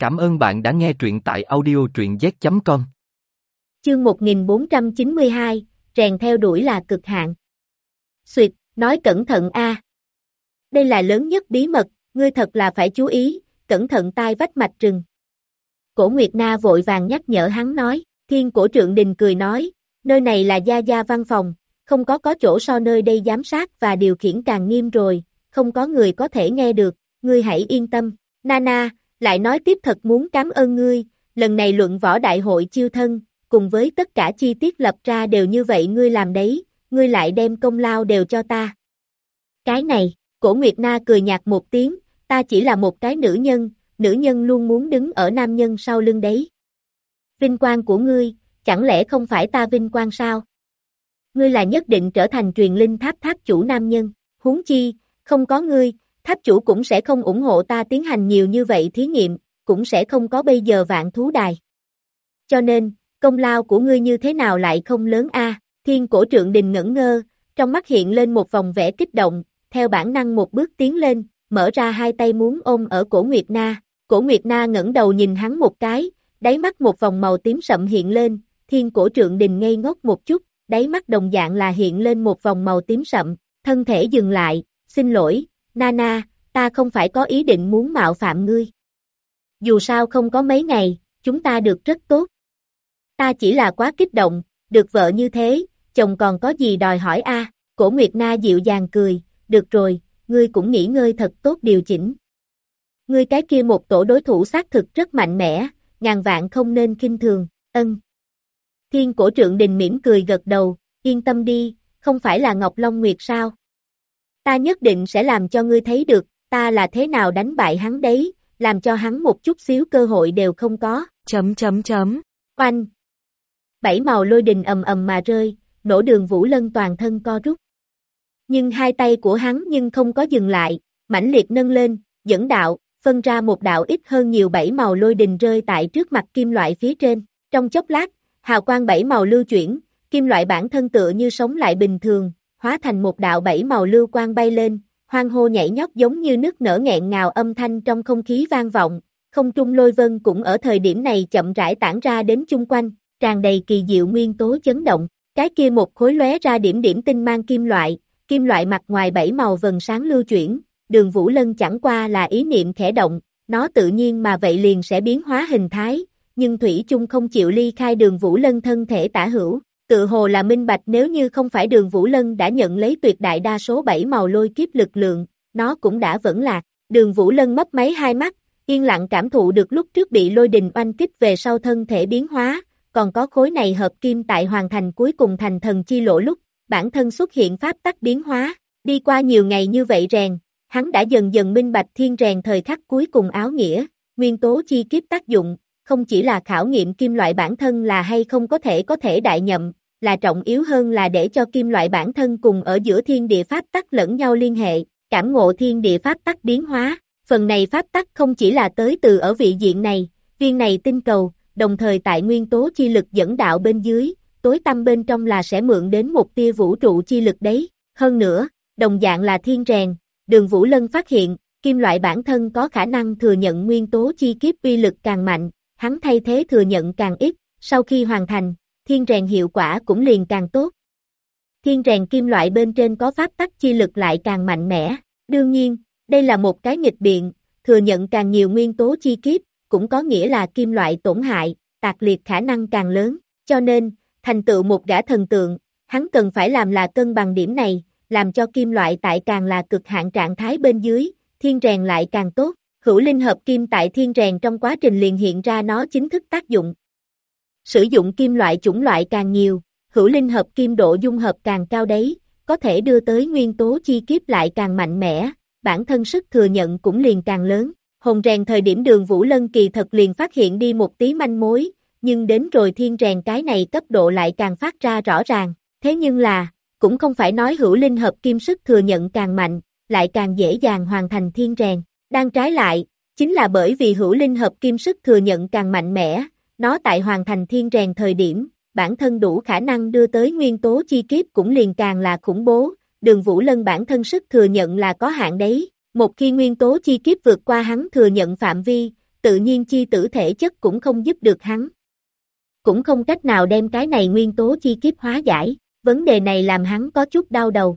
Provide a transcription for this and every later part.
Cảm ơn bạn đã nghe truyện tại audio truyện z.com. Chương 1492, rèn theo đuổi là cực hạn. Xuyệt, nói cẩn thận a. Đây là lớn nhất bí mật, ngươi thật là phải chú ý, cẩn thận tai vách mạch rừng. Cổ Nguyệt Na vội vàng nhắc nhở hắn nói, Thiên Cổ Trượng Đình cười nói, nơi này là gia gia văn phòng, không có chỗ so nơi đây giám sát và điều khiển càng nghiêm rồi, không có người có thể nghe được, ngươi hãy yên tâm. Nana, lại nói tiếp thật muốn cảm ơn ngươi, lần này luận võ đại hội chiêu thân, cùng với tất cả chi tiết lập ra đều như vậy ngươi làm đấy, ngươi lại đem công lao đều cho ta. Cái này, Cổ Nguyệt Na cười nhạt một tiếng, ta chỉ là một cái nữ nhân luôn muốn đứng ở nam nhân sau lưng đấy. Vinh quang của ngươi, chẳng lẽ không phải ta vinh quang sao? Ngươi là nhất định trở thành truyền linh tháp chủ nam nhân, huống chi, không có ngươi, tháp chủ cũng sẽ không ủng hộ ta tiến hành nhiều như vậy thí nghiệm, cũng sẽ không có bây giờ vạn thú đài. Cho nên, công lao của ngươi như thế nào lại không lớn a? Thiên Cổ Trượng Đình ngẩn ngơ, trong mắt hiện lên một vòng vẻ kích động, theo bản năng một bước tiến lên, mở ra hai tay muốn ôm ở Cổ Nguyệt Na. Cổ Nguyệt Na ngẩng đầu nhìn hắn một cái, đáy mắt một vòng màu tím sậm hiện lên, Thiên Cổ Trượng Đình ngây ngốc một chút, đáy mắt đồng dạng là hiện lên một vòng màu tím sậm, thân thể dừng lại, xin lỗi, Nana, ta không phải có ý định muốn mạo phạm ngươi. Dù sao không có mấy ngày, chúng ta được rất tốt. Ta chỉ là quá kích động, được vợ như thế, chồng còn có gì đòi hỏi a? Cổ Nguyệt Na dịu dàng cười, được rồi, ngươi cũng nghỉ ngơi thật tốt điều chỉnh. Ngươi cái kia một tổ đối thủ xác thực rất mạnh mẽ, ngàn vạn không nên khinh thường, ân. Thiên Cổ Trượng Đình mỉm cười gật đầu, yên tâm đi, không phải là Ngọc Long Nguyệt sao? Ta nhất định sẽ làm cho ngươi thấy được, ta là thế nào đánh bại hắn đấy, làm cho hắn một chút xíu cơ hội đều không có. Oanh! Bảy màu lôi đình ầm ầm mà rơi, nổ Đường Vũ Lân toàn thân co rút. Nhưng hai tay của hắn nhưng không có dừng lại, mãnh liệt nâng lên, dẫn đạo, phân ra một đạo ít hơn nhiều bảy màu lôi đình rơi tại trước mặt kim loại phía trên. Trong chốc lát, hào quang bảy màu lưu chuyển, kim loại bản thân tựa như sống lại bình thường, hóa thành một đạo bảy màu lưu quang bay lên, hoang hô nhảy nhót giống như nước nở nghẹn ngào âm thanh trong không khí vang vọng, không trung lôi vân cũng ở thời điểm này chậm rãi tản ra đến chung quanh, tràn đầy kỳ diệu nguyên tố chấn động, cái kia một khối lóe ra điểm điểm tinh mang kim loại mặt ngoài bảy màu vần sáng lưu chuyển, Đường Vũ Lân chẳng qua là ý niệm khẽ động, nó tự nhiên mà vậy liền sẽ biến hóa hình thái, nhưng thủy chung không chịu ly khai Đường Vũ Lân thân thể tả hữu. Tự hồ là minh bạch nếu như không phải Đường Vũ Lân đã nhận lấy tuyệt đại đa số bảy màu lôi kiếp lực lượng, nó cũng đã vẫn lạc. Đường Vũ Lân mấp máy hai mắt, yên lặng cảm thụ được lúc trước bị lôi đình oanh kích về sau thân thể biến hóa, còn có khối này hợp kim tại hoàn thành cuối cùng thành thần chi lộ lúc, bản thân xuất hiện pháp tắc biến hóa. Đi qua nhiều ngày như vậy rèn, hắn đã dần dần minh bạch thiên rèn thời khắc cuối cùng áo nghĩa, nguyên tố chi kiếp tác dụng, không chỉ là khảo nghiệm kim loại bản thân là hay không có thể đại nhậm, là trọng yếu hơn là để cho kim loại bản thân cùng ở giữa thiên địa pháp tắc lẫn nhau liên hệ, cảm ngộ thiên địa pháp tắc biến hóa. Phần này pháp tắc không chỉ là tới từ ở vị diện này, viên này tinh cầu, đồng thời tại nguyên tố chi lực dẫn đạo bên dưới, tối tăm bên trong là sẽ mượn đến một tia vũ trụ chi lực đấy. Hơn nữa, đồng dạng là thiên rèn, Đường Vũ Lân phát hiện, kim loại bản thân có khả năng thừa nhận nguyên tố chi kiếp uy lực càng mạnh, hắn thay thế thừa nhận càng ít, sau khi hoàn thành, thiên rèn hiệu quả cũng liền càng tốt. Thiên rèn kim loại bên trên có pháp tắc chi lực lại càng mạnh mẽ, đương nhiên, đây là một cái nghịch biện, thừa nhận càng nhiều nguyên tố chi kiếp, cũng có nghĩa là kim loại tổn hại, tạc liệt khả năng càng lớn, cho nên, thành tựu một gã thần tượng, hắn cần phải làm là cân bằng điểm này, làm cho kim loại tại càng là cực hạn trạng thái bên dưới, thiên rèn lại càng tốt. Hữu linh hợp kim tại thiên rèn trong quá trình liền hiện ra nó chính thức tác dụng. Sử dụng kim loại chủng loại càng nhiều, hữu linh hợp kim độ dung hợp càng cao đấy, có thể đưa tới nguyên tố chi kiếp lại càng mạnh mẽ, bản thân sức thừa nhận cũng liền càng lớn. Hồn rèn thời điểm Đường Vũ Lân kỳ thật liền phát hiện đi một tí manh mối, nhưng đến rồi thiên rèn cái này cấp độ lại càng phát ra rõ ràng. Thế nhưng là, cũng không phải nói hữu linh hợp kim sức thừa nhận càng mạnh, lại càng dễ dàng hoàn thành thiên rèn. Đang trái lại, chính là bởi vì hữu linh hợp kim sức thừa nhận càng mạnh mẽ, nó tại hoàn thành thiên rèn thời điểm, bản thân đủ khả năng đưa tới nguyên tố chi kiếp cũng liền càng là khủng bố. Đường Vũ Lân bản thân sức thừa nhận là có hạn đấy, một khi nguyên tố chi kiếp vượt qua hắn thừa nhận phạm vi, tự nhiên chi tử thể chất cũng không giúp được hắn. Cũng không cách nào đem cái này nguyên tố chi kiếp hóa giải, vấn đề này làm hắn có chút đau đầu.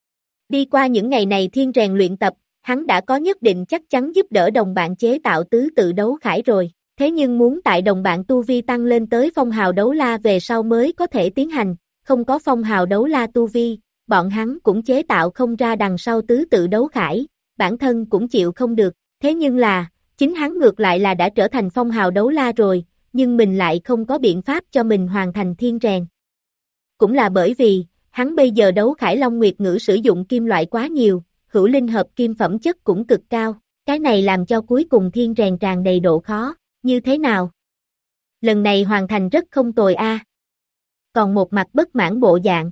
Đi qua những ngày này thiên rèn luyện tập, hắn đã có nhất định chắc chắn giúp đỡ đồng bạn chế tạo tứ tự đấu khải rồi, thế nhưng muốn tại đồng bạn tu vi tăng lên tới phong hào đấu la về sau mới có thể tiến hành, không có phong hào đấu la tu vi, bọn hắn cũng chế tạo không ra đằng sau tứ tự đấu khải, bản thân cũng chịu không được, thế nhưng là, chính hắn ngược lại là đã trở thành phong hào đấu la rồi, nhưng mình lại không có biện pháp cho mình hoàn thành thiên rèn. Cũng là bởi vì, hắn bây giờ đấu khải Long Nguyệt Ngữ sử dụng kim loại quá nhiều, hữu linh hợp kim phẩm chất cũng cực cao, cái này làm cho cuối cùng thiên rèn tràn đầy độ khó, như thế nào? Lần này hoàn thành rất không tồi a. Còn một mặt bất mãn bộ dạng.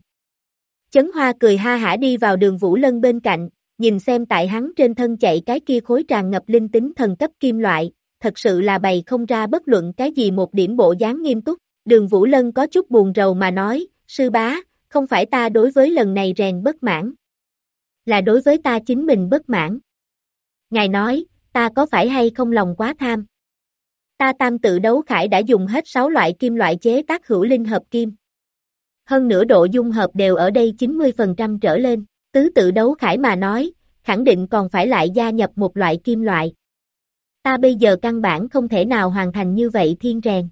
Chấn Hoa cười ha hả đi vào Đường Vũ Lân bên cạnh, nhìn xem tại hắn trên thân chạy cái kia khối tràn ngập linh tính thần cấp kim loại, thật sự là bày không ra bất luận cái gì một điểm bộ dáng nghiêm túc. Đường Vũ Lân có chút buồn rầu mà nói, sư bá, không phải ta đối với lần này rèn bất mãn, là đối với ta chính mình bất mãn. Ngài nói, ta có phải hay không lòng quá tham? Ta tam tự đấu khải đã dùng hết 6 loại kim loại chế tác hữu linh hợp kim. Hơn nữa độ dung hợp đều ở đây 90% trở lên, tứ tự đấu khải mà nói, khẳng định còn phải lại gia nhập một loại kim loại. Ta bây giờ căn bản không thể nào hoàn thành như vậy thiên rèn.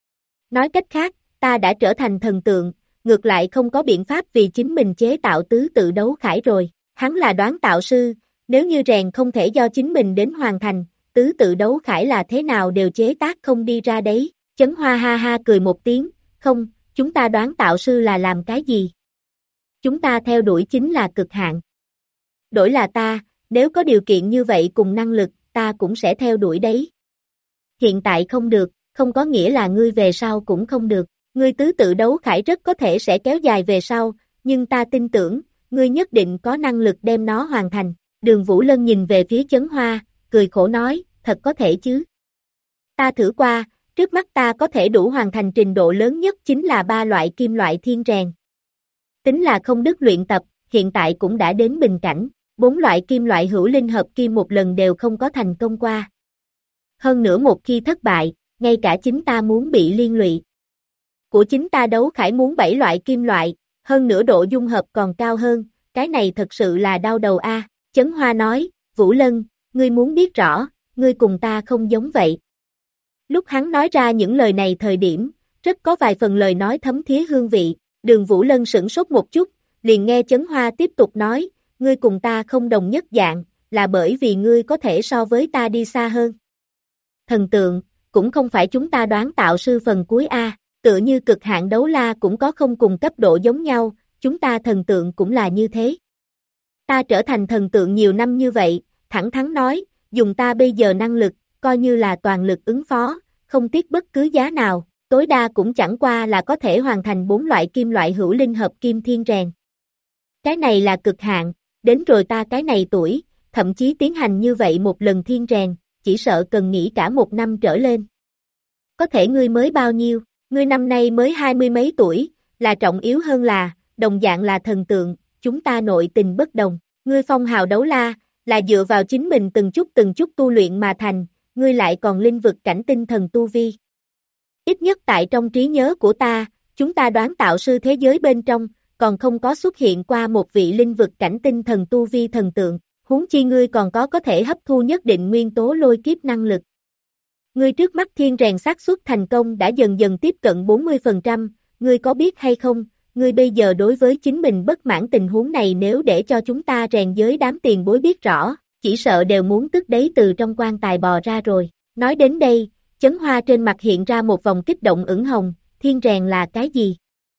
Nói cách khác, ta đã trở thành thần tượng, ngược lại không có biện pháp vì chính mình chế tạo tứ tự đấu khải rồi. Hắn là đoán tạo sư, nếu như rèn không thể do chính mình đến hoàn thành, tứ tự đấu khải là thế nào đều chế tác không đi ra đấy. Chấn Hoa ha ha cười một tiếng, không, chúng ta đoán tạo sư là làm cái gì? Chúng ta theo đuổi chính là cực hạn. Đổi là ta, nếu có điều kiện như vậy cùng năng lực, ta cũng sẽ theo đuổi đấy. Hiện tại không được, không có nghĩa là ngươi về sau cũng không được. Ngươi tứ tự đấu khải rất có thể sẽ kéo dài về sau, nhưng ta tin tưởng, ngươi nhất định có năng lực đem nó hoàn thành. Đường Vũ Lân nhìn về phía Chấn Hoa, cười khổ nói, thật có thể chứ. Ta thử qua, trước mắt ta có thể đủ hoàn thành trình độ lớn nhất chính là 3 loại kim loại thiên rèn. Tính là không đứt luyện tập, hiện tại cũng đã đến bình cảnh, 4 loại kim loại hữu linh hợp kim một lần đều không có thành công qua. Hơn nữa một khi thất bại, ngay cả chính ta muốn bị liên lụy. Của chính ta đấu khải muốn 7 loại kim loại, hơn nữa độ dung hợp còn cao hơn, cái này thật sự là đau đầu a. Chấn Hoa nói, Vũ Lân, ngươi muốn biết rõ, ngươi cùng ta không giống vậy. Lúc hắn nói ra những lời này thời điểm, rất có vài phần lời nói thấm thía hương vị, Đường Vũ Lân sửng sốt một chút, liền nghe Chấn Hoa tiếp tục nói, ngươi cùng ta không đồng nhất dạng, là bởi vì ngươi có thể so với ta đi xa hơn. Thần tượng, cũng không phải chúng ta đoán tạo sư phần cuối a, tựa như cực hạn đấu la cũng có không cùng cấp độ giống nhau, chúng ta thần tượng cũng là như thế. Ta trở thành thần tượng nhiều năm như vậy, thẳng thắn nói, dùng ta bây giờ năng lực, coi như là toàn lực ứng phó, không tiếc bất cứ giá nào, tối đa cũng chẳng qua là có thể hoàn thành 4 loại kim loại hữu linh hợp kim thiên rèn. Cái này là cực hạn, đến rồi ta cái này tuổi, thậm chí tiến hành như vậy một lần thiên rèn, chỉ sợ cần nghỉ cả 1 năm trở lên. Có thể ngươi mới bao nhiêu, ngươi năm nay mới 20 mấy tuổi, là trọng yếu hơn là, đồng dạng là thần tượng, chúng ta nội tình bất đồng, ngươi phong hào đấu la, là dựa vào chính mình từng chút tu luyện mà thành, ngươi lại còn linh vực cảnh tinh thần tu vi. Ít nhất tại trong trí nhớ của ta, chúng ta đoán tạo sư thế giới bên trong, còn không có xuất hiện qua một vị linh vực cảnh tinh thần tu vi thần tượng, huống chi ngươi còn có thể hấp thu nhất định nguyên tố lôi kiếp năng lực. Ngươi trước mắt thiên rèn xác suất thành công đã dần dần tiếp cận 40%, ngươi có biết hay không, ngươi bây giờ đối với chính mình bất mãn tình huống này nếu để cho chúng ta rèn giới đám tiền bối biết rõ, chỉ sợ đều muốn tức đấy từ trong quan tài bò ra rồi. Nói đến đây, Chấn Hoa trên mặt hiện ra một vòng kích động ửng hồng, thiên rèn là cái gì?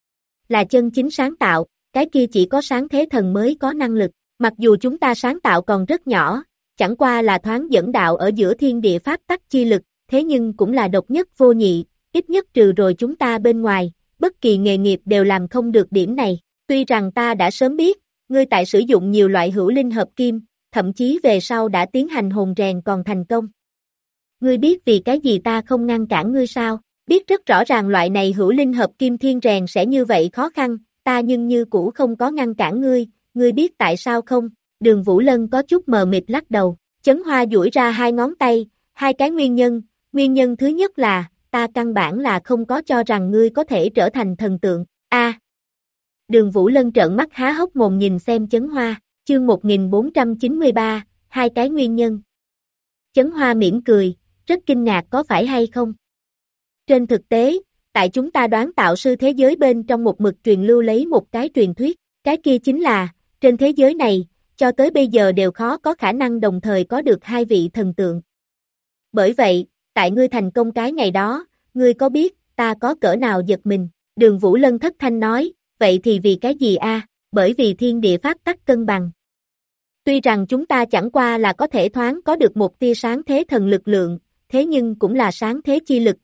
Là chân chính sáng tạo, cái kia chỉ có sáng thế thần mới có năng lực, mặc dù chúng ta sáng tạo còn rất nhỏ, chẳng qua là thoáng dẫn đạo ở giữa thiên địa pháp tắc chi lực, thế nhưng cũng là độc nhất vô nhị, ít nhất trừ rồi chúng ta bên ngoài, bất kỳ nghề nghiệp đều làm không được điểm này. Tuy rằng ta đã sớm biết, ngươi tại sử dụng nhiều loại hữu linh hợp kim, thậm chí về sau đã tiến hành hồn rèn còn thành công. Ngươi biết vì cái gì ta không ngăn cản ngươi sao? Biết rất rõ ràng loại này hữu linh hợp kim thiên rèn sẽ như vậy khó khăn, ta nhưng như cũ không có ngăn cản ngươi biết tại sao không? Đường Vũ Lân có chút mờ mịt lắc đầu, Chấn Hoa duỗi ra 2 ngón tay, 2 cái nguyên nhân, Nguyên nhân thứ nhất là, ta căn bản là không có cho rằng ngươi có thể trở thành thần tượng. Đường Vũ Lân trợn mắt há hốc mồm nhìn xem Chấn Hoa, chương 1493, hai cái nguyên nhân. Chấn Hoa mỉm cười, rất kinh ngạc có phải hay không? Trên thực tế, tại chúng ta đoán tạo sư thế giới bên trong một mực truyền lưu lấy một cái truyền thuyết, cái kia chính là, trên thế giới này, cho tới bây giờ đều khó có khả năng đồng thời có được hai vị thần tượng. Bởi vậy, tại ngươi thành công cái ngày đó, ngươi có biết, ta có cỡ nào giật mình? Đường Vũ Lân thất thanh nói, vậy thì vì cái gì Bởi vì thiên địa pháp tắc cân bằng. Tuy rằng chúng ta chẳng qua là có thể thoáng có được một tia sáng thế thần lực lượng, thế nhưng cũng là sáng thế chi lực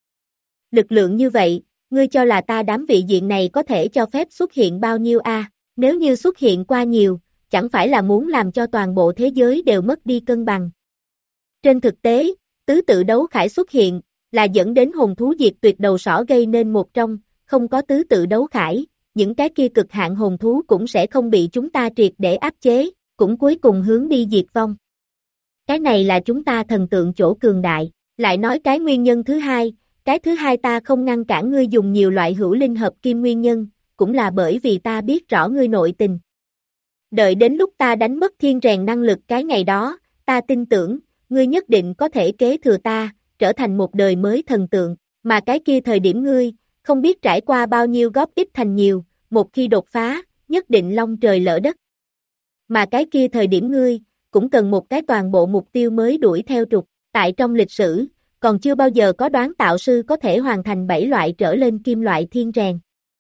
Lực lượng như vậy, ngươi cho là ta đám vị diện này có thể cho phép xuất hiện bao nhiêu Nếu như xuất hiện qua nhiều, chẳng phải là muốn làm cho toàn bộ thế giới đều mất đi cân bằng. Trên thực tế, tứ tự đấu khải xuất hiện, là dẫn đến hồn thú diệt tuyệt đầu sỏ gây nên một trong, không có tứ tự đấu khải, những cái kia cực hạn hồn thú cũng sẽ không bị chúng ta triệt để áp chế, cũng cuối cùng hướng đi diệt vong. Cái này là chúng ta thần tượng chỗ cường đại, lại nói cái nguyên nhân thứ hai, cái thứ hai ta không ngăn cản ngươi dùng nhiều loại hữu linh hợp kim nguyên nhân, cũng là bởi vì ta biết rõ ngươi nội tình. Đợi đến lúc ta đánh mất thiên rèn năng lực cái ngày đó, ta tin tưởng, ngươi nhất định có thể kế thừa ta, trở thành một đời mới thần tượng, mà cái kia thời điểm ngươi, không biết trải qua bao nhiêu góp ít thành nhiều, một khi đột phá, nhất định long trời lỡ đất. Mà cái kia thời điểm ngươi, cũng cần một cái toàn bộ mục tiêu mới đuổi theo trục, tại trong lịch sử, còn chưa bao giờ có đoán tạo sư có thể hoàn thành 7 loại trở lên kim loại thiên rèn.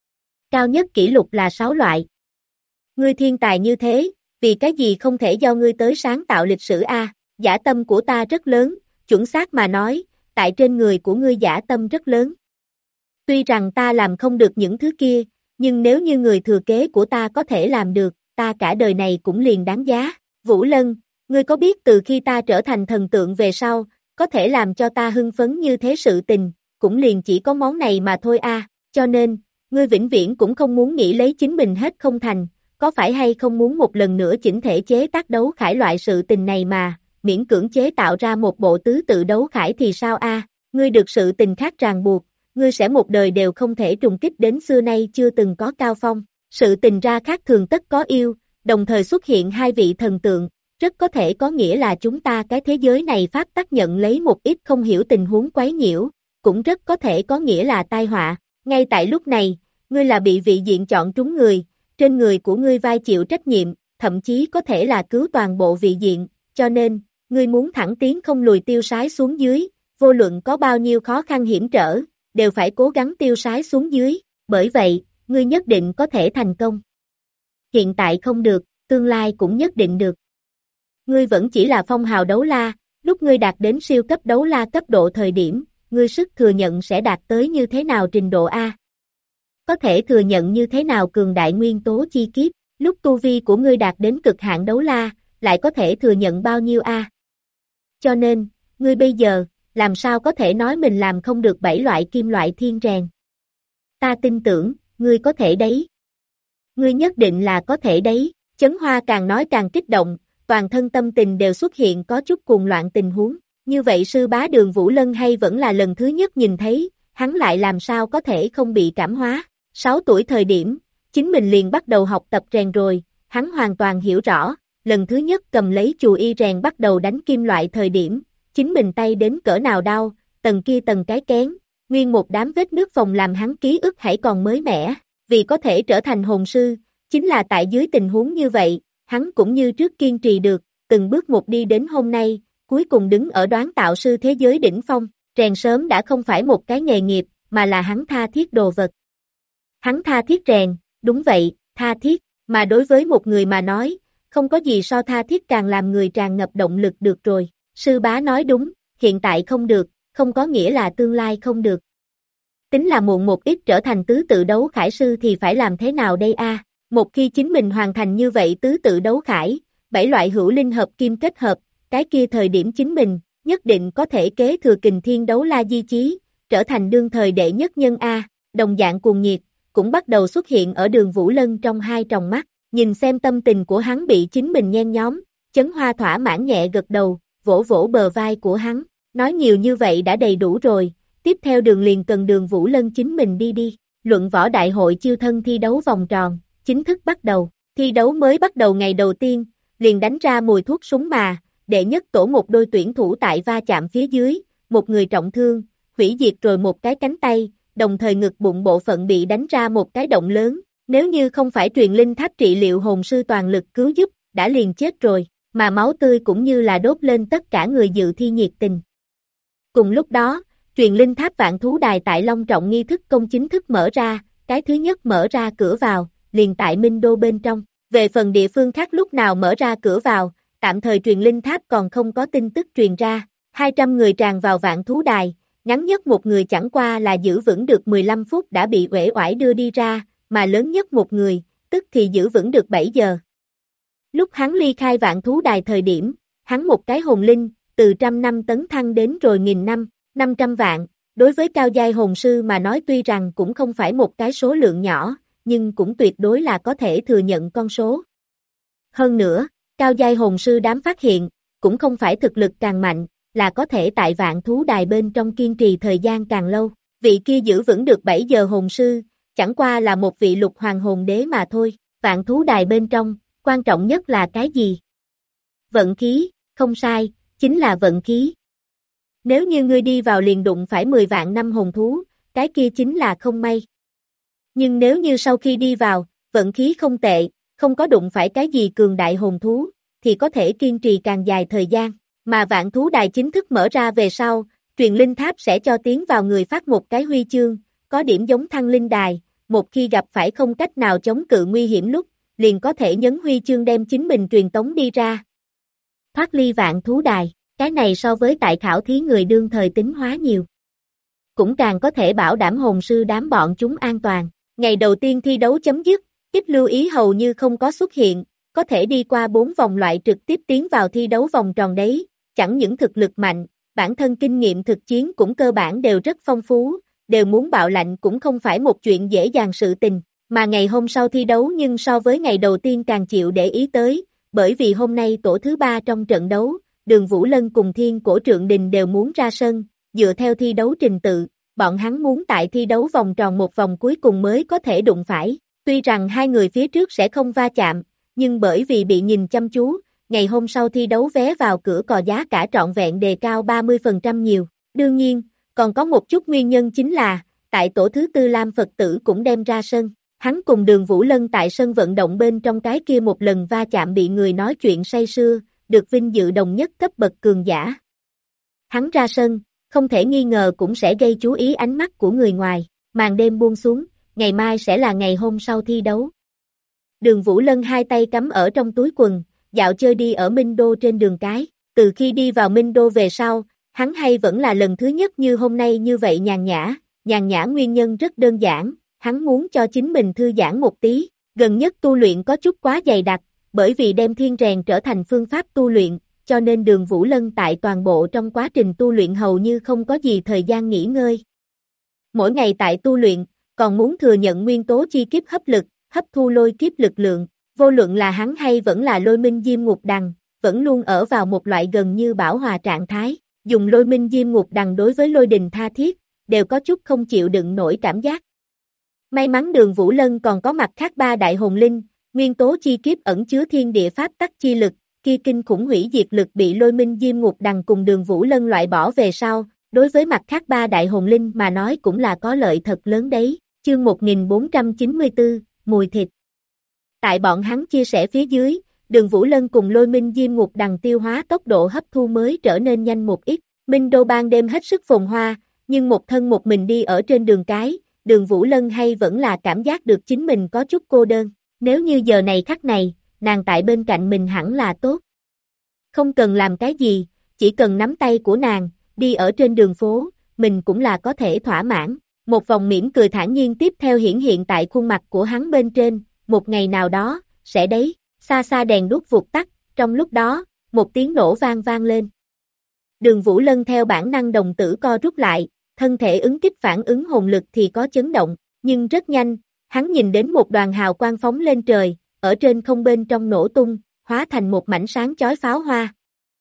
Cao nhất kỷ lục là 6 loại. Ngươi thiên tài như thế, vì cái gì không thể do ngươi tới sáng tạo lịch sử Dã tâm của ta rất lớn, chuẩn xác mà nói, tại trên người của ngươi dã tâm rất lớn. Tuy rằng ta làm không được những thứ kia, nhưng nếu như người thừa kế của ta có thể làm được, ta cả đời này cũng liền đáng giá. Vũ Lân, ngươi có biết từ khi ta trở thành thần tượng về sau, có thể làm cho ta hưng phấn như thế sự tình, cũng liền chỉ có món này mà thôi cho nên, ngươi vĩnh viễn cũng không muốn nghĩ lấy chính mình hết không thành, có phải hay không muốn một lần nữa chỉnh thể chế tác đấu khải loại sự tình này mà, miễn cưỡng chế tạo ra một bộ tứ tự đấu khải thì sao ngươi được sự tình khác ràng buộc, ngươi sẽ một đời đều không thể trùng kích đến xưa nay chưa từng có cao phong, sự tình ra khác thường tất có yêu, đồng thời xuất hiện hai vị thần tượng, rất có thể có nghĩa là chúng ta cái thế giới này pháp tắc nhận lấy một ít không hiểu tình huống quấy nhiễu, cũng rất có thể có nghĩa là tai họa, ngay tại lúc này, ngươi là bị vị diện chọn trúng người, trên người của ngươi vai chịu trách nhiệm, thậm chí có thể là cứu toàn bộ vị diện, cho nên, ngươi muốn thẳng tiến không lùi tiêu sái xuống dưới, vô luận có bao nhiêu khó khăn hiểm trở, đều phải cố gắng tiêu sái xuống dưới, bởi vậy, ngươi nhất định có thể thành công. Hiện tại không được, tương lai cũng nhất định được. Ngươi vẫn chỉ là phong hào đấu la, lúc ngươi đạt đến siêu cấp đấu la cấp độ thời điểm, ngươi sức thừa nhận sẽ đạt tới như thế nào trình độ Có thể thừa nhận như thế nào cường đại nguyên tố chi kiếp, lúc tu vi của ngươi đạt đến cực hạn đấu la, lại có thể thừa nhận bao nhiêu Cho nên, ngươi bây giờ, làm sao có thể nói mình làm không được 7 loại kim loại thiên rèn. Ta tin tưởng, ngươi có thể đấy. Ngươi nhất định là có thể đấy, Chấn Hoa càng nói càng kích động, toàn thân tâm tình đều xuất hiện có chút cuồng loạn tình huống. Như vậy sư bá Đường Vũ Lân hay vẫn là lần thứ nhất nhìn thấy, hắn lại làm sao có thể không bị cảm hóa. 6 tuổi thời điểm, chính mình liền bắt đầu học tập rèn rồi, hắn hoàn toàn hiểu rõ, lần thứ nhất cầm lấy chùy y rèn bắt đầu đánh kim loại thời điểm, chính mình tay đến cỡ nào đau, tầng kia tầng cái kén, nguyên một đám vết nước phòng làm hắn ký ức hãy còn mới mẻ, vì có thể trở thành hồn sư, chính là tại dưới tình huống như vậy, hắn cũng như trước kiên trì được, từng bước một đi đến hôm nay, cuối cùng đứng ở đoán tạo sư thế giới đỉnh phong, rèn sớm đã không phải một cái nghề nghiệp, mà là hắn tha thiết đồ vật. Hắn tha thiết rèn, đúng vậy, tha thiết, mà đối với một người mà nói, không có gì so tha thiết càng làm người tràn ngập động lực được rồi. Sư bá nói đúng, hiện tại không được, không có nghĩa là tương lai không được. Tính là muộn một ít trở thành tứ tự đấu khải sư thì phải làm thế nào đây Một khi chính mình hoàn thành như vậy tứ tự đấu khải, 7 loại hữu linh hợp kim kết hợp, cái kia thời điểm chính mình, nhất định có thể kế thừa kình thiên đấu la di chí, trở thành đương thời đệ nhất nhân Đồng dạng cuồng nhiệt, cũng bắt đầu xuất hiện ở Đường Vũ Lân trong hai tròng mắt, nhìn xem tâm tình của hắn bị chính mình nhen nhóm, Chấn Hoa thỏa mãn nhẹ gật đầu, vỗ vỗ bờ vai của hắn, Nói nhiều như vậy đã đầy đủ rồi, tiếp theo đường liền cần Đường Vũ Lân chính mình đi. Luận võ đại hội chiêu thân thi đấu vòng tròn, chính thức bắt đầu. Thi đấu mới bắt đầu ngày đầu tiên, liền đánh ra mùi thuốc súng mà, đệ nhất tổ một đôi tuyển thủ tại va chạm phía dưới, một người trọng thương, hủy diệt rồi một cái cánh tay, đồng thời ngực bụng bộ phận bị đánh ra một cái động lớn, nếu như không phải truyền linh tháp trị liệu hồn sư toàn lực cứu giúp, đã liền chết rồi, mà máu tươi cũng như là đốt lên tất cả người dự thi nhiệt tình. Cùng lúc đó, truyền linh tháp vạn thú đài tại long trọng nghi thức công chính thức mở ra, cái thứ nhất mở ra cửa vào, liền tại Minh Đô bên trong. Về phần địa phương khác lúc nào mở ra cửa vào, tạm thời truyền linh tháp còn không có tin tức truyền ra. 200 người tràn vào vạn thú đài, ngắn nhất một người chẳng qua là giữ vững được 15 phút đã bị uể oải đưa đi ra, mà lớn nhất một người, tức thì giữ vững được 7 giờ. Lúc hắn ly khai vạn thú đài thời điểm, hắn một cái hồn linh, từ 100 năm tấn thăng đến rồi 1000 năm, 500 vạn, đối với cao giai hồn sư mà nói tuy rằng cũng không phải một cái số lượng nhỏ, nhưng cũng tuyệt đối là có thể thừa nhận con số. Hơn nữa, cao giai hồn sư đám phát hiện, cũng không phải thực lực càng mạnh, là có thể tại vạn thú đài bên trong kiên trì thời gian càng lâu, vị kia giữ vững được 7 giờ hồn sư, chẳng qua là một vị lục hoàng hồn đế mà thôi, vạn thú đài bên trong, quan trọng nhất là cái gì? Vận khí, không sai, chính là vận khí. Nếu như ngươi đi vào liền đụng phải 10 vạn năm hồn thú, cái kia chính là không may. Nhưng nếu như sau khi đi vào, vận khí không tệ, không có đụng phải cái gì cường đại hồn thú, thì có thể kiên trì càng dài thời gian. Mà vạn thú đài chính thức mở ra về sau, truyền linh tháp sẽ cho tiến vào người phát một cái huy chương, có điểm giống thăng linh đài, một khi gặp phải không cách nào chống cự nguy hiểm lúc, liền có thể nhấn huy chương đem chính mình truyền tống đi ra. Thoát ly vạn thú đài, cái này so với tại khảo thí người đương thời tính hóa nhiều. Cũng càng có thể bảo đảm hồn sư đám bọn chúng an toàn. Ngày đầu tiên thi đấu chấm dứt, ít lưu ý hầu như không có xuất hiện, có thể đi qua 4 vòng loại trực tiếp tiến vào thi đấu vòng tròn đấy, chẳng những thực lực mạnh, bản thân kinh nghiệm thực chiến cũng cơ bản đều rất phong phú, đều muốn bạo lạnh cũng không phải một chuyện dễ dàng sự tình, mà ngày hôm sau thi đấu nhưng so với ngày đầu tiên càng chịu để ý tới, bởi vì hôm nay tổ thứ 3 trong trận đấu, Đường Vũ Lân cùng Thiên Cổ Trượng Đình đều muốn ra sân, dựa theo thi đấu trình tự, bọn hắn muốn tại thi đấu vòng tròn một vòng cuối cùng mới có thể đụng phải, tuy rằng hai người phía trước sẽ không va chạm, nhưng bởi vì bị nhìn chăm chú, ngày hôm sau thi đấu vé vào cửa cò giá cả trọn vẹn đề cao 30% nhiều, đương nhiên, còn có một chút nguyên nhân chính là, tại tổ thứ 4 Lam Phật tử cũng đem ra sân, hắn cùng Đường Vũ Lân tại sân vận động bên trong cái kia một lần va chạm bị người nói chuyện say sưa, được vinh dự đồng nhất cấp bậc cường giả. Hắn ra sân, không thể nghi ngờ cũng sẽ gây chú ý ánh mắt của người ngoài, màn đêm buông xuống, ngày mai sẽ là ngày hôm sau thi đấu. Đường Vũ Lân hai tay cắm ở trong túi quần, dạo chơi đi ở Minh Đô trên đường cái, từ khi đi vào Minh Đô về sau, hắn hay vẫn là lần thứ nhất như hôm nay như vậy nhàn nhã nguyên nhân rất đơn giản, hắn muốn cho chính mình thư giãn một tí, gần nhất tu luyện có chút quá dày đặc, bởi vì đem thiên rèn trở thành phương pháp tu luyện, cho nên Đường Vũ Lân tại toàn bộ trong quá trình tu luyện hầu như không có gì thời gian nghỉ ngơi. Mỗi ngày tại tu luyện, còn muốn thừa nhận nguyên tố chi kiếp hấp lực, hấp thu lôi kiếp lực lượng, vô luận là hắn hay vẫn là lôi minh diêm ngục đằng, vẫn luôn ở vào một loại gần như bảo hòa trạng thái, dùng lôi minh diêm ngục đằng đối với lôi đình tha thiết, đều có chút không chịu đựng nổi cảm giác. May mắn Đường Vũ Lân còn có mặt khác 3 đại hồn linh, nguyên tố chi kiếp ẩn chứa thiên địa pháp tắc chi lực, kia kinh khủng hủy diệt lực bị lôi minh diêm ngục đằng cùng Đường Vũ Lân loại bỏ về sau, đối với mặt khác 3 đại hồn linh mà nói cũng là có lợi thật lớn đấy. Chương 1494, mùi thịt. Tại bọn hắn chia sẻ phía dưới, Đường Vũ Lân cùng lôi minh diêm ngục đằng tiêu hóa tốc độ hấp thu mới trở nên nhanh một ít. Minh Đô ban đêm hết sức phồn hoa, nhưng một thân một mình đi ở trên đường cái, Đường Vũ Lân hay vẫn là cảm giác được chính mình có chút cô đơn. Nếu như giờ này khắc này, nàng tại bên cạnh mình hẳn là tốt. Không cần làm cái gì, chỉ cần nắm tay của nàng, đi ở trên đường phố, mình cũng là có thể thỏa mãn. Một vòng mỉm cười thản nhiên tiếp theo hiển hiện tại khuôn mặt của hắn bên trên, một ngày nào đó, sẽ đấy, xa xa đèn đuốc vụt tắt, trong lúc đó, một tiếng nổ vang lên. Đường Vũ Lân theo bản năng đồng tử co rút lại, thân thể ứng kích phản ứng hồn lực thì có chấn động, nhưng rất nhanh, hắn nhìn đến một đoàn hào quang phóng lên trời, ở trên không bên trong nổ tung, hóa thành một mảnh sáng chói pháo hoa.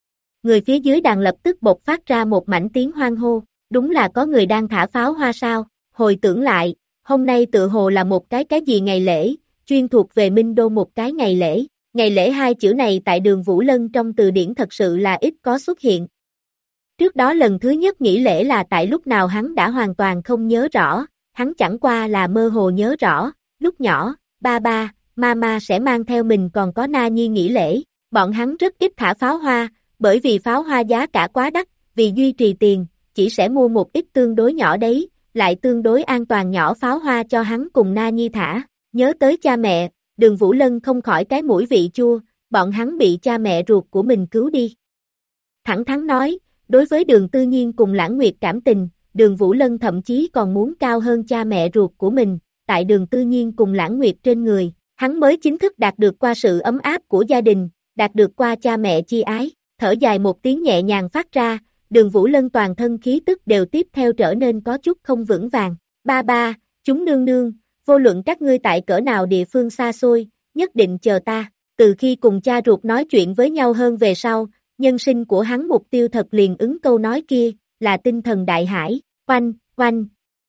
người phía dưới đàn lập tức bộc phát ra một mảnh tiếng hoan hô, đúng là có người đang thả pháo hoa sao, hồi tưởng lại, hôm nay tựa hồ là một cái gì ngày lễ, chuyên thuộc về Minh Đô một cái ngày lễ hai chữ này tại Đường Vũ Lân trong từ điển thật sự là ít có xuất hiện. Trước đó lần thứ nhất nghỉ lễ là tại lúc nào hắn đã hoàn toàn không nhớ rõ, hắn chẳng qua là mơ hồ nhớ rõ, lúc nhỏ, ba, mama sẽ mang theo mình còn có Na Nhi nghỉ lễ, bọn hắn rất ít thả pháo hoa, bởi vì pháo hoa giá cả quá đắt, vì duy trì tiền, chỉ sẽ mua một ít tương đối nhỏ đấy, lại tương đối an toàn nhỏ pháo hoa cho hắn cùng Na Nhi thả, nhớ tới cha mẹ, Đường Vũ Lân không khỏi cái mũi vị chua, bọn hắn bị cha mẹ ruột của mình cứu đi. Thẳng thắn nói, đối với Đường Tư Nhiên cùng Lãng Nguyệt cảm tình, Đường Vũ Lân thậm chí còn muốn cao hơn cha mẹ ruột của mình, tại Đường Tư Nhiên cùng Lãng Nguyệt trên người, hắn mới chính thức đạt được qua sự ấm áp của gia đình, đạt được qua cha mẹ chi ái, thở dài một tiếng nhẹ nhàng phát ra, Đường Vũ Lân toàn thân khí tức đều tiếp theo trở nên có chút không vững vàng, ba, chúng nương nương, vô luận các ngươi tại cỡ nào địa phương xa xôi, nhất định chờ ta, từ khi cùng cha ruột nói chuyện với nhau hơn về sau, nhân sinh của hắn mục tiêu thật liền ứng câu nói kia, là tinh thần đại hải, oanh.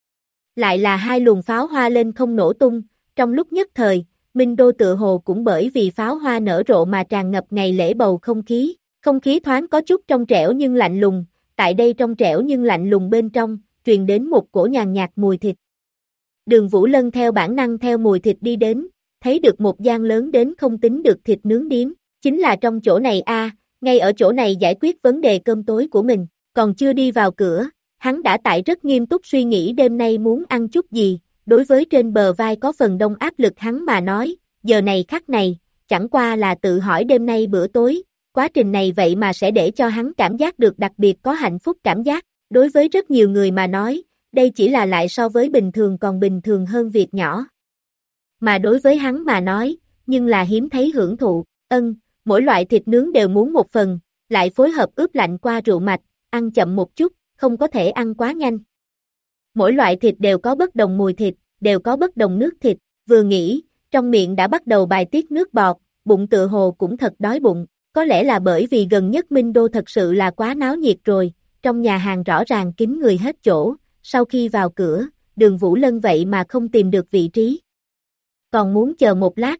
Lại là hai luồng pháo hoa lên không nổ tung, trong lúc nhất thời, Minh Đô tựa hồ cũng bởi vì pháo hoa nở rộ mà tràn ngập ngày lễ bầu không khí thoáng có chút trong trẻo nhưng lạnh lùng, tại đây trong trẻo nhưng lạnh lùng bên trong, truyền đến một cổ nhàn nhạt mùi thịt. Đường Vũ Lân theo bản năng theo mùi thịt đi đến, thấy được một gian lớn đến không tính được thịt nướng điếm, chính là trong chỗ này ngay ở chỗ này giải quyết vấn đề cơm tối của mình, còn chưa đi vào cửa, hắn đã tại rất nghiêm túc suy nghĩ đêm nay muốn ăn chút gì, đối với trên bờ vai có phần đông áp lực hắn mà nói, giờ này khắc này, chẳng qua là tự hỏi đêm nay bữa tối, quá trình này vậy mà sẽ để cho hắn cảm giác được đặc biệt có hạnh phúc cảm giác, đối với rất nhiều người mà nói, đây chỉ là lại so với bình thường còn bình thường hơn việc nhỏ. Mà đối với hắn mà nói, nhưng là hiếm thấy hưởng thụ, mỗi loại thịt nướng đều muốn một phần, lại phối hợp ướp lạnh qua rượu mạch, ăn chậm một chút, không có thể ăn quá nhanh. Mỗi loại thịt đều có bất đồng mùi thịt, đều có bất đồng nước thịt, vừa nghĩ, trong miệng đã bắt đầu bài tiết nước bọt, bụng tựa hồ cũng thật đói bụng, có lẽ là bởi vì gần nhất Minh Đô thật sự là quá náo nhiệt rồi, trong nhà hàng rõ ràng kín người hết chỗ, sau khi vào cửa, Đường Vũ Lân vậy mà không tìm được vị trí. Còn muốn chờ một lát.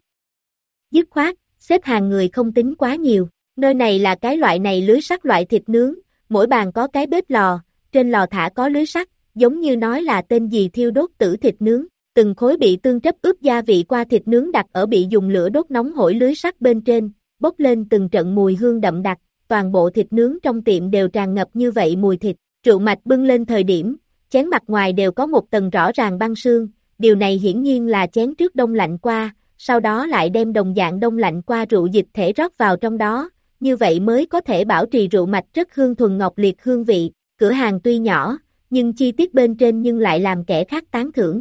Dứt khoát, xếp hàng người không tính quá nhiều, nơi này là cái loại này lưới sắt loại thịt nướng, mỗi bàn có cái bếp lò, trên lò thả có lưới sắt, giống như nói là tên gì thiêu đốt tử thịt nướng, từng khối bị tương trấp ướp gia vị qua thịt nướng đặt ở bị dùng lửa đốt nóng hổi lưới sắt bên trên, bốc lên từng trận mùi hương đậm đặc, toàn bộ thịt nướng trong tiệm đều tràn ngập như vậy mùi thịt, rượu mạch bưng lên thời điểm, chén mặt ngoài đều có một tầng rõ ràng băng sương, điều này hiển nhiên là chén trước đông lạnh qua, sau đó lại đem đồng dạng đông lạnh qua rượu dịch thể rót vào trong đó, như vậy mới có thể bảo trì rượu mạch rất hương thuần ngọc liệt hương vị, cửa hàng tuy nhỏ, nhưng chi tiết bên trên nhưng lại làm kẻ khác tán thưởng.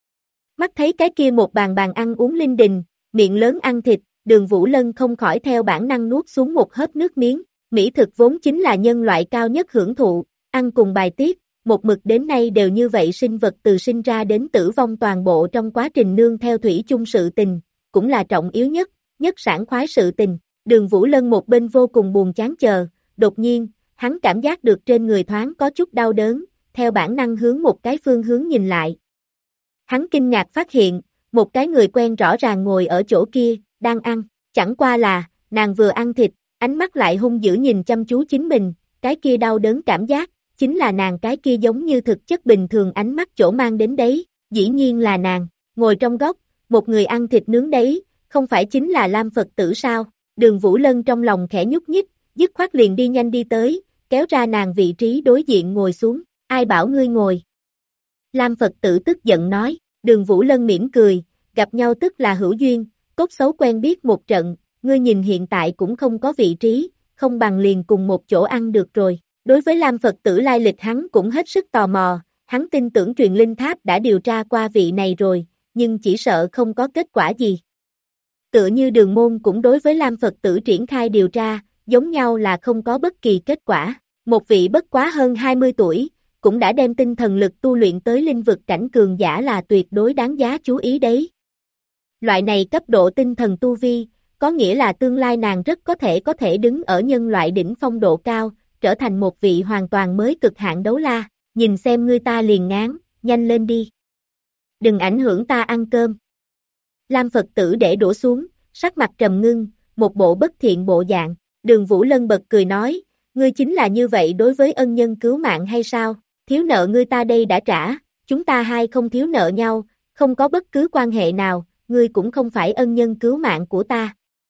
Mắt thấy cái kia một bàn ăn uống linh đình, miệng lớn ăn thịt, Đường Vũ Lân không khỏi theo bản năng nuốt xuống một hớp nước miếng, mỹ thực vốn chính là nhân loại cao nhất hưởng thụ, ăn cùng bài tiết, một mực đến nay đều như vậy sinh vật từ sinh ra đến tử vong toàn bộ trong quá trình nương theo thủy chung sự tình, cũng là trọng yếu nhất sảng khoái sự tình. Đường Vũ Lân một bên vô cùng buồn chán chờ, đột nhiên, hắn cảm giác được trên người thoáng có chút đau đớn, theo bản năng hướng một cái phương hướng nhìn lại. Hắn kinh ngạc phát hiện, một cái người quen rõ ràng ngồi ở chỗ kia, đang ăn, chẳng qua là, nàng vừa ăn thịt, ánh mắt lại hung dữ nhìn chăm chú chính mình, cái kia đau đớn cảm giác, chính là nàng cái kia giống như thực chất bình thường ánh mắt chỗ mang đến đấy, dĩ nhiên là nàng, ngồi trong góc, một người ăn thịt nướng đấy, không phải chính là Lam Phật tử sao, Đường Vũ Lân trong lòng khẽ nhúc nhích, dứt khoát liền đi nhanh đi tới, kéo ra nàng vị trí đối diện ngồi xuống, ai bảo ngươi ngồi. Lam Phật tử tức giận nói, Đường Vũ Lân mỉm cười, gặp nhau tức là hữu duyên, cốt xấu quen biết một trận, ngươi nhìn hiện tại cũng không có vị trí, không bằng liền cùng một chỗ ăn được rồi. Đối với Lam Phật tử lai lịch hắn cũng hết sức tò mò, hắn tin tưởng truyền linh tháp đã điều tra qua vị này rồi, nhưng chỉ sợ không có kết quả gì. Tựa như Đường môn cũng đối với Lam Phật tử triển khai điều tra, giống nhau là không có bất kỳ kết quả. Một vị bất quá hơn 20 tuổi, cũng đã đem tinh thần lực tu luyện tới linh vực cảnh cường giả là tuyệt đối đáng giá chú ý đấy. Loại này cấp độ tinh thần tu vi, có nghĩa là tương lai nàng rất có thể đứng ở nhân loại đỉnh phong độ cao, trở thành một vị hoàn toàn mới cực hạn đấu la, nhìn xem ngươi ta liền ngán, nhanh lên đi. Đừng ảnh hưởng ta ăn cơm. Lam Phật tử để đổ xuống, sắc mặt trầm ngưng, một bộ bất thiện bộ dạng, Đường Vũ Lân bật cười nói, ngươi chính là như vậy đối với ân nhân cứu mạng hay sao, thiếu nợ ngươi ta đây đã trả, chúng ta hai không thiếu nợ nhau, không có bất cứ quan hệ nào, ngươi cũng không phải ân nhân cứu mạng của ta.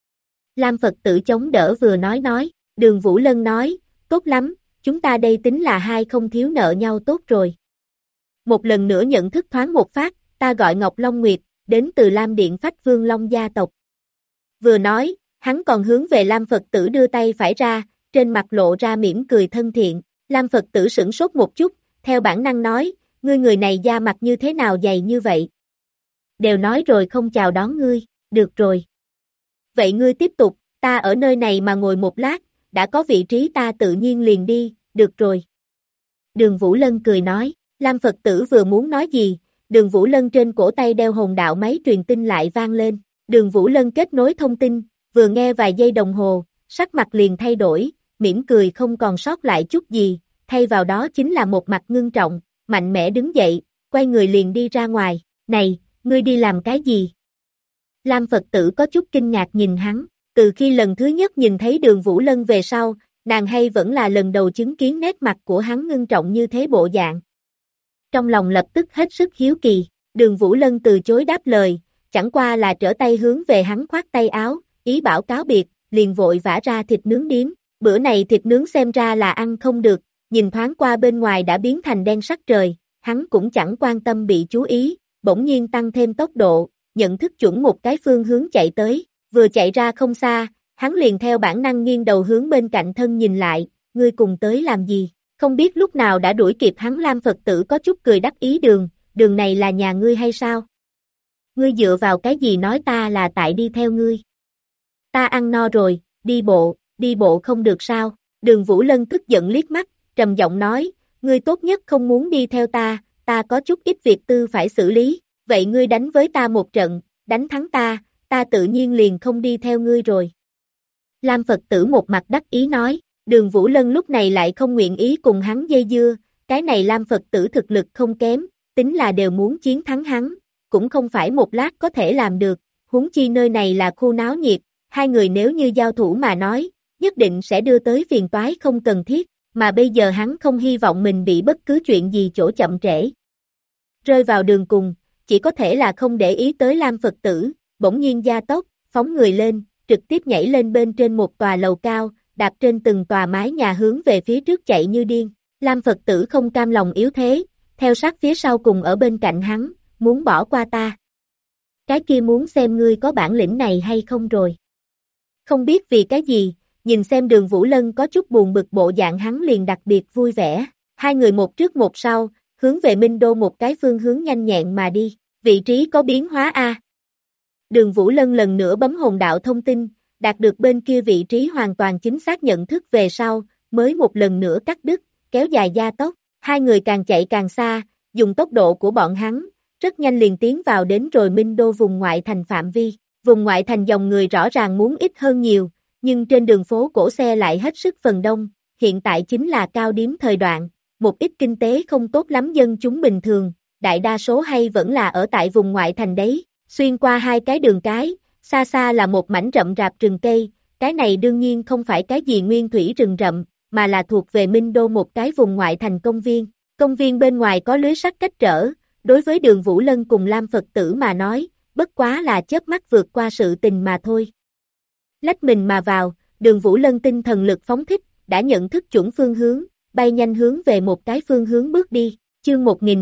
Lam Phật tử chống đỡ vừa nói, Đường Vũ Lân nói, tốt lắm, chúng ta đây tính là hai không thiếu nợ nhau tốt rồi. Một lần nữa nhận thức thoáng một phát, ta gọi Ngọc Long Nguyệt, đến từ Lam Điện Phách Vương Long gia tộc. Vừa nói, hắn còn hướng về Lam Phật tử đưa tay phải ra, trên mặt lộ ra mỉm cười thân thiện. Lam Phật tử sửng sốt một chút, theo bản năng nói, ngươi người này da mặt như thế nào dày như vậy? Đều nói rồi không chào đón ngươi, được rồi. Vậy ngươi tiếp tục, ta ở nơi này mà ngồi một lát, đã có vị trí ta tự nhiên liền đi, được rồi. Đường Vũ Lân cười nói, Lam Phật tử vừa muốn nói gì, Đường Vũ Lân trên cổ tay đeo hồn đạo máy truyền tin lại vang lên. Đường Vũ Lân kết nối thông tin, vừa nghe vài giây đồng hồ, sắc mặt liền thay đổi, mỉm cười không còn sót lại chút gì, thay vào đó chính là một mặt ngưng trọng, mạnh mẽ đứng dậy, quay người liền đi ra ngoài, này, ngươi đi làm cái gì? Lam Phật tử có chút kinh ngạc nhìn hắn, từ khi lần thứ nhất nhìn thấy Đường Vũ Lân về sau, nàng hay vẫn là lần đầu chứng kiến nét mặt của hắn ngưng trọng như thế bộ dạng. Trong lòng lập tức hết sức hiếu kỳ, Đường Vũ Lân từ chối đáp lời, chẳng qua là trở tay hướng về hắn khoát tay áo, ý bảo cáo biệt, liền vội vã ra thịt nướng điếm, bữa này thịt nướng xem ra là ăn không được, nhìn thoáng qua bên ngoài đã biến thành đen sắc trời, hắn cũng chẳng quan tâm bị chú ý, bỗng nhiên tăng thêm tốc độ, nhận thức chuẩn một cái phương hướng chạy tới, vừa chạy ra không xa, hắn liền theo bản năng nghiêng đầu hướng bên cạnh thân nhìn lại, ngươi cùng tới làm gì, không biết lúc nào đã đuổi kịp hắn. Lam Phật tử có chút cười đắc ý, đường này là nhà ngươi hay sao? Ngươi dựa vào cái gì nói ta là tại đi theo ngươi? Ta ăn no rồi, đi bộ không được sao? Đường Vũ Lân tức giận liếc mắt, trầm giọng nói, ngươi tốt nhất không muốn đi theo ta có chút ít việc tư phải xử lý, vậy ngươi đánh với ta một trận, đánh thắng ta tự nhiên liền không đi theo ngươi rồi. Lam Phật tử một mặt đắc ý nói, Đường Vũ Lân lúc này lại không nguyện ý cùng hắn dây dưa, cái này Lam Phật tử thực lực không kém, tính là đều muốn chiến thắng hắn, cũng không phải một lát có thể làm được, huống chi nơi này là khu náo nhiệt, hai người nếu như giao thủ mà nói, nhất định sẽ đưa tới phiền toái không cần thiết, mà bây giờ hắn không hy vọng mình bị bất cứ chuyện gì chỗ chậm trễ. Rơi vào đường cùng, chỉ có thể là không để ý tới Lam Phật tử, bỗng nhiên gia tốc, phóng người lên, trực tiếp nhảy lên bên trên một tòa lầu cao, đạp trên từng tòa mái nhà hướng về phía trước chạy như điên. Lam Phật tử không cam lòng yếu thế, theo sát phía sau cùng ở bên cạnh hắn, muốn bỏ qua ta. Cái kia muốn xem ngươi có bản lĩnh này hay không rồi. Không biết vì cái gì, nhìn xem Đường Vũ Lân có chút buồn bực bộ dạng, hắn liền đặc biệt vui vẻ. Hai người một trước một sau, hướng về Minh Đô một cái phương hướng nhanh nhẹn mà đi, vị trí có biến hóa a. Đường Vũ Lân lần nữa bấm hồn đạo thông tin, đạt được bên kia vị trí hoàn toàn chính xác nhận thức về sau, mới một lần nữa cắt đứt, kéo dài gia tốc, hai người càng chạy càng xa, dùng tốc độ của bọn hắn, rất nhanh liền tiến vào đến rồi Minh Đô vùng ngoại thành phạm vi. Vùng ngoại thành dòng người rõ ràng muốn ít hơn nhiều, nhưng trên đường phố cổ xe lại hết sức phần đông, hiện tại chính là cao điểm thời đoạn, một ít kinh tế không tốt lắm dân chúng bình thường, đại đa số hay vẫn là ở tại vùng ngoại thành đấy, xuyên qua hai cái đường cái, xa xa là một mảnh rậm rạp rừng cây, cái này đương nhiên không phải cái gì nguyên thủy rừng rậm, mà là thuộc về Minh Đô một cái vùng ngoại thành công viên bên ngoài có lưới sắt cách trở, đối với Đường Vũ Lân cùng Lam Phật tử mà nói, bất quá là chớp mắt vượt qua sự tình mà thôi. Lách mình mà vào, Đường Vũ Lân tinh thần lực phóng thích, đã nhận thức chuẩn phương hướng, bay nhanh hướng về một cái phương hướng bước đi, chương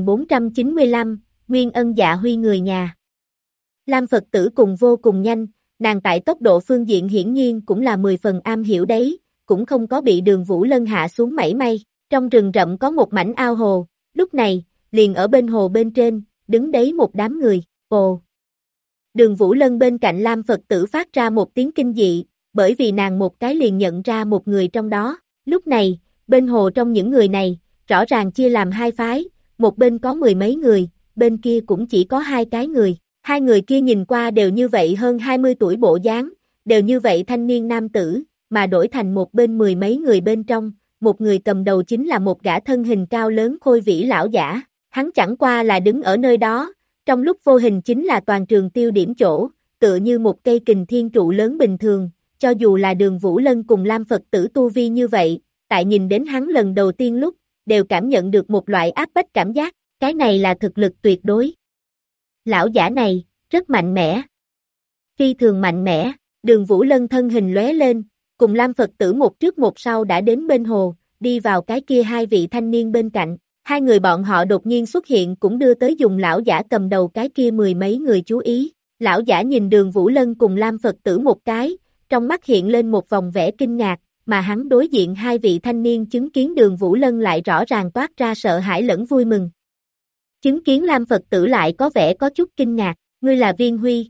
1495, Nguyên Ân Dạ Huy người nhà. Lam Phật tử cùng vô cùng nhanh, nàng tại tốc độ phương diện hiển nhiên cũng là 10 phần am hiểu đấy, cũng không có bị Đường Vũ Lân hạ xuống mảy may, trong rừng rậm có một mảnh ao hồ, lúc này, liền ở bên hồ bên trên, đứng đấy một đám người, ồ. Đường Vũ Lân bên cạnh Lam Phật tử phát ra một tiếng kinh dị, bởi vì nàng một cái liền nhận ra một người trong đó, lúc này, bên hồ trong những người này, rõ ràng chia làm hai phái, một bên có 10 mấy người, bên kia cũng chỉ có 2 cái người, hai người kia nhìn qua đều như vậy hơn 20 tuổi bộ dáng, đều như vậy thanh niên nam tử, mà đổi thành một bên mười mấy người bên trong, một người cầm đầu chính là một gã thân hình cao lớn khôi vĩ lão giả, hắn chẳng qua là đứng ở nơi đó, trong lúc vô hình chính là toàn trường tiêu điểm chỗ, tựa như một cây kình thiên trụ lớn bình thường, cho dù là Đường Vũ Lân cùng Lam Phật tử tu vi như vậy, tại nhìn đến hắn lần đầu tiên lúc, đều cảm nhận được một loại áp bách cảm giác, cái này là thực lực tuyệt đối. Lão giả này, rất mạnh mẽ. Phi thường mạnh mẽ, Đường Vũ Lân thân hình lóe lên, cùng Lam Phật tử một trước một sau đã đến bên hồ, đi vào cái kia hai vị thanh niên bên cạnh. Hai người bọn họ đột nhiên xuất hiện cũng đưa tới dùng lão giả cầm đầu cái kia mười mấy người chú ý. Lão giả nhìn Đường Vũ Lân cùng Lam Phật tử một cái, trong mắt hiện lên một vòng vẻ kinh ngạc, mà hắn đối diện hai vị thanh niên chứng kiến Đường Vũ Lân lại rõ ràng toát ra sợ hãi lẫn vui mừng. Chứng kiến Lam Phật tử lại có vẻ có chút kinh ngạc, ngươi là Viên Huy.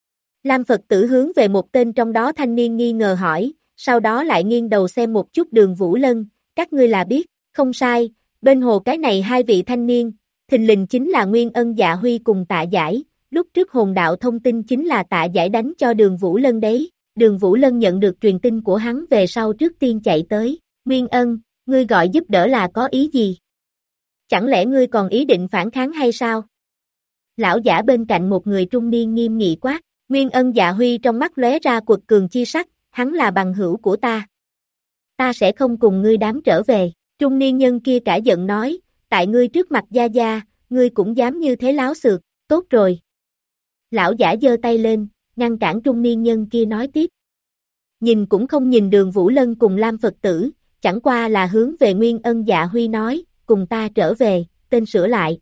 Lam Phật tử hướng về một tên trong đó thanh niên nghi ngờ hỏi, sau đó lại nghiêng đầu xem một chút Đường Vũ Lân, các ngươi là biết, không sai, bên hồ cái này hai vị thanh niên, thình lình chính là Nguyên Ân Dạ Huy cùng Tạ Giải, lúc trước hồn đạo thông tin chính là Tạ Giải đánh cho Đường Vũ Lân đấy, Đường Vũ Lân nhận được truyền tin của hắn về sau trước tiên chạy tới, Nguyên Ân, ngươi gọi giúp đỡ là có ý gì? Chẳng lẽ ngươi còn ý định phản kháng hay sao? Lão giả bên cạnh một người trung niên nghiêm nghị quát, Nguyên Ân Dạ Huy trong mắt lóe ra quật cường chi sắc, hắn là bằng hữu của ta. Ta sẽ không cùng ngươi đám trở về, trung niên nhân kia cả giận nói, tại ngươi trước mặt gia gia, ngươi cũng dám như thế láo xược, tốt rồi. Lão giả giơ tay lên, ngăn cản trung niên nhân kia nói tiếp. Nhìn cũng không nhìn Đường Vũ Lân cùng Lam Phật tử, chẳng qua là hướng về Nguyên Ân Dạ Huy nói, cùng ta trở về, tên sửa lại.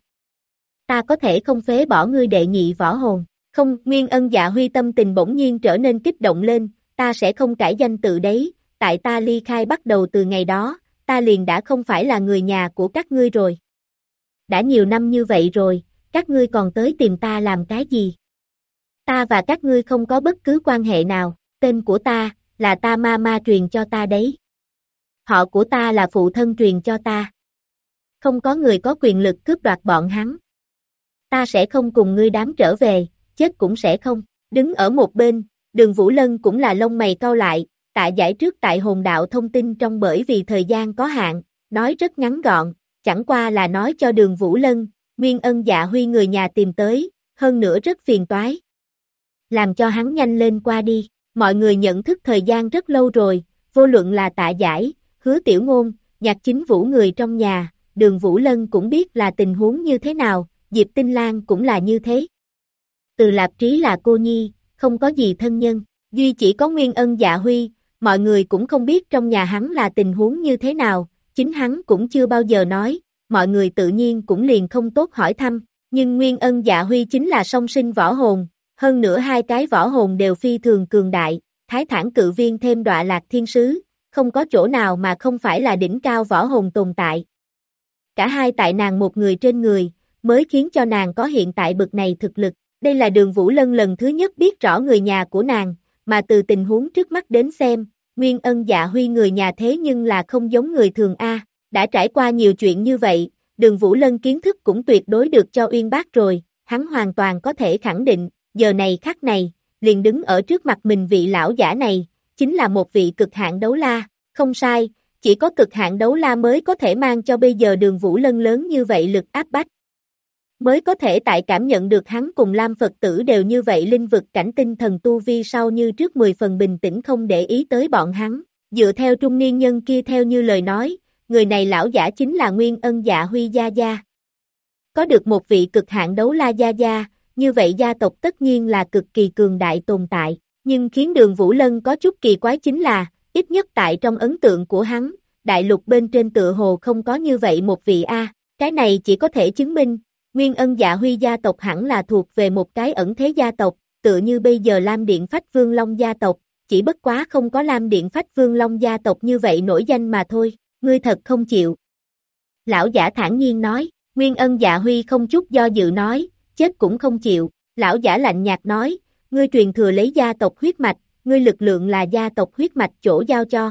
Ta có thể không phế bỏ ngươi đệ nhị võ hồn, không, Nguyên Ân Dạ Huy tâm tình bỗng nhiên trở nên kích động lên, ta sẽ không cải danh tự đấy, tại ta ly khai bắt đầu từ ngày đó, ta liền đã không phải là người nhà của các ngươi rồi. Đã nhiều năm như vậy rồi, các ngươi còn tới tìm ta làm cái gì? Ta và các ngươi không có bất cứ quan hệ nào, tên của ta, là ta ma truyền cho ta đấy. Họ của ta là phụ thân truyền cho ta. Không có người có quyền lực cướp đoạt bọn hắn. Ta sẽ không cùng ngươi đám trở về, chết cũng sẽ không. Đứng ở một bên, Đường Vũ Lân cũng là lông mày cau lại, Tạ Giải trước tại hồn đạo thông tin trong bởi vì thời gian có hạn, nói rất ngắn gọn, chẳng qua là nói cho Đường Vũ Lân, Nguyên Ân Dạ Huy người nhà tìm tới, hơn nữa rất phiền toái. Làm cho hắn nhanh lên qua đi, mọi người nhận thức thời gian rất lâu rồi, vô luận là Tạ Giải, Hứa Tiểu Ngôn, Nhạc Chính Vũ người trong nhà, Đường Vũ Lân cũng biết là tình huống như thế nào, Diệp Tinh Lan cũng là như thế. Từ Lạp Trí là cô nhi, không có gì thân nhân, duy chỉ có Nguyên Ân Dạ Huy, mọi người cũng không biết trong nhà hắn là tình huống như thế nào, chính hắn cũng chưa bao giờ nói, mọi người tự nhiên cũng liền không tốt hỏi thăm, nhưng Nguyên Ân Dạ Huy chính là song sinh võ hồn, hơn nữa hai cái võ hồn đều phi thường cường đại, Thái Thản Cự Viên thêm Đọa Lạc Thiên Sứ, không có chỗ nào mà không phải là đỉnh cao võ hồn tồn tại. Cả hai tại nàng một người trên người, mới khiến cho nàng có hiện tại bực này thực lực. Đây là Đường Vũ Lân lần thứ nhất biết rõ người nhà của nàng, mà từ tình huống trước mắt đến xem, Nguyên Ân Dạ Huy người nhà thế nhưng là không giống người thường A, đã trải qua nhiều chuyện như vậy, Đường Vũ Lân kiến thức cũng tuyệt đối được cho uyên bác rồi, hắn hoàn toàn có thể khẳng định, giờ này khắc này, liền đứng ở trước mặt mình vị lão giả này, chính là một vị cực hạn đấu la, không sai, chỉ có cực hạn đấu la mới có thể mang cho bây giờ Đường Vũ Lân lớn như vậy lực áp bách. Mới có thể tại cảm nhận được hắn cùng Lam Phật tử đều như vậy linh vực cảnh tinh thần tu vi sau như trước 10 phần bình tĩnh không để ý tới bọn hắn, dựa theo trung niên nhân kia theo như lời nói, người này lão giả chính là Nguyên Ân Dạ Huy gia gia. Có được một vị cực hạn đấu la gia gia, như vậy gia tộc tất nhiên là cực kỳ cường đại tồn tại, nhưng khiến Đường Vũ Lân có chút kỳ quái chính là, ít nhất tại trong ấn tượng của hắn, đại lục bên trên tựa hồ không có như vậy một vị A, cái này chỉ có thể chứng minh, Nguyên Ân Dạ Huy gia tộc hẳn là thuộc về một cái ẩn thế gia tộc, tựa như bây giờ Lam Điện Phách Vương Long gia tộc, chỉ bất quá không có Lam Điện Phách Vương Long gia tộc như vậy nổi danh mà thôi, ngươi thật không chịu. Lão giả thản nhiên nói, Nguyên Ân Dạ Huy không chút do dự nói, chết cũng không chịu, lão giả lạnh nhạt nói, ngươi truyền thừa lấy gia tộc huyết mạch, ngươi lực lượng là gia tộc huyết mạch chỗ giao cho.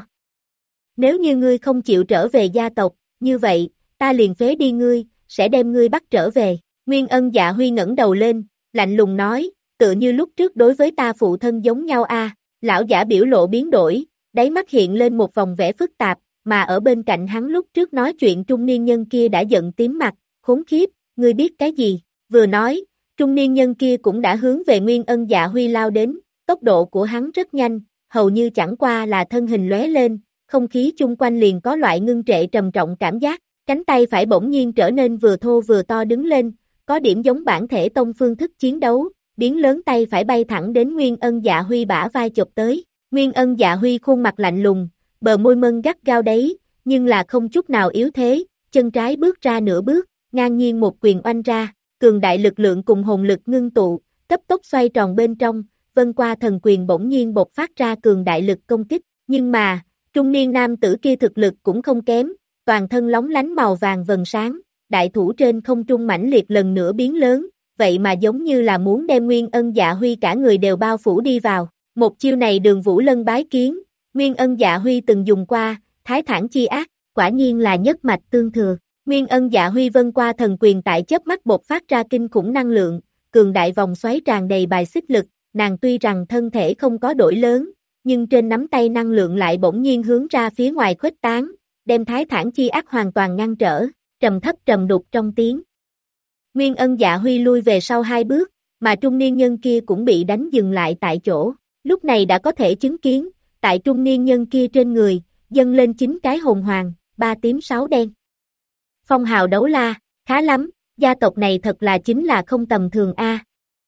Nếu như ngươi không chịu trở về gia tộc, như vậy, ta liền phế đi ngươi, sẽ đem ngươi bắt trở về. Nguyên Ân Dạ Huy ngẩng đầu lên, lạnh lùng nói, tựa như lúc trước đối với ta phụ thân giống nhau a, Lão giả biểu lộ biến đổi, đáy mắt hiện lên một vòng vẻ phức tạp, mà ở bên cạnh hắn lúc trước nói chuyện trung niên nhân kia đã giận tím mặt, khốn khiếp, ngươi biết cái gì? Vừa nói, trung niên nhân kia cũng đã hướng về Nguyên Ân Dạ Huy lao đến, tốc độ của hắn rất nhanh, hầu như chẳng qua là thân hình lóe lên, không khí chung quanh liền có loại ngưng trệ trầm trọng cảm giác, cánh tay phải bỗng nhiên trở nên vừa thô vừa to đứng lên, có điểm giống bản thể tông phương thức chiến đấu, biến lớn tay phải bay thẳng đến Nguyên Ân Dạ Huy bả vai chụp tới. Nguyên Ân Dạ Huy khuôn mặt lạnh lùng, bờ môi mân gắt gao đấy, nhưng là không chút nào yếu thế, chân trái bước ra nửa bước, ngang nhiên một quyền oanh ra, cường đại lực lượng cùng hồn lực ngưng tụ, cấp tốc xoay tròn bên trong, vân qua thần quyền bỗng nhiên bộc phát ra cường đại lực công kích, nhưng mà, trung niên nam tử kia thực lực cũng không kém, toàn thân lóng lánh màu vàng vần sáng, đại thủ trên không trung mãnh liệt lần nữa biến lớn, vậy mà giống như là muốn đem Nguyên Ân Dạ Huy cả người đều bao phủ đi vào. Một chiêu này Đường Vũ Lân bái kiến, Nguyên Ân Dạ Huy từng dùng qua, thái thản chi ác, quả nhiên là nhất mạch tương thừa. Nguyên Ân Dạ Huy vân qua thần quyền tại chớp mắt bộc phát ra kinh khủng năng lượng, cường đại vòng xoáy tràn đầy bài xích lực, nàng tuy rằng thân thể không có đổi lớn, nhưng trên nắm tay năng lượng lại bỗng nhiên hướng ra phía ngoài khuếch tán, đem thái thản chi ác hoàn toàn ngăn trở, trầm thấp trầm đục trong tiếng. Nguyên Ân Dạ Huy lui về sau 2 bước, mà trung niên nhân kia cũng bị đánh dừng lại tại chỗ. Lúc này đã có thể chứng kiến, tại trung niên nhân kia trên người, dâng lên 9 cái hồn hoàng, 3 tím 6 đen. Phong hào đấu la, khá lắm, gia tộc này thật là chính là không tầm thường a.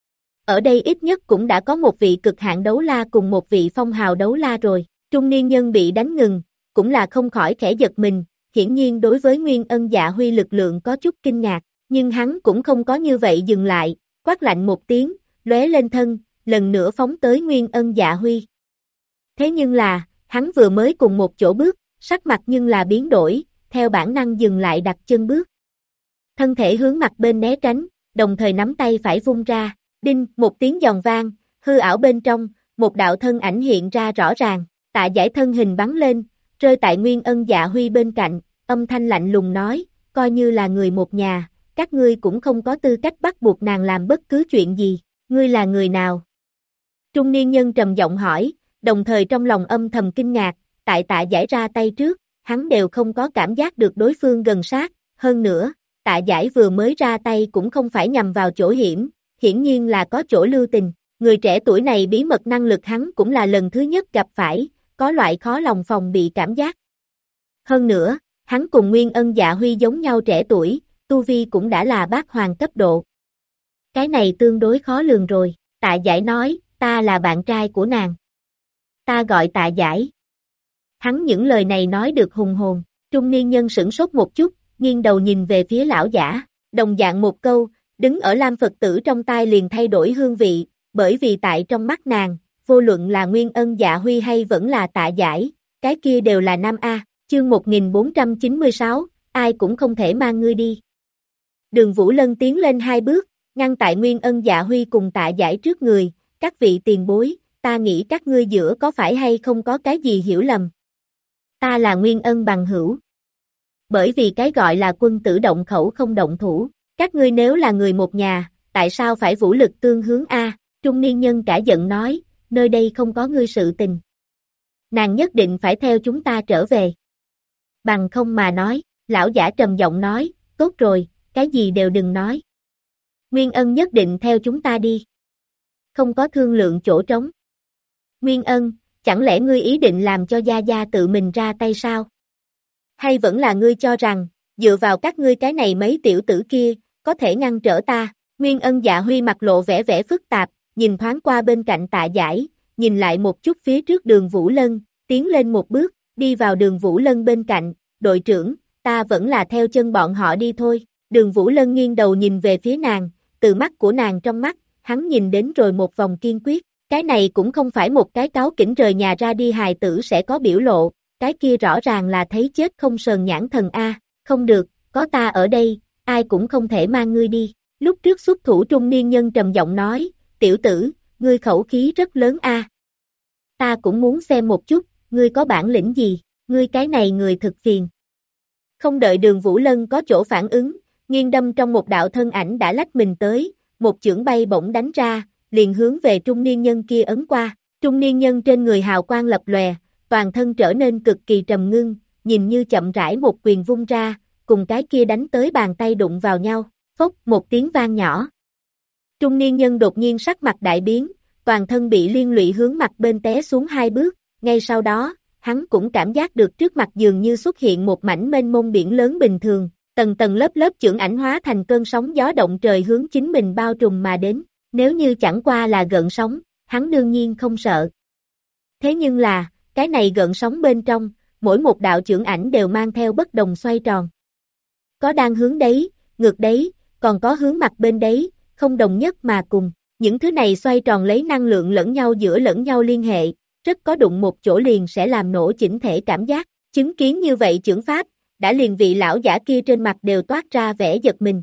Ở đây ít nhất cũng đã có một vị cực hạn đấu la cùng một vị phong hào đấu la rồi. Trung niên nhân bị đánh ngừng, cũng là không khỏi khẽ giật mình, hiển nhiên đối với Nguyên Ân Dạ Huy lực lượng có chút kinh ngạc, nhưng hắn cũng không có như vậy dừng lại, quát lạnh một tiếng, lóe lên thân, lần nữa phóng tới Nguyên Ân Dạ Huy. Thế nhưng là, hắn vừa mới cùng một chỗ bước, sắc mặt nhưng là biến đổi, theo bản năng dừng lại đặt chân bước. Thân thể hướng mặt bên né tránh, đồng thời nắm tay phải vung ra, đinh, một tiếng giòn vang, hư ảo bên trong, một đạo thân ảnh hiện ra rõ ràng, Tạ Giải thân hình bắn lên, rơi tại Nguyên Ân Dạ Huy bên cạnh, âm thanh lạnh lùng nói, coi như là người một nhà, các ngươi cũng không có tư cách bắt buộc nàng làm bất cứ chuyện gì, ngươi là người nào? Trung niên nhân trầm giọng hỏi, đồng thời trong lòng âm thầm kinh ngạc, tại Tạ Giải ra tay trước, hắn đều không có cảm giác được đối phương gần sát, hơn nữa, Tạ Giải vừa mới ra tay cũng không phải nhằm vào chỗ hiểm, hiển nhiên là có chỗ lưu tình, người trẻ tuổi này bí mật năng lực hắn cũng là lần thứ nhất gặp phải, có loại khó lòng phòng bị cảm giác. Hơn nữa, hắn cùng Nguyên Ân Dạ Huy giống nhau trẻ tuổi, tu vi cũng đã là bát hoàng cấp độ. Cái này tương đối khó lường rồi, Tạ Giải nói, ta là bạn trai của nàng. Ta gọi Tạ Giải. Hắn những lời này nói được hùng hồn, trung niên nhân sửng sốt một chút, nghiêng đầu nhìn về phía lão giả, đồng dạng một câu, đứng ở Lam Phật tử trong tai liền thay đổi hương vị, bởi vì tại trong mắt nàng, vô luận là Nguyên Ân Dạ Huy hay vẫn là Tạ Giải, cái kia đều là nam A, chương 1496, ai cũng không thể mang ngươi đi. Đường Vũ Lân tiến lên 2 bước, ngăn tại Nguyên Ân Dạ Huy cùng Tạ Giải trước người, các vị tiền bối, ta nghĩ các ngươi giữa có phải hay không có cái gì hiểu lầm. Ta là Nguyên Ân bằng hữu. Bởi vì cái gọi là quân tử động khẩu không động thủ, các ngươi nếu là người một nhà, tại sao phải vũ lực tương hướng A, trung niên nhân cả giận nói, nơi đây không có ngươi sự tình. Nàng nhất định phải theo chúng ta trở về. Bằng không mà nói, lão giả trầm giọng nói, tốt rồi, cái gì đều đừng nói. Nguyên Ân nhất định theo chúng ta đi. Không có thương lượng chỗ trống. Nguyên Ân, chẳng lẽ ngươi ý định làm cho Gia Gia tự mình ra tay sao? Hay vẫn là ngươi cho rằng, dựa vào các ngươi cái này mấy tiểu tử kia, có thể ngăn trở ta? Nguyên Ân Dạ Huy mặt lộ vẻ vẻ phức tạp, nhìn thoáng qua bên cạnh Tạ Giải, nhìn lại một chút phía trước Đường Vũ Lân, tiến lên một bước, đi vào Đường Vũ Lân bên cạnh, đội trưởng, ta vẫn là theo chân bọn họ đi thôi. Đường Vũ Lân nghiêng đầu nhìn về phía nàng, từ mắt của nàng trong mắt, hắn nhìn đến rồi một vòng kiên quyết, cái này cũng không phải một cái cáu kỉnh rời nhà ra đi hài tử sẽ có biểu lộ, cái kia rõ ràng là thấy chết không sờn nhãn thần A, không được, có ta ở đây, ai cũng không thể mang ngươi đi. Lúc trước xuất thủ trung niên nhân trầm giọng nói, tiểu tử, ngươi khẩu khí rất lớn A. Ta cũng muốn xem một chút, ngươi có bản lĩnh gì, ngươi cái này người thực phiền. Không đợi Đường Vũ Lân có chỗ phản ứng, nghiêng đâm trong một đạo thân ảnh đã lách mình tới, một chưởng bay bổng đánh ra, liền hướng về trung niên nhân kia ấn qua, Trung niên nhân trên người hào quang lập lòe, toàn thân trở nên cực kỳ trầm ngưng, nhìn như chậm rãi một quyền vung ra, cùng cái kia đánh tới bàn tay đụng vào nhau, phốc một tiếng vang nhỏ. Trung niên nhân đột nhiên sắc mặt đại biến, toàn thân bị liên lụy hướng mặt bên té xuống 2 bước, ngay sau đó, hắn cũng cảm giác được trước mặt dường như xuất hiện một mảnh mênh mông biển lớn bình thường, tầng tầng lớp lớp chưởng ảnh hóa thành cơn sóng gió động trời hướng chính mình bao trùm mà đến, nếu như chẳng qua là gợn sóng, hắn đương nhiên không sợ. Thế nhưng là, cái này gợn sóng bên trong, mỗi một đạo chưởng ảnh đều mang theo bất đồng xoay tròn. Có đang hướng đấy, ngược đấy, còn có hướng mặt bên đấy, không đồng nhất mà cùng. Những thứ này xoay tròn lấy năng lượng lẫn nhau giữa lẫn nhau liên hệ, rất có đụng một chỗ liền sẽ làm nổ chỉnh thể cảm giác. Chứng kiến như vậy chưởng pháp, đã liền vị lão giả kia trên mặt đều toát ra vẻ giật mình.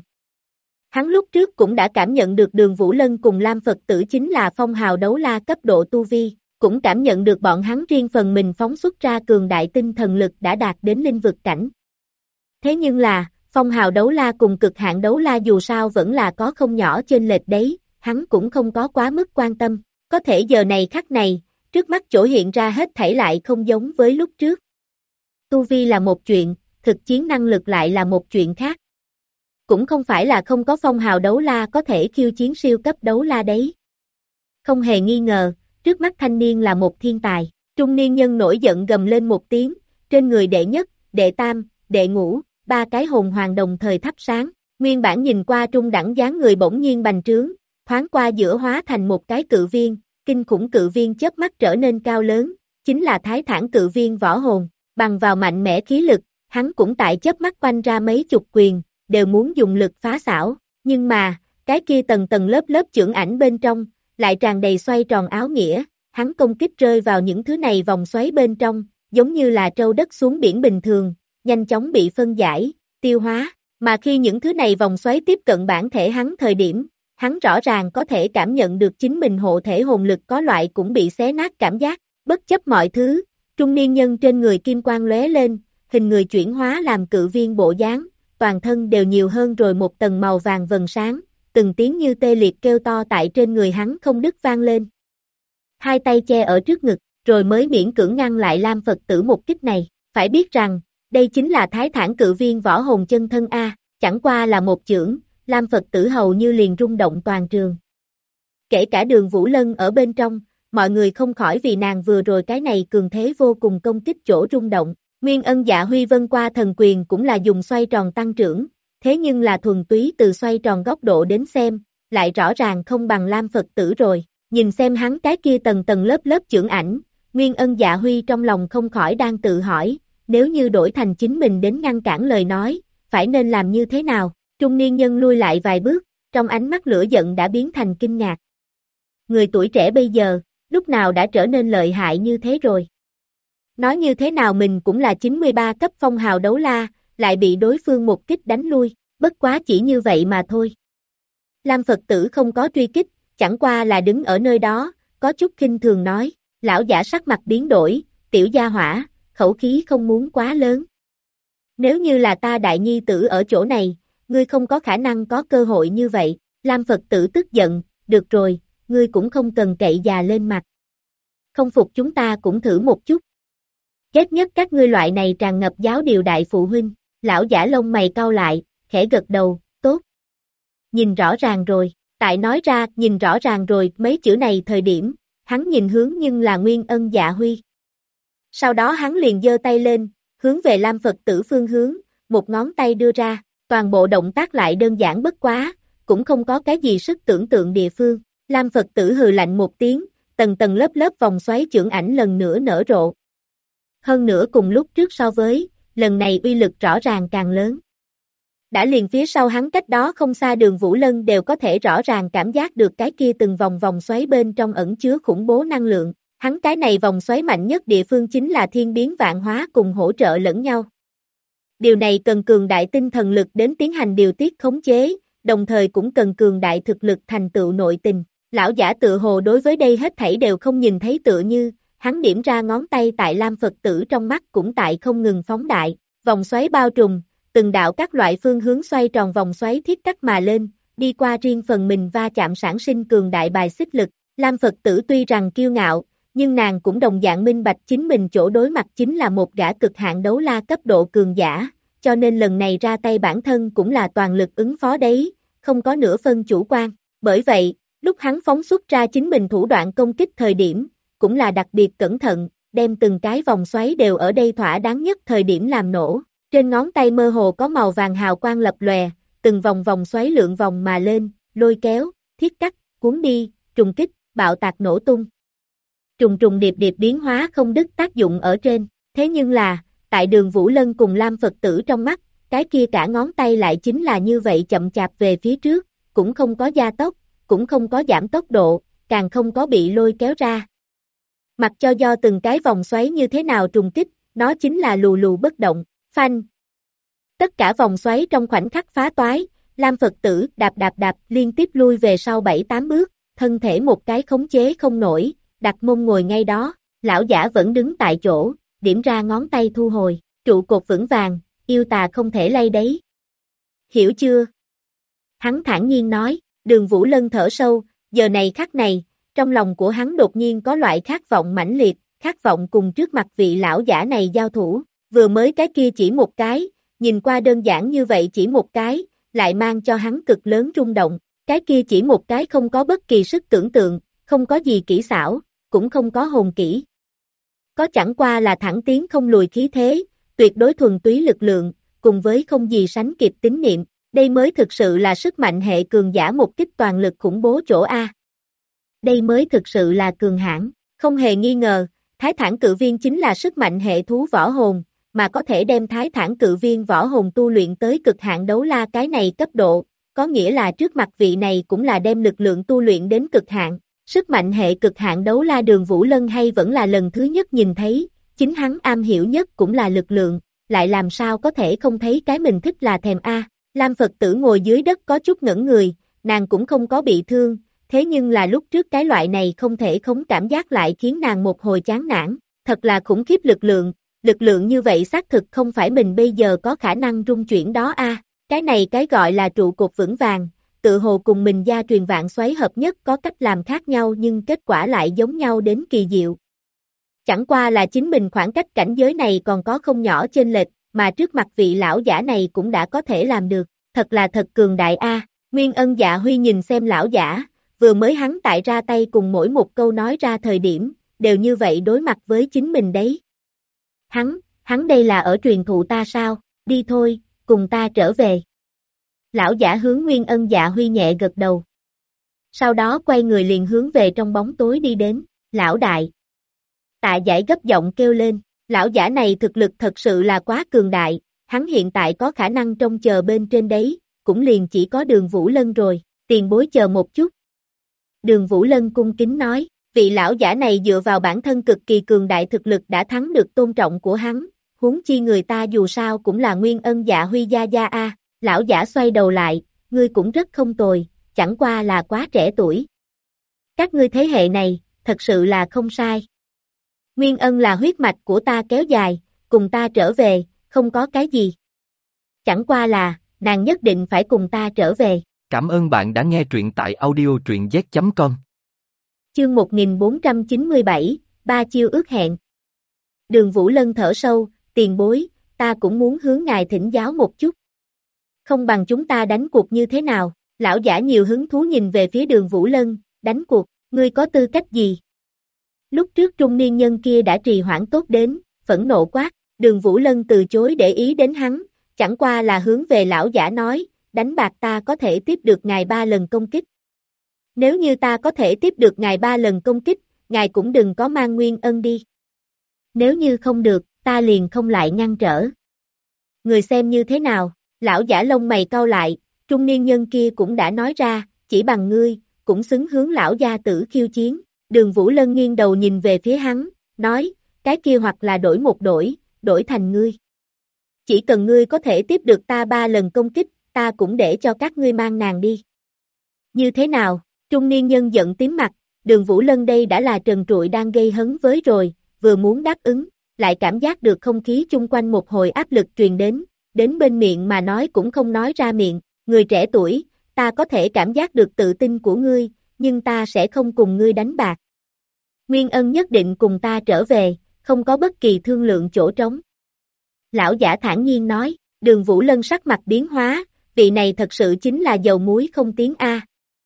Hắn lúc trước cũng đã cảm nhận được Đường Vũ Lân cùng Lam Phật Tử chính là phong hào đấu la cấp độ tu vi, cũng cảm nhận được bọn hắn riêng phần mình phóng xuất ra cường đại tinh thần lực đã đạt đến linh vực cảnh. Thế nhưng là, phong hào đấu la cùng cực hạn đấu la dù sao vẫn là có không nhỏ chênh lệch đấy, hắn cũng không có quá mức quan tâm, có thể giờ này khắc này, trước mắt chỗ hiện ra hết thảy lại không giống với lúc trước. Tu vi là một chuyện, thực chiến năng lực lại là một chuyện khác. Cũng không phải là không có phong hào đấu la có thể khiêu chiến siêu cấp đấu la đấy. Không hề nghi ngờ, trước mắt thanh niên là một thiên tài, trung niên nhân nổi giận gầm lên một tiếng, trên người đệ nhất, đệ tam, đệ ngũ, 3 cái hồn hoàng đồng thời thắp sáng, nguyên bản nhìn qua trung đẳng dáng người bỗng nhiên bành trướng, thoáng qua giữa hóa thành một cái cự viên, kinh khủng cự viên chớp mắt trở nên cao lớn, chính là Thái Thản cự viên võ hồn, bằng vào mạnh mẽ khí lực, hắn cũng tại chớp mắt quanh ra mấy chục quyền, đều muốn dùng lực phá xảo, nhưng mà, cái kia tầng tầng lớp lớp chưởng ảnh bên trong, lại tràn đầy xoay tròn áo nghĩa, hắn công kích rơi vào những thứ này vòng xoáy bên trong, giống như là trâu đất xuống biển bình thường, nhanh chóng bị phân giải, tiêu hóa, mà khi những thứ này vòng xoáy tiếp cận bản thể hắn thời điểm, hắn rõ ràng có thể cảm nhận được chính mình hộ thể hồn lực có loại cũng bị xé nát cảm giác, bất chấp mọi thứ, trung niên nhân trên người kim quang lóe lên, hình người chuyển hóa làm cự viên bộ dáng, toàn thân đều nhiều hơn rồi một tầng màu vàng vầng sáng, từng tiếng như tê liệt kêu to tại trên người hắn không đứt vang lên. Hai tay che ở trước ngực, rồi mới miễn cưỡng ngăn lại Lam Phật Tử một kích này, phải biết rằng, đây chính là Thái Thản cự viên võ hồn chân thân A, chẳng qua là một chưởng, Lam Phật Tử hầu như liền rung động toàn trường. Kể cả Đường Vũ Lân ở bên trong, mọi người không khỏi vì nàng vừa rồi cái này cường thế vô cùng công kích chỗ rung động. Nguyên Ân Dạ Huy vân qua thần quyền cũng là dùng xoay tròn tăng trưởng, thế nhưng là thuần túy từ xoay tròn góc độ đến xem, lại rõ ràng không bằng Lam Phật Tử rồi. Nhìn xem hắn cái kia tầng tầng lớp lớp chưởng ảnh, Nguyên Ân Dạ Huy trong lòng không khỏi đang tự hỏi, nếu như đổi thành chính mình đến ngăn cản lời nói, phải nên làm như thế nào? Trung niên nhân lui lại vài bước, trong ánh mắt lửa giận đã biến thành kinh ngạc. Người tuổi trẻ bây giờ, lúc nào đã trở nên lợi hại như thế rồi? Nói như thế nào mình cũng là 93 cấp phong hào đấu la, lại bị đối phương một kích đánh lui, bất quá chỉ như vậy mà thôi. Lam Phật Tử không có truy kích, chẳng qua là đứng ở nơi đó, có chút khinh thường nói, lão giả sắc mặt biến đổi, tiểu gia hỏa, khẩu khí không muốn quá lớn. Nếu như là ta đại nhi tử ở chỗ này, ngươi không có khả năng có cơ hội như vậy, Lam Phật Tử tức giận, được rồi, ngươi cũng không cần cậy già lên mặt. Không phục chúng ta cũng thử một chút. Ghét nhất các ngươi loại này tràn ngập giáo điều đại phụ huynh, lão giả lông mày cau lại, khẽ gật đầu, tốt. Nhìn rõ ràng rồi, tại nói ra nhìn rõ ràng rồi mấy chữ này thời điểm, hắn nhìn hướng nhưng là Nguyên Ân Dạ Huy. Sau đó hắn liền giơ tay lên, hướng về Lam Phật Tử phương hướng, một ngón tay đưa ra, toàn bộ động tác lại đơn giản bất quá, cũng không có cái gì sức tưởng tượng địa phương. Lam Phật Tử hừ lạnh một tiếng, tầng tầng lớp lớp vòng xoáy chưởng ảnh lần nữa nở rộ. Hơn nữa cùng lúc trước so với, lần này uy lực rõ ràng càng lớn. Đã liền phía sau hắn cách đó không xa Đường Vũ Lân đều có thể rõ ràng cảm giác được cái kia từng vòng vòng xoáy bên trong ẩn chứa khủng bố năng lượng. Hắn cái này vòng xoáy mạnh nhất địa phương chính là thiên biến vạn hóa cùng hỗ trợ lẫn nhau. Điều này cần cường đại tinh thần lực đến tiến hành điều tiết khống chế, đồng thời cũng cần cường đại thực lực thành tựu nội tình. Lão giả tự hồ đối với đây hết thảy đều không nhìn thấy tựa như, hắn điểm ra ngón tay tại Lam Phật Tử trong mắt cũng tại không ngừng phóng đại, vòng xoáy bao trùm, từng đạo các loại phương hướng xoay tròn vòng xoáy thiết cắt mà lên, đi qua riêng phần mình va chạm sản sinh cường đại bài xích lực. Lam Phật Tử tuy rằng kiêu ngạo, nhưng nàng cũng đồng dạng minh bạch chính mình chỗ đối mặt chính là một gã cực hạn đấu la cấp độ cường giả, cho nên lần này ra tay bản thân cũng là toàn lực ứng phó đấy, không có nửa phân chủ quan. Bởi vậy, lúc hắn phóng xuất ra chính mình thủ đoạn công kích thời điểm, cũng là đặc biệt cẩn thận, đem từng cái vòng xoáy đều ở đây thỏa đáng nhất thời điểm làm nổ. Trên ngón tay mơ hồ có màu vàng hào quang lập lòe, từng vòng vòng xoáy lượn vòng mà lên, lôi kéo, thiết cắt, cuốn đi, trùng kích, bạo tạc nổ tung. Trùng trùng điệp điệp biến hóa không đứt tác dụng ở trên, thế nhưng là, tại Đường Vũ Lân cùng Lam Phật Tử trong mắt, cái kia cả ngón tay lại chính là như vậy chậm chạp về phía trước, cũng không có gia tốc, cũng không có giảm tốc độ, càng không có bị lôi kéo ra. Mặc cho do từng cái vòng xoáy như thế nào trùng kích, nó chính là lù lù bất động, phanh. Tất cả vòng xoáy trong khoảnh khắc phá toái, Lam Phật Tử đạp đạp đạp liên tiếp lui về sau 7-8 bước, thân thể một cái khống chế không nổi, đặt mông ngồi ngay đó, lão giả vẫn đứng tại chỗ, điểm ra ngón tay thu hồi, trụ cột vững vàng, yêu tà không thể lay đấy. Hiểu chưa? Hắn thản nhiên nói, Đường Vũ Lân thở sâu, giờ này khắc này, trong lòng của hắn đột nhiên có loại khát vọng mãnh liệt, khát vọng cùng trước mặt vị lão giả này giao thủ, vừa mới cái kia chỉ một cái, nhìn qua đơn giản như vậy chỉ một cái, lại mang cho hắn cực lớn rung động, cái kia chỉ một cái không có bất kỳ sức tưởng tượng, không có gì kỹ xảo, cũng không có hồn kỹ. Có chẳng qua là thẳng tiến không lùi khí thế, tuyệt đối thuần túy lực lượng, cùng với không gì sánh kịp tín niệm, đây mới thực sự là sức mạnh hệ cường giả một kích toàn lực khủng bố chỗ A. Đây mới thực sự là cường hãn, không hề nghi ngờ, Thái Thản Cự Viên chính là sức mạnh hệ thú võ hồn, mà có thể đem Thái Thản Cự Viên võ hồn tu luyện tới cực hạn đấu la cái này cấp độ, có nghĩa là trước mặt vị này cũng là đem lực lượng tu luyện đến cực hạn. Sức mạnh hệ cực hạn đấu la Đường Vũ Lân hay vẫn là lần thứ nhất nhìn thấy, chính hắn am hiểu nhất cũng là lực lượng, lại làm sao có thể không thấy cái mình thích là thèm A. Lam Phật Tử ngồi dưới đất có chút ngẩn người, nàng cũng không có bị thương, thế nhưng là lúc trước cái loại này không thể khống cảm giác lại khiến nàng một hồi chán nản, thật là khủng khiếp lực lượng như vậy xác thực không phải mình bây giờ có khả năng rung chuyển đó A. Cái này cái gọi là trụ cột vững vàng, tự hồ cùng mình gia truyền vạn xoáy hợp nhất có cách làm khác nhau nhưng kết quả lại giống nhau đến kỳ diệu. Chẳng qua là chính mình khoảng cách cảnh giới này còn có không nhỏ chênh lệch, mà trước mặt vị lão giả này cũng đã có thể làm được, thật là thật cường đại A. Nguyên Ân Dạ Huy nhìn xem lão giả, vừa mới hắn tại ra tay cùng mỗi một câu nói ra thời điểm, đều như vậy đối mặt với chính mình đấy. Hắn đây là ở truyền thụ ta sao, đi thôi, cùng ta trở về. Lão giả hướng Nguyên Ân Dạ Huy nhẹ gật đầu. Sau đó quay người liền hướng về trong bóng tối đi đến, lão đại. Tạ Giải gấp giọng kêu lên, lão giả này thực lực thật sự là quá cường đại, hắn hiện tại có khả năng trông chờ bên trên đấy, cũng liền chỉ có Đường Vũ Lân rồi, tiền bối chờ một chút. Đường Vũ Lân cung kính nói, vị lão giả này dựa vào bản thân cực kỳ cường đại thực lực đã thắng được tôn trọng của hắn, huống chi người ta dù sao cũng là Nguyên Ân Dạ Huy gia gia A. Lão giả xoay đầu lại, ngươi cũng rất không tồi, chẳng qua là quá trẻ tuổi. Các ngươi thế hệ này, thật sự là không sai. Nguyên Ân là huyết mạch của ta kéo dài, cùng ta trở về, không có cái gì. Chẳng qua là, nàng nhất định phải cùng ta trở về. Cảm ơn bạn đã nghe truyện tại audio truyện z.com. Chương 1497, ba chiêu ước hẹn. Đường Vũ Lân thở sâu, tiền bối, ta cũng muốn hướng ngài thỉnh giáo một chút. Không bằng chúng ta đánh cuộc như thế nào, lão giả nhiều hứng thú nhìn về phía Đường Vũ Lân, đánh cuộc, ngươi có tư cách gì? Lúc trước trung niên nhân kia đã trì hoãn tốt đến, phẫn nộ quát, Đường Vũ Lân từ chối để ý đến hắn, chẳng qua là hướng về lão giả nói, đánh bạc ta có thể tiếp được ngài 3 lần công kích. Nếu như ta có thể tiếp được ngài 3 lần công kích, ngài cũng đừng có mang Nguyên Ân đi. Nếu như không được, ta liền không lại ngăn trở. Người xem như thế nào? Lão giả lông mày cau lại, trung niên nhân kia cũng đã nói ra, chỉ bằng ngươi, cũng xứng hướng lão gia tử khiêu chiến. Đường Vũ Lân nghiêng đầu nhìn về phía hắn, nói, cái kia hoặc là đổi một đổi thành ngươi. Chỉ cần ngươi có thể tiếp được ta 3 lần công kích, ta cũng để cho các ngươi mang nàng đi. Như thế nào? Trung niên nhân giận tím mặt, Đường Vũ Lân đây đã là trần trụi đang gây hấn với rồi, vừa muốn đáp ứng, lại cảm giác được không khí chung quanh một hồi áp lực truyền đến bên miệng mà nói cũng không nói ra miệng, người trẻ tuổi, ta có thể cảm giác được tự tin của ngươi, nhưng ta sẽ không cùng ngươi đánh bạc. Nguyên Ân nhất định cùng ta trở về, không có bất kỳ thương lượng chỗ trống. Lão giả thản nhiên nói, Đường Vũ Lân sắc mặt biến hóa, vị này thật sự chính là dầu muối không tiến a.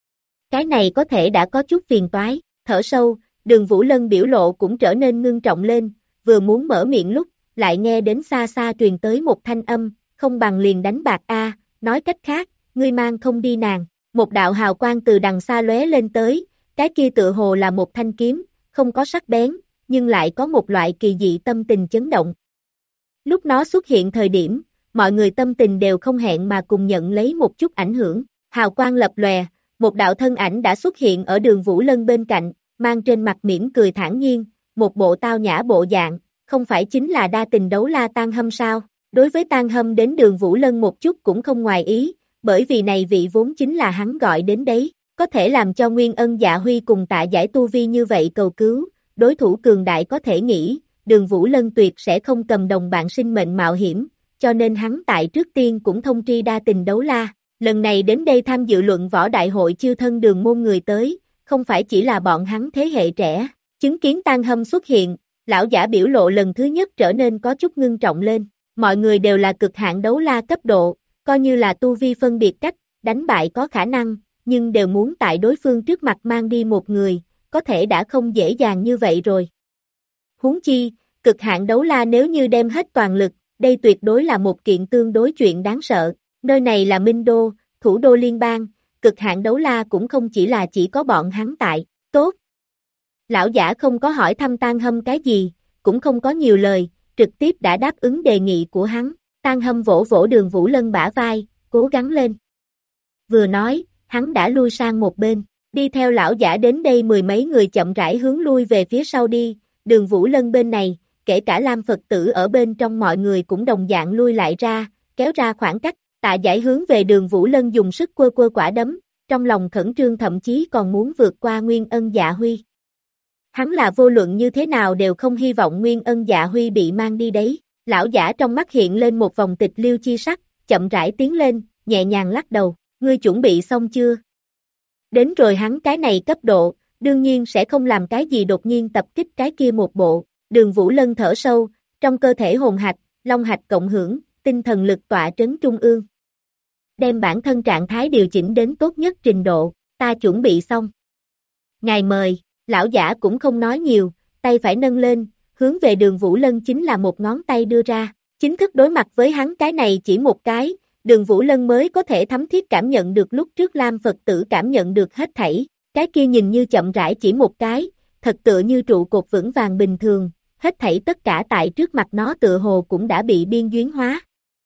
Cái này có thể đã có chút phiền toái, thở sâu, Đường Vũ Lân biểu lộ cũng trở nên ngưng trọng lên, vừa muốn mở miệng lúc, lại nghe đến xa xa truyền tới một thanh âm, không bằng liền đánh bạc a, nói cách khác, ngươi mang không đi nàng. Một đạo hào quang từ đằng xa lóe lên tới, cái kia tựa hồ là một thanh kiếm, không có sắc bén, nhưng lại có một loại kỳ dị tâm tình chấn động. Lúc nó xuất hiện thời điểm, mọi người tâm tình đều không hẹn mà cùng nhận lấy một chút ảnh hưởng, hào quang lập lòe, một đạo thân ảnh đã xuất hiện ở Đường Vũ Lân bên cạnh, mang trên mặt mỉm cười thản nhiên, một bộ tao nhã bộ dạng, không phải chính là đa tình đấu la Tang Hâm sao? Đối với Tang Hâm đến Đường Vũ Lân một chút cũng không ngoài ý, bởi vì này vị vốn chính là hắn gọi đến đấy, có thể làm cho Nguyên Ân Dạ Huy cùng Tạ Giải tu vi như vậy cầu cứu, đối thủ cường đại có thể nghĩ, Đường Vũ Lân tuyệt sẽ không cầm đồng bạn sinh mệnh mạo hiểm, cho nên hắn tại trước tiên cũng thông tri đa tình đấu la, lần này đến đây tham dự luận võ đại hội chiêu thân đường môn người tới, không phải chỉ là bọn hắn thế hệ trẻ, chứng kiến Tang Hâm xuất hiện, lão giả biểu lộ lần thứ nhất trở nên có chút ngưng trọng lên, mọi người đều là cực hạn đấu la cấp độ, coi như là tu vi phân biệt cách, đánh bại có khả năng, nhưng đều muốn tại đối phương trước mặt mang đi một người, có thể đã không dễ dàng như vậy rồi. Huống chi, cực hạn đấu la nếu như đem hết toàn lực, đây tuyệt đối là một kiện tương đối chuyện đáng sợ, nơi này là Minh Đô, thủ đô liên bang, cực hạn đấu la cũng không chỉ là chỉ có bọn hắn tại, tốt. Lão giả không có hỏi thăm Tang Hâm cái gì, cũng không có nhiều lời, trực tiếp đã đáp ứng đề nghị của hắn, Tang Hâm vỗ vỗ Đường Vũ Lân bả vai, cố gắng lên. Vừa nói, hắn đã lui sang một bên, đi theo lão giả đến đây mười mấy người chậm rãi hướng lui về phía sau đi, Đường Vũ Lân bên này, kể cả Lam Phật tử ở bên trong mọi người cũng đồng dạng lui lại ra, kéo ra khoảng cách, Tạ Giải hướng về Đường Vũ Lân dùng sức quơ quơ quả đấm, trong lòng khẩn trương thậm chí còn muốn vượt qua Nguyên Ân Dạ Huy. Hắn là vô luận như thế nào đều không hy vọng Nguyên Ân Dạ Huy bị mang đi đấy, lão giả trong mắt hiện lên một vòng tịch liêu chi sắc, chậm rãi tiến lên, nhẹ nhàng lắc đầu, ngươi chuẩn bị xong chưa? Đến rồi hắn cái này cấp độ, đương nhiên sẽ không làm cái gì đột nhiên tập kích cái kia một bộ, Đường Vũ Lân thở sâu, trong cơ thể hồn hạch, long hạch cộng hưởng, tinh thần lực tọa trấn trung ương. Đem bản thân trạng thái điều chỉnh đến tốt nhất trình độ, ta chuẩn bị xong. Ngài mời, lão giả cũng không nói nhiều, tay phải nâng lên, hướng về Đường Vũ Lân chính là một ngón tay đưa ra, chính thức đối mặt với hắn cái này chỉ một cái, Đường Vũ Lân mới có thể thấm thiết cảm nhận được lúc trước Lam Phật tử cảm nhận được hết thảy, cái kia nhìn như chậm rãi chỉ một cái, thật tựa như trụ cột vững vàng bình thường, hết thảy tất cả tại trước mặt nó tựa hồ cũng đã bị biên duyên hóa.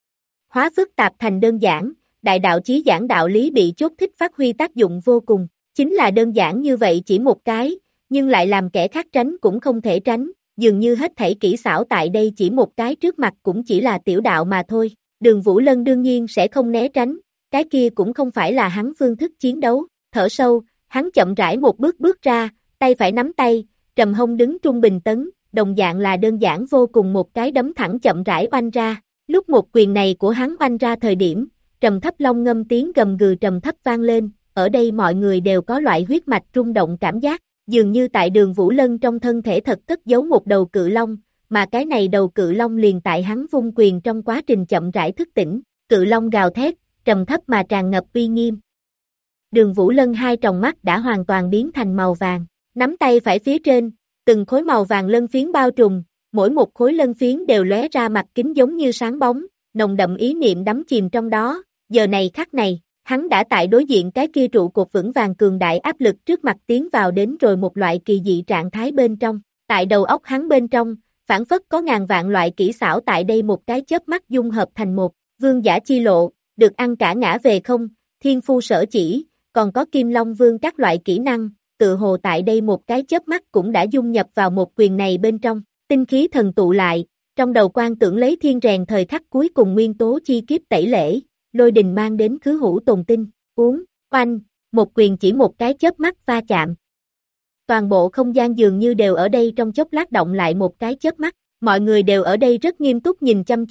Hóa phức tạp thành đơn giản, đại đạo chí giảng đạo lý bị chốt thích phát huy tác dụng vô cùng, chính là đơn giản như vậy chỉ một cái, nhưng lại làm kẻ khác tránh cũng không thể tránh, dường như hết thảy kỹ xảo tại đây chỉ một cái trước mặt cũng chỉ là tiểu đạo mà thôi. Đường Vũ Lân đương nhiên sẽ không né tránh, cái kia cũng không phải là hắn phương thức chiến đấu, thở sâu, hắn chậm rãi một bước bước ra, tay phải nắm tay, trầm hông đứng trung bình tấn, đồng dạng là đơn giản vô cùng một cái đấm thẳng chậm rãi oanh ra, lúc một quyền này của hắn oanh ra thời điểm, trầm thấp long ngâm tiếng gầm gừ trầm thấp vang lên, ở đây mọi người đều có loại huyết mạch rung động cảm giác, dường như tại Đường Vũ Lân trong thân thể thật cất giấu một đầu cự long, mà cái này đầu cự long liền tại hắn vung quyền trong quá trình chậm rãi thức tỉnh, cự long gào thét, trầm thấp mà tràn ngập uy nghiêm. Đường Vũ Lân hai tròng mắt đã hoàn toàn biến thành màu vàng, nắm tay phải phía trên, từng khối màu vàng lân phiến bao trùm, mỗi một khối lân phiến đều lóe ra mặt kính giống như sáng bóng, nồng đậm ý niệm đắm chìm trong đó, giờ này khắc này, hắn đã tại đối diện cái kia trụ cột vững vàng cường đại áp lực trước mặt tiến vào đến rồi một loại kỳ dị trạng thái bên trong, tại đầu óc hắn bên trong, phản phất có ngàn vạn loại kỹ xảo tại đây một cái chớp mắt dung hợp thành một, vương giả chi lộ, được ăn cả ngã về không, thiên phu sở chỉ, còn có kim long vương các loại kỹ năng, tự hồ tại đây một cái chớp mắt cũng đã dung nhập vào một quyền này bên trong, tinh khí thần tụ lại, trong đầu quan tưởng lấy thiên rèn thời khắc cuối cùng nguyên tố chi kiếp tẩy lễ, lôi đình mang đến khứ hữu tồn tinh, oanh, một quyền chỉ một cái chớp mắt va chạm. Toàn bộ không gian dường như đều ở đây trong chốc lát động lại một cái chớp mắt, mọi người đều ở đây rất nghiêm túc nhìn chăm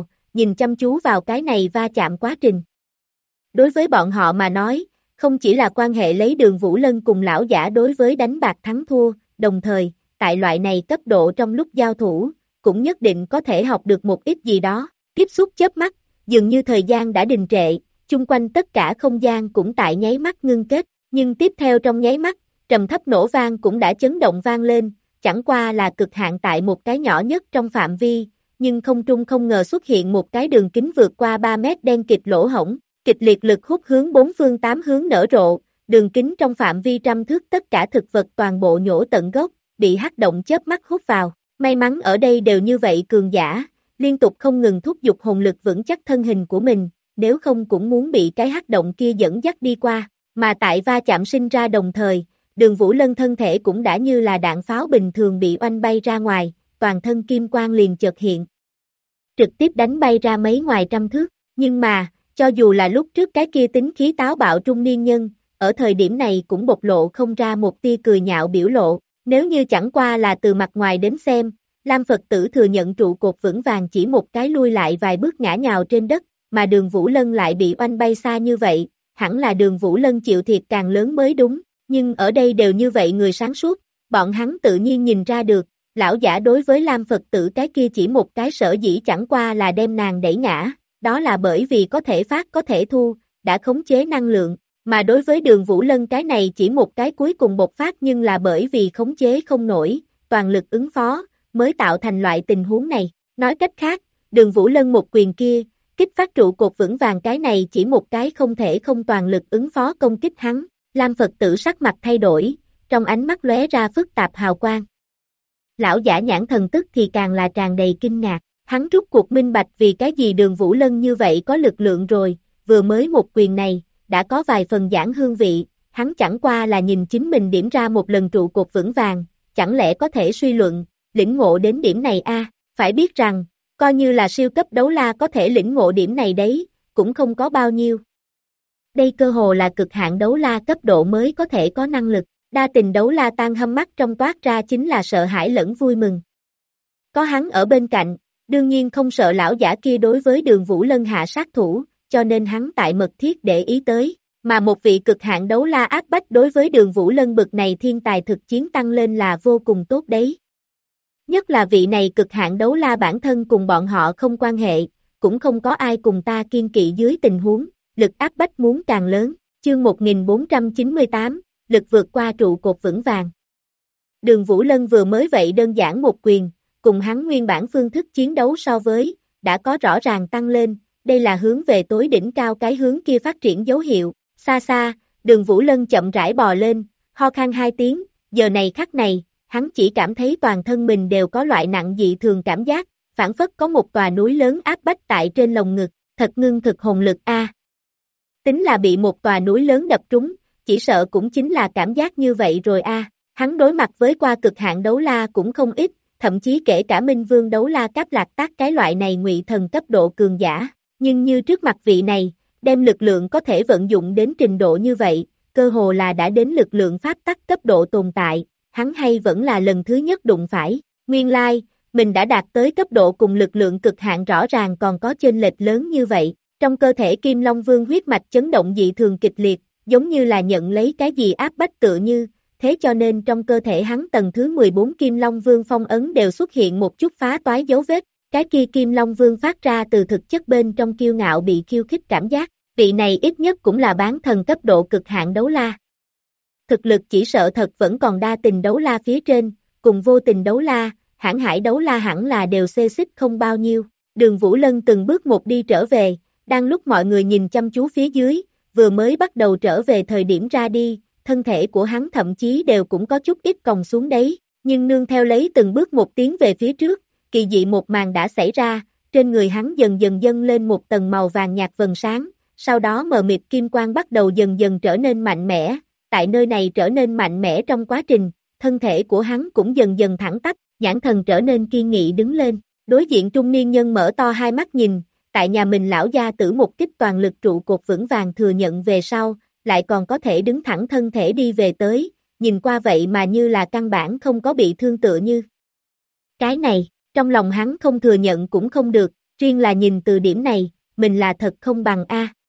chú vào cái này va chạm quá trình. Đối với bọn họ mà nói, không chỉ là quan hệ lấy Đường Vũ Lân cùng lão giả đối với đánh bạc thắng thua, đồng thời, tại loại này cấp độ trong lúc giao thủ, cũng nhất định có thể học được một ít gì đó. Tiếp xúc chớp mắt, dường như thời gian đã đình trệ, chung quanh tất cả không gian cũng tại nháy mắt ngưng kết, nhưng tiếp theo trong nháy mắt, trầm thấp nổ vang cũng đã chấn động vang lên, chẳng qua là cực hạn tại một cái nhỏ nhất trong phạm vi, nhưng không trung không ngờ xuất hiện một cái đường kính vượt qua 3 mét đen kịt lỗ hổng, kịch liệt lực hút hướng bốn phương tám hướng nở rộ, đường kính trong phạm vi trăm thước tất cả thực vật toàn bộ nhổ tận gốc, bị hắc động chớp mắt hút vào. May mắn ở đây đều như vậy cường giả, liên tục không ngừng thúc giục hồn lực vững chắc thân hình của mình, nếu không cũng muốn bị cái hắc động kia dẫn dắt đi qua, mà tại va chạm sinh ra đồng thời, Đường Vũ Lân thân thể cũng đã như là đạn pháo bình thường bị oanh bay ra ngoài, toàn thân kim quang liền chợt hiện. Trực tiếp đánh bay ra mấy ngoài trăm thước, nhưng mà, cho dù là lúc trước cái kia tính khí táo bạo trung niên nhân, ở thời điểm này cũng bộc lộ không ra một tia cười nhạo biểu lộ, nếu như chẳng qua là từ mặt ngoài đến xem, Lam Phật tử thừa nhận trụ cột vững vàng chỉ một cái lui lại vài bước ngã nhào trên đất, mà Đường Vũ Lân lại bị oanh bay xa như vậy, hẳn là Đường Vũ Lân chịu thiệt càng lớn mới đúng, nhưng ở đây đều như vậy người sáng suốt, bọn hắn tự nhiên nhìn ra được, lão giả đối với Lam Phật tử cái kia chỉ một cái sở dĩ chẳng qua là đem nàng đẩy ngã, đó là bởi vì có thể phát có thể thu, đã khống chế năng lượng, mà đối với Đường Vũ Lân cái này chỉ một cái cuối cùng bộc phát nhưng là bởi vì khống chế không nổi, toàn lực ứng phó, mới tạo thành loại tình huống này. Nói cách khác, Đường Vũ Lân một quyền kia, kích phát trụ cột vững vàng cái này chỉ một cái không thể không toàn lực ứng phó công kích hắn. Lam Phật tử sắc mặt thay đổi, trong ánh mắt lóe ra phức tạp hào quang. Lão giả nhãn thần tức thì càng là tràn đầy kinh ngạc, hắn rút cuộc minh bạch vì cái gì Đường Vũ Lân như vậy có lực lượng rồi, vừa mới một quyền này, đã có vài phần giảng hương vị, hắn chẳng qua là nhìn chính mình điểm ra một lần trụ cột vững vàng, chẳng lẽ có thể suy luận, lĩnh ngộ đến điểm này phải biết rằng, coi như là siêu cấp đấu la có thể lĩnh ngộ điểm này đấy, cũng không có bao nhiêu. Đây cơ hồ là cực hạn đấu la cấp độ mới có thể có năng lực, đa tình đấu la tan hâm mắt trong toát ra chính là sợ hãi lẫn vui mừng. Có hắn ở bên cạnh, đương nhiên không sợ lão giả kia đối với Đường Vũ Lân hạ sát thủ, cho nên hắn tại mật thiết để ý tới, mà một vị cực hạn đấu la áp bách đối với Đường Vũ Lân bực này thiên tài thực chiến tăng lên là vô cùng tốt đấy. Nhất là vị này cực hạn đấu la bản thân cùng bọn họ không quan hệ, cũng không có ai cùng ta kiên kỵ dưới tình huống, lực áp bách muốn càng lớn, chương 1498, lực vượt qua trụ cột vững vàng. Đường Vũ Lân vừa mới vậy đơn giản một quyền, cùng hắn nguyên bản phương thức chiến đấu so với, đã có rõ ràng tăng lên, đây là hướng về tối đỉnh cao cái hướng kia phát triển dấu hiệu, xa xa, Đường Vũ Lân chậm rãi bò lên, ho khan hai tiếng, giờ này khắc này, hắn chỉ cảm thấy toàn thân mình đều có loại nặng dị thường cảm giác, phảng phất có một tòa núi lớn áp bách tại trên lồng ngực, thật ngưng thực hồn lực Tính là bị một tòa núi lớn đập trúng, chỉ sợ cũng chính là cảm giác như vậy rồi hắn đối mặt với qua cực hạn đấu la cũng không ít, thậm chí kể cả Minh Vương đấu la Cáp Lạc Tác cái loại này ngụy thần cấp độ cường giả, nhưng như trước mặt vị này, đem lực lượng có thể vận dụng đến trình độ như vậy, cơ hồ là đã đến lực lượng pháp tắc cấp độ tồn tại, hắn hay vẫn là lần thứ nhất đụng phải, nguyên lai, mình đã đạt tới cấp độ cùng lực lượng cực hạn rõ ràng còn có chênh lệch lớn như vậy, trong cơ thể Kim Long Vương huyết mạch chấn động dị thường kịch liệt, giống như là nhận lấy cái gì áp bách tựa như, thế cho nên trong cơ thể hắn tầng thứ 14 Kim Long Vương phong ấn đều xuất hiện một chút phá toái dấu vết, cái kia Kim Long Vương phát ra từ thực chất bên trong kiêu ngạo bị khiêu khích cảm giác, vị này ít nhất cũng là bán thần cấp độ cực hạn đấu la. Thực lực chỉ sợ thật vẫn còn đa tình đấu la phía trên, cùng vô tình đấu la, hãn hải đấu la hẳn là đều xê xích không bao nhiêu, Đường Vũ Lân từng bước một đi trở về, đang lúc mọi người nhìn chăm chú phía dưới, vừa mới bắt đầu trở về thời điểm ra đi, thân thể của hắn thậm chí đều cũng có chút ít còng xuống đấy, nhưng nương theo lấy từng bước một tiến về phía trước, kỳ dị một màn đã xảy ra, trên người hắn dần dần dâng lên một tầng màu vàng nhạt vầng sáng, sau đó mờ mịt kim quang bắt đầu dần dần trở nên mạnh mẽ, tại nơi này trở nên mạnh mẽ trong quá trình, thân thể của hắn cũng dần dần thẳng tắp, nhãn thần trở nên kiên nghị đứng lên, đối diện trung niên nhân mở to hai mắt nhìn, tại nhà mình lão gia tử một kích toàn lực trụ cột vững vàng thừa nhận về sau, lại còn có thể đứng thẳng thân thể đi về tới, nhìn qua vậy mà như là căn bản không có bị thương tựa như. Cái này, trong lòng hắn không thừa nhận cũng không được, riêng là nhìn từ điểm này, mình là thật không bằng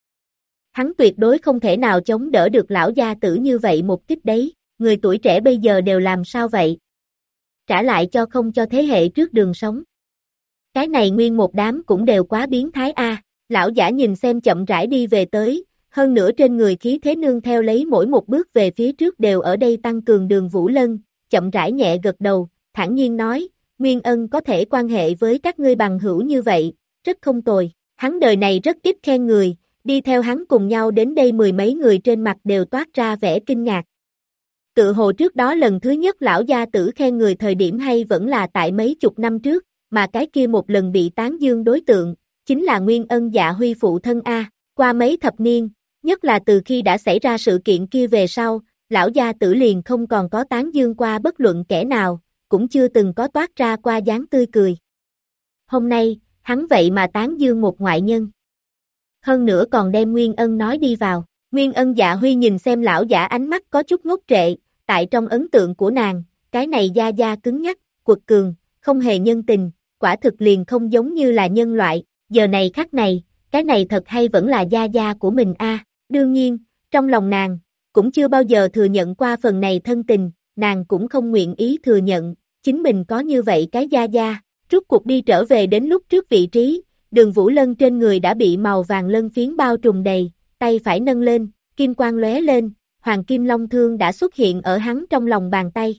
Hắn tuyệt đối không thể nào chống đỡ được lão gia tử như vậy một kích đấy, người tuổi trẻ bây giờ đều làm sao vậy, trả lại cho không cho thế hệ trước đường sống. Cái này nguyên một đám cũng đều quá biến thái a. Lão giả nhìn xem chậm rãi đi về tới, hơn nữa trên người khí thế nương theo lấy mỗi một bước về phía trước đều ở đây tăng cường Đường Vũ Lân, chậm rãi nhẹ gật đầu, thản nhiên nói, Nguyên Ân có thể quan hệ với các ngươi bằng hữu như vậy, rất không tồi, hắn đời này rất ít khen người, đi theo hắn cùng nhau đến đây mười mấy người trên mặt đều toát ra vẻ kinh ngạc. Tự hồ trước đó lần thứ nhất lão gia tử khen người thời điểm hay vẫn là tại mấy chục năm trước, mà cái kia một lần bị tán dương đối tượng, chính là Nguyên Ân Dạ Huy phụ thân A, qua mấy thập niên, nhất là từ khi đã xảy ra sự kiện kia về sau, lão gia tử liền không còn có tán dương qua bất luận kẻ nào, cũng chưa từng có toát ra qua dáng tươi cười. Hôm nay, hắn vậy mà tán dương một ngoại nhân. Hơn nữa còn đem Nguyên Ân nói đi vào, Nguyên Ân Dạ Huy nhìn xem lão giả ánh mắt có chút ngốc trệ, tại trong ấn tượng của nàng, cái này gia gia cứng nhắc, quật cường, không hề nhân tình, quả thực liền không giống như là nhân loại, giờ này khắc này, cái này thật hay vẫn là gia gia của mình a. Đương nhiên, trong lòng nàng, cũng chưa bao giờ thừa nhận qua phần này thân tình, nàng cũng không nguyện ý thừa nhận, chính mình có như vậy cái gia gia. Rút cuộc đi trở về đến lúc trước vị trí, Đường Vũ Lân trên người đã bị màu vàng lân phiến bao trùm đầy, tay phải nâng lên, kim quang lóe lên, Hoàng Kim Long Thương đã xuất hiện ở hắn trong lòng bàn tay.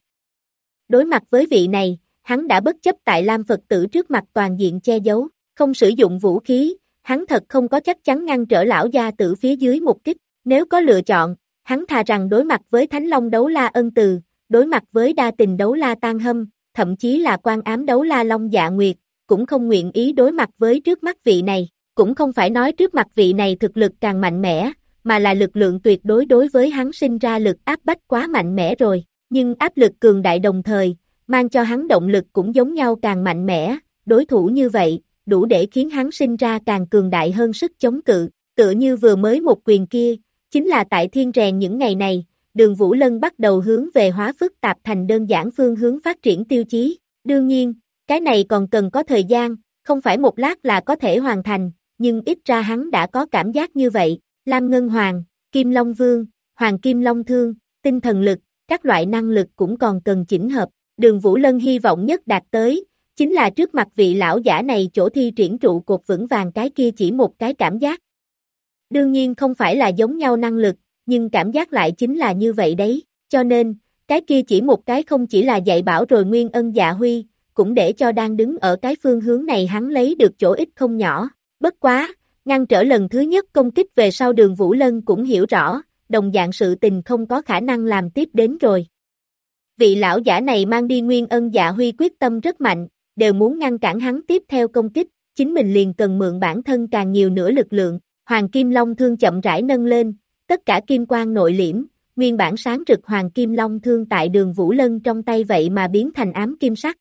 Đối mặt với vị này, hắn đã bất chấp tại Lam Phật tử trước mặt toàn diện che giấu, không sử dụng vũ khí, hắn thật không có chắc chắn ngăn trở lão gia tử phía dưới một kích, nếu có lựa chọn, hắn thà rằng đối mặt với Thánh Long Đấu La Ân Từ, đối mặt với Đa Tình Đấu La Tan Hâm, thậm chí là Quan Ám Đấu La Long Dạ Nguyệt, cũng không nguyện ý đối mặt với trước mắt vị này, cũng không phải nói trước mặt vị này thực lực càng mạnh mẽ, mà là lực lượng tuyệt đối đối với hắn sinh ra lực áp bách quá mạnh mẽ rồi, nhưng áp lực cường đại đồng thời, mang cho hắn động lực cũng giống nhau càng mạnh mẽ, đối thủ như vậy, đủ để khiến hắn sinh ra càng cường đại hơn sức chống cự, tựa như vừa mới một quyền kia, chính là tại Thiên Rèn những ngày này, Đường Vũ Lân bắt đầu hướng về hóa phức tạp thành đơn giản phương hướng phát triển tiêu chí, đương nhiên, cái này còn cần có thời gian, không phải một lát là có thể hoàn thành, nhưng ít ra hắn đã có cảm giác như vậy, Lam Ngân Hoàng, Kim Long Vương, Hoàng Kim Long Thương, tinh thần lực, các loại năng lực cũng còn cần chỉnh hợp, Đường Vũ Lân hy vọng nhất đạt tới, chính là trước mặt vị lão giả này chỗ thi triển trụ cột vững vàng cái kia chỉ một cái cảm giác. Đương nhiên không phải là giống nhau năng lực, nhưng cảm giác lại chính là như vậy đấy, cho nên, cái kia chỉ một cái không chỉ là dạy bảo rồi Nguyên Ân Dạ Huy, cũng để cho đang đứng ở cái phương hướng này hắn lấy được chỗ ít không nhỏ, bất quá, ngăn trở lần thứ nhất công kích về sau Đường Vũ Lân cũng hiểu rõ, đồng dạng sự tình không có khả năng làm tiếp đến rồi. Vị lão giả này mang đi Nguyên Ân Dạ Huy quyết tâm rất mạnh, đều muốn ngăn cản hắn tiếp theo công kích, chính mình liền cần mượn bản thân càng nhiều nữa lực lượng, Hoàng Kim Long Thương chậm rãi nâng lên, tất cả kim quang nội liễm, nguyên bản sáng rực Hoàng Kim Long Thương tại Đường Vũ Lân trong tay vậy mà biến thành ám kim sắc.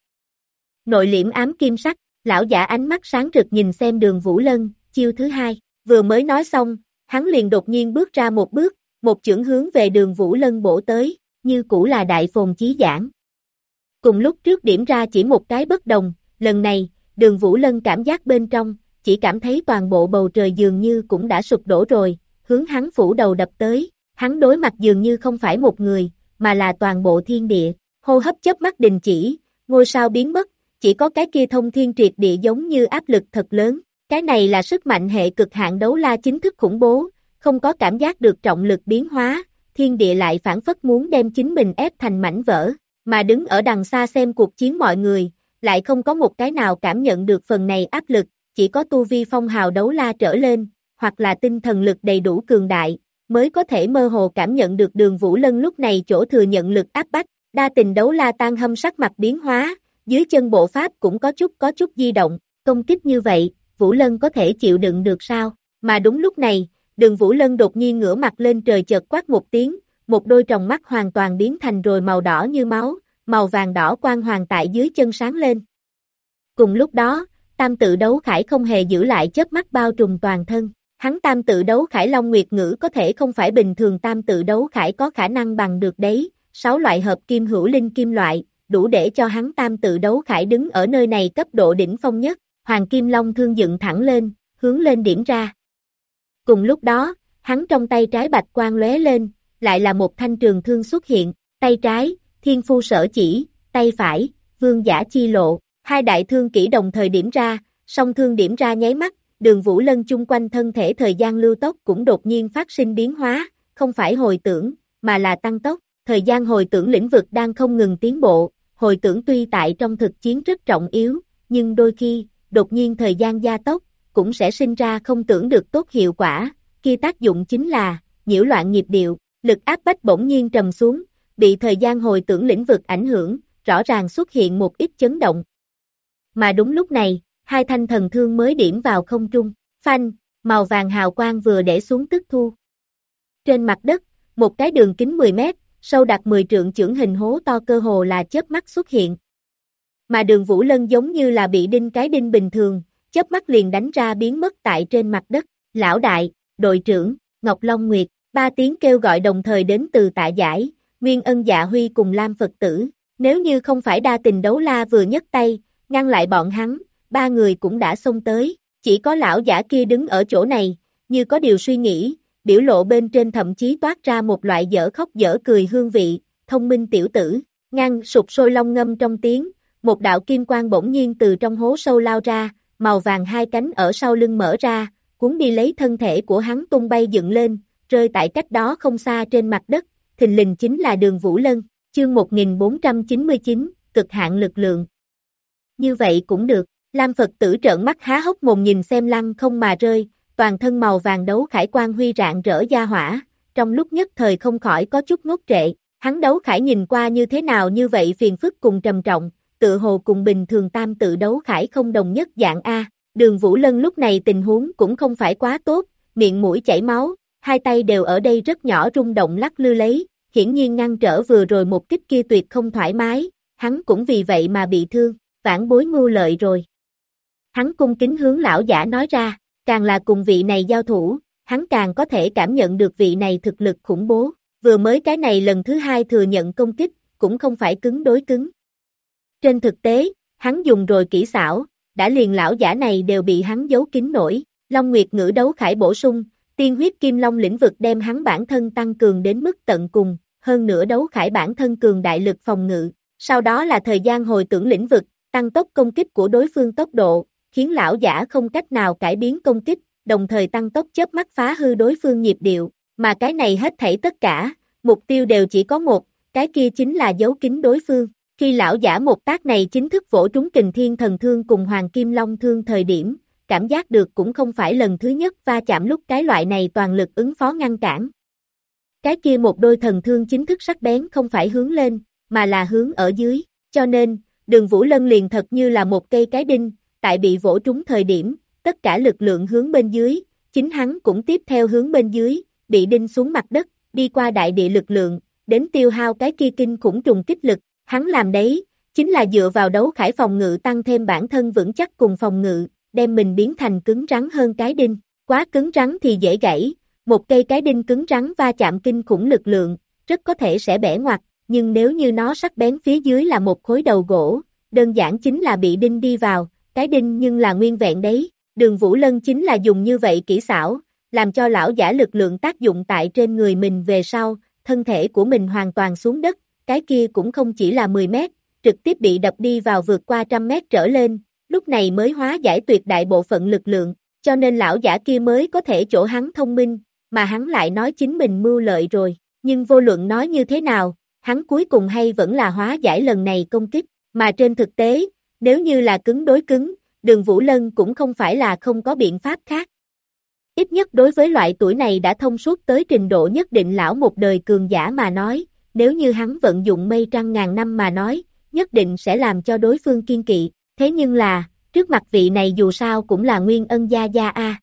Nội liễm ám kim sắc, lão giả ánh mắt sáng rực nhìn xem Đường Vũ Lân, chiêu thứ hai, vừa mới nói xong, hắn liền đột nhiên bước ra một bước, một chưởng hướng về Đường Vũ Lân bổ tới, như cũ là đại phồn chí giảng. Cùng lúc trước điểm ra chỉ một cái bất đồng, lần này, Đường Vũ Lân cảm giác bên trong, chỉ cảm thấy toàn bộ bầu trời dường như cũng đã sụp đổ rồi, hướng hắn phủ đầu đập tới, hắn đối mặt dường như không phải một người, mà là toàn bộ thiên địa, hô hấp chớp mắt đình chỉ, ngôi sao biến mất, chỉ có cái kia thông thiên triệt địa giống như áp lực thật lớn, cái này là sức mạnh hệ cực hạn đấu la chính thức khủng bố, không có cảm giác được trọng lực biến hóa, thiên địa lại phản phất muốn đem chính mình ép thành mảnh vỡ, mà đứng ở đằng xa xem cuộc chiến mọi người, lại không có một cái nào cảm nhận được phần này áp lực, chỉ có tu vi phong hào đấu la trở lên, hoặc là tinh thần lực đầy đủ cường đại, mới có thể mơ hồ cảm nhận được Đường Vũ Lân lúc này chỗ thừa nhận lực áp bách, Đa Tình Đấu La Tan Hâm sắc mặt biến hóa, dưới chân bộ pháp cũng có chút di động, công kích như vậy, Vũ Lân có thể chịu đựng được sao, mà đúng lúc này, Đường Vũ Lân đột nhiên ngửa mặt lên trời chợt quát một tiếng, một đôi tròng mắt hoàn toàn biến thành rồi màu đỏ như máu, màu vàng đỏ quang hoàng tại dưới chân sáng lên. Cùng lúc đó, Tam Tự Đấu Khải không hề giữ lại chớp mắt bao trùm toàn thân, hắn Tam Tự Đấu Khải Long Nguyệt Ngữ có thể không phải bình thường Tam Tự Đấu Khải có khả năng bằng được đấy, 6 loại hợp kim hữu linh kim loại, đủ để cho hắn Tam Tự Đấu Khải đứng ở nơi này cấp độ đỉnh phong nhất, Hoàng Kim Long Thương dựng thẳng lên, hướng lên điểm ra. Cùng lúc đó, hắn trong tay trái bạch quang lóe lên, lại là một thanh trường thương xuất hiện, tay trái, Thiên Phu Sở Chỉ, tay phải, vương giả chi lộ, hai đại thương kỹ đồng thời điểm ra, song thương điểm ra nháy mắt, Đường Vũ Lân chung quanh thân thể thời gian lưu tốc cũng đột nhiên phát sinh biến hóa, không phải hồi tưởng, mà là tăng tốc, thời gian hồi tưởng lĩnh vực đang không ngừng tiến bộ, hồi tưởng tuy tại trong thực chiến rất trọng yếu, nhưng đôi khi, đột nhiên thời gian gia tốc, cũng sẽ sinh ra không tưởng được tốt hiệu quả, khi tác dụng chính là, nhiễu loạn nhịp điệu, lực áp bách bỗng nhiên trầm xuống, bị thời gian hồi tưởng lĩnh vực ảnh hưởng, rõ ràng xuất hiện một ít chấn động. Mà đúng lúc này, hai thanh thần thương mới điểm vào không trung, phanh, màu vàng hào quang vừa để xuống tức thu. Trên mặt đất, một cái đường kính 10 mét, sâu đạt 10 trượng chưởng hình hố to cơ hồ là chớp mắt xuất hiện. Mà Đường Vũ Lân giống như là bị đinh cái đinh bình thường, chớp mắt liền đánh ra biến mất tại trên mặt đất. Lão đại, đội trưởng, Ngọc Long Nguyệt, ba tiếng kêu gọi đồng thời đến từ Tạ Giải, Nguyên Ân Dạ Huy cùng Lam Phật Tử. Nếu như không phải đa tình đấu la vừa nhấc tay, ngăn lại bọn hắn, ba người cũng đã xông tới. Chỉ có lão giả kia đứng ở chỗ này, như có điều suy nghĩ, biểu lộ bên trên thậm chí toát ra một loại dở khóc dở cười hương vị, thông minh tiểu tử, ngăn sụp sôi long ngâm trong tiếng, một đạo kim quang bỗng nhiên từ trong hố sâu lao ra, màu vàng hai cánh ở sau lưng mở ra, cuốn đi lấy thân thể của hắn tung bay dựng lên, rơi tại cách đó không xa trên mặt đất, thình lình chính là Đường Vũ Lân, chương 1499, cực hạn lực lượng. Như vậy cũng được, Lam Phật Tử trợn mắt há hốc mồm nhìn xem lăng không mà rơi, toàn thân màu vàng đấu khải quang huy rạng rỡ gia hỏa, trong lúc nhất thời không khỏi có chút ngốc trệ, hắn đấu khải nhìn qua như thế nào như vậy phiền phức cùng trầm trọng, tự hồ cùng bình thường tam tự đấu khải không đồng nhất dạng A, Đường Vũ Lân lúc này tình huống cũng không phải quá tốt, miệng mũi chảy máu, hai tay đều ở đây rất nhỏ rung động lắc lư lấy, hiển nhiên ngăn trở vừa rồi một kích kia tuyệt không thoải mái, hắn cũng vì vậy mà bị thương, vãn bối mưu lợi rồi. Hắn cung kính hướng lão giả nói ra, càng là cùng vị này giao thủ, hắn càng có thể cảm nhận được vị này thực lực khủng bố, vừa mới cái này lần thứ hai thừa nhận công kích, cũng không phải cứng đối cứng. Trên thực tế, hắn dùng rồi kỹ xảo, đã liền lão giả này đều bị hắn giấu kín nổi, Long Nguyệt ngữ đấu khải bổ sung, tiên huyết kim long lĩnh vực đem hắn bản thân tăng cường đến mức tận cùng, hơn nữa đấu khải bản thân cường đại lực phòng ngự, sau đó là thời gian hồi tưởng lĩnh vực, tăng tốc công kích của đối phương tốc độ, khiến lão giả không cách nào cải biến công kích, đồng thời tăng tốc chớp mắt phá hư đối phương nhịp điệu, mà cái này hết thảy tất cả, mục tiêu đều chỉ có một, cái kia chính là giấu kín đối phương. Khi lão giả một tác này chính thức vỗ trúng Kình Thiên Thần Thương cùng Hoàng Kim Long Thương thời điểm, cảm giác được cũng không phải lần thứ nhất va chạm lúc cái loại này toàn lực ứng phó ngăn cản. Cái kia một đôi thần thương chính thức sắc bén không phải hướng lên, mà là hướng ở dưới, cho nên, Đường Vũ Lân liền thật như là một cây cái đinh, tại bị vỗ trúng thời điểm, tất cả lực lượng hướng bên dưới, chính hắn cũng tiếp theo hướng bên dưới, bị đinh xuống mặt đất, đi qua đại địa lực lượng, đến tiêu hao cái kia kinh khủng trùng kích lực, hắn làm đấy, chính là dựa vào đấu khải phòng ngự tăng thêm bản thân vững chắc cùng phòng ngự, đem mình biến thành cứng rắn hơn cái đinh, quá cứng rắn thì dễ gãy, một cây cái đinh cứng rắn va chạm kinh khủng lực lượng, rất có thể sẽ bẻ ngoặt, nhưng nếu như nó sắc bén phía dưới là một khối đầu gỗ, đơn giản chính là bị đinh đi vào, cái đinh nhưng là nguyên vẹn đấy, Đường Vũ Lân chính là dùng như vậy kỹ xảo, làm cho lão giả lực lượng tác dụng tại trên người mình về sau, thân thể của mình hoàn toàn xuống đất, cái kia cũng không chỉ là 10 mét, trực tiếp bị đập đi vào vượt qua 100 mét trở lên, lúc này mới hóa giải tuyệt đại bộ phận lực lượng, cho nên lão giả kia mới có thể chỗ hắn thông minh, mà hắn lại nói chính mình mưu lợi rồi, nhưng vô luận nói như thế nào, hắn cuối cùng hay vẫn là hóa giải lần này công kích, mà trên thực tế, nếu như là cứng đối cứng, Đường Vũ Lân cũng không phải là không có biện pháp khác. Ít nhất đối với loại tuổi này đã thông suốt tới trình độ nhất định lão một đời cường giả mà nói, nếu như hắn vận dụng mây trăng ngàn năm mà nói, nhất định sẽ làm cho đối phương kiên kỵ, thế nhưng là, trước mặt vị này dù sao cũng là Nguyên Ân gia gia a.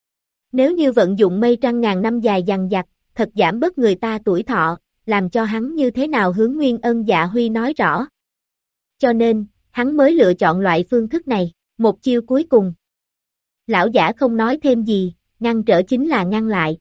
Nếu như vận dụng mây trăng ngàn năm dài dằng dặc, thật giảm bớt người ta tuổi thọ, làm cho hắn như thế nào hướng Nguyên Ân Dạ Huy nói rõ. Cho nên, hắn mới lựa chọn loại phương thức này, một chiêu cuối cùng. Lão giả không nói thêm gì, ngăn trở chính là ngăn lại.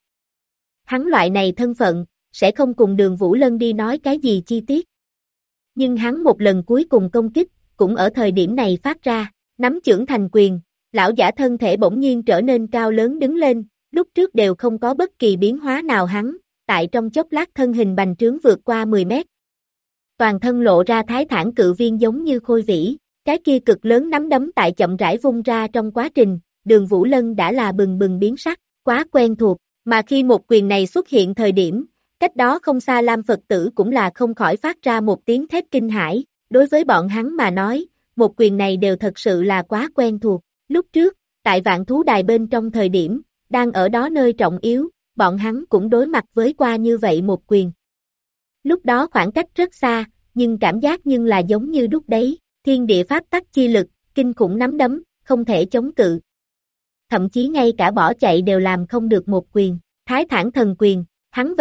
Hắn loại này thân phận, sẽ không cùng Đường Vũ Lân đi nói cái gì chi tiết. Nhưng hắn một lần cuối cùng công kích, cũng ở thời điểm này phát ra, nắm chưởng thành quyền, lão giả thân thể bỗng nhiên trở nên cao lớn đứng lên, lúc trước đều không có bất kỳ biến hóa nào hắn, tại trong chốc lát thân hình bành trướng vượt qua 10 mét. toàn thân lộ ra thái thản cự viên giống như khôi vĩ, cái kia cực lớn nắm đấm tại chậm rãi vung ra trong quá trình, Đường Vũ Lân đã là bừng bừng biến sắc, quá quen thuộc, mà khi một quyền này xuất hiện thời điểm, cách đó không xa Lam Phật tử cũng là không khỏi phát ra một tiếng thét kinh hãi, đối với bọn hắn mà nói, một quyền này đều thật sự là quá quen thuộc, lúc trước, tại Vạn Thú Đài bên trong thời điểm, đang ở đó nơi trọng yếu, bọn hắn cũng đối mặt với qua như vậy một quyền. Lúc đó khoảng cách rất xa, nhưng cảm giác nhưng là giống như đúc đấy, thiên địa pháp tắc chi lực, kinh khủng nắm đấm, không thể chống cự. Thậm chí ngay cả bỏ chạy đều làm không được một quyền, Thái Thản Thần Quyền, hắn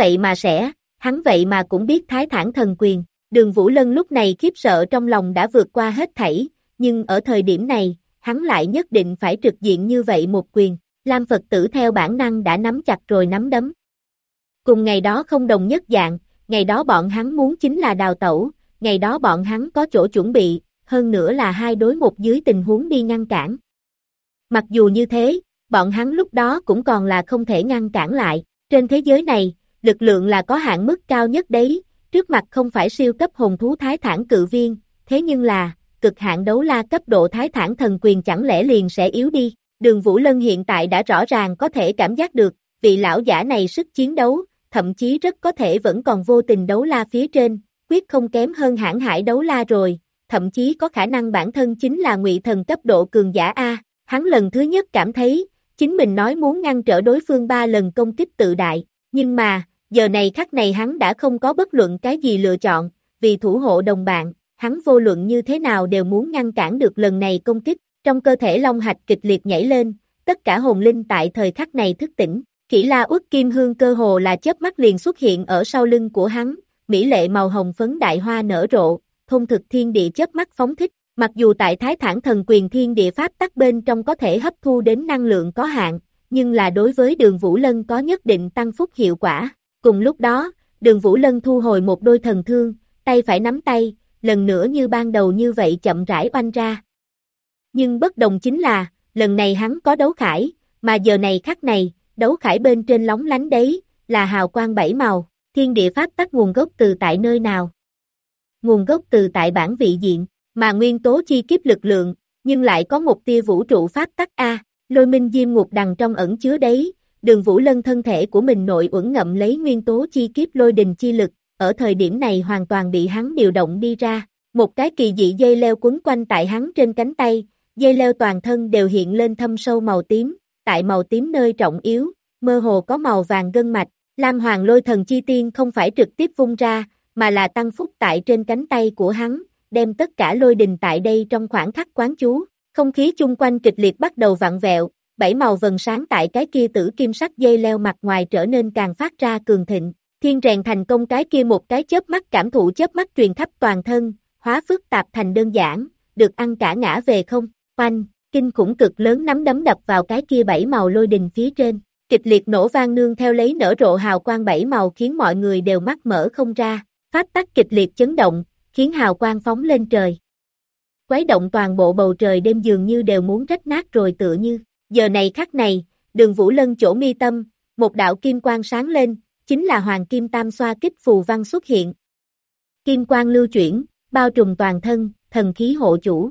vậy mà cũng biết Thái Thản Thần Quyền, Đường Vũ Lân lúc này khiếp sợ trong lòng đã vượt qua hết thảy, nhưng ở thời điểm này, hắn lại nhất định phải trực diện như vậy một quyền, Lam Phật tử theo bản năng đã nắm chặt rồi nắm đấm. Cùng ngày đó không đồng nhất dạng, ngày đó bọn hắn muốn chính là đào tẩu, ngày đó bọn hắn có chỗ chuẩn bị, hơn nữa là 2 đối 1 dưới tình huống đi ngăn cản. Mặc dù như thế, bọn hắn lúc đó cũng còn là không thể ngăn cản lại, trên thế giới này, lực lượng là có hạn mức cao nhất đấy, trước mặt không phải siêu cấp hồn thú Thái Thản cự viên, thế nhưng là, cực hạn đấu la cấp độ Thái Thản Thần Quyền chẳng lẽ liền sẽ yếu đi, Đường Vũ Lân hiện tại đã rõ ràng có thể cảm giác được, vị lão giả này sức chiến đấu, thậm chí rất có thể vẫn còn vô tình đấu la phía trên, quyết không kém hơn hãn hải đấu la rồi, thậm chí có khả năng bản thân chính là ngụy thần cấp độ cường giả A, hắn lần thứ nhất cảm thấy, chính mình nói muốn ngăn trở đối phương 3 lần công kích tự đại, nhưng mà, giờ này khắc này hắn đã không có bất luận cái gì lựa chọn, vì thủ hộ đồng bạn, hắn vô luận như thế nào đều muốn ngăn cản được lần này công kích, trong cơ thể long hạch kịch liệt nhảy lên, tất cả hồn linh tại thời khắc này thức tỉnh, Kỷ La Uất Kim Hương cơ hồ là chớp mắt liền xuất hiện ở sau lưng của hắn, mỹ lệ màu hồng phấn đại hoa nở rộ, thôn thực thiên địa chớp mắt phóng thích, mặc dù tại Thái Thản Thần Quyền thiên địa pháp tắc bên trong có thể hấp thu đến năng lượng có hạn, nhưng là đối với Đường Vũ Lân có nhất định tăng phúc hiệu quả. Cùng lúc đó, Đường Vũ Lân thu hồi một đôi thần thương, tay phải nắm tay, lần nữa như ban đầu như vậy chậm rãi oanh ra. Nhưng bất đồng chính là, lần này hắn có đấu khải, mà giờ này khắc này, đấu khải bên trên lóng lánh đấy, là hào quang 7 màu, thiên địa pháp tắc nguồn gốc từ tại nơi nào? Nguồn gốc từ tại bản vị diện, mà nguyên tố chi kiếp lực lượng, nhưng lại có một tia vũ trụ pháp tắc A, lôi minh diêm ngục đằng trong ẩn chứa đấy, Đường Vũ Lân thân thể của mình nội uẩn ngậm lấy nguyên tố chi kiếp lôi đình chi lực, ở thời điểm này hoàn toàn bị hắn điều động đi ra, một cái kỳ dị dây leo quấn quanh tại hắn trên cánh tay, dây leo toàn thân đều hiện lên thâm sâu màu tím, tại màu tím nơi trọng yếu, mơ hồ có màu vàng gân mạch, Lam Hoàng Lôi Thần Chi Tiên không phải trực tiếp vung ra, mà là tăng phúc tại trên cánh tay của hắn, đem tất cả lôi đình tại đây trong khoảng khắc quán chú, không khí chung quanh kịch liệt bắt đầu vặn vẹo, 7 màu vần sáng tại cái kia tử kim sắc dây leo mặt ngoài trở nên càng phát ra cường thịnh, thiên rèn thành công cái kia một cái chớp mắt cảm thụ chớp mắt truyền khắp toàn thân, hóa phức tạp thành đơn giản, được ăn cả ngã về không, oanh, kinh khủng cực lớn nắm đấm đập vào cái kia 7 màu lôi đình phía trên, kịch liệt nổ vang nương theo lấy nở rộ hào quang 7 màu khiến mọi người đều mắt mở không ra, pháp tắc kịch liệt chấn động, khiến hào quang phóng lên trời. Quấy động toàn bộ bầu trời đêm dường như đều muốn rách nát rồi tựa như, giờ này khắc này, Đường Vũ Lân chỗ mi tâm, một đạo kim quang sáng lên, chính là Hoàng Kim Tam Xoa Kích phù văn xuất hiện. Kim quang lưu chuyển, bao trùm toàn thân, thần khí hộ chủ.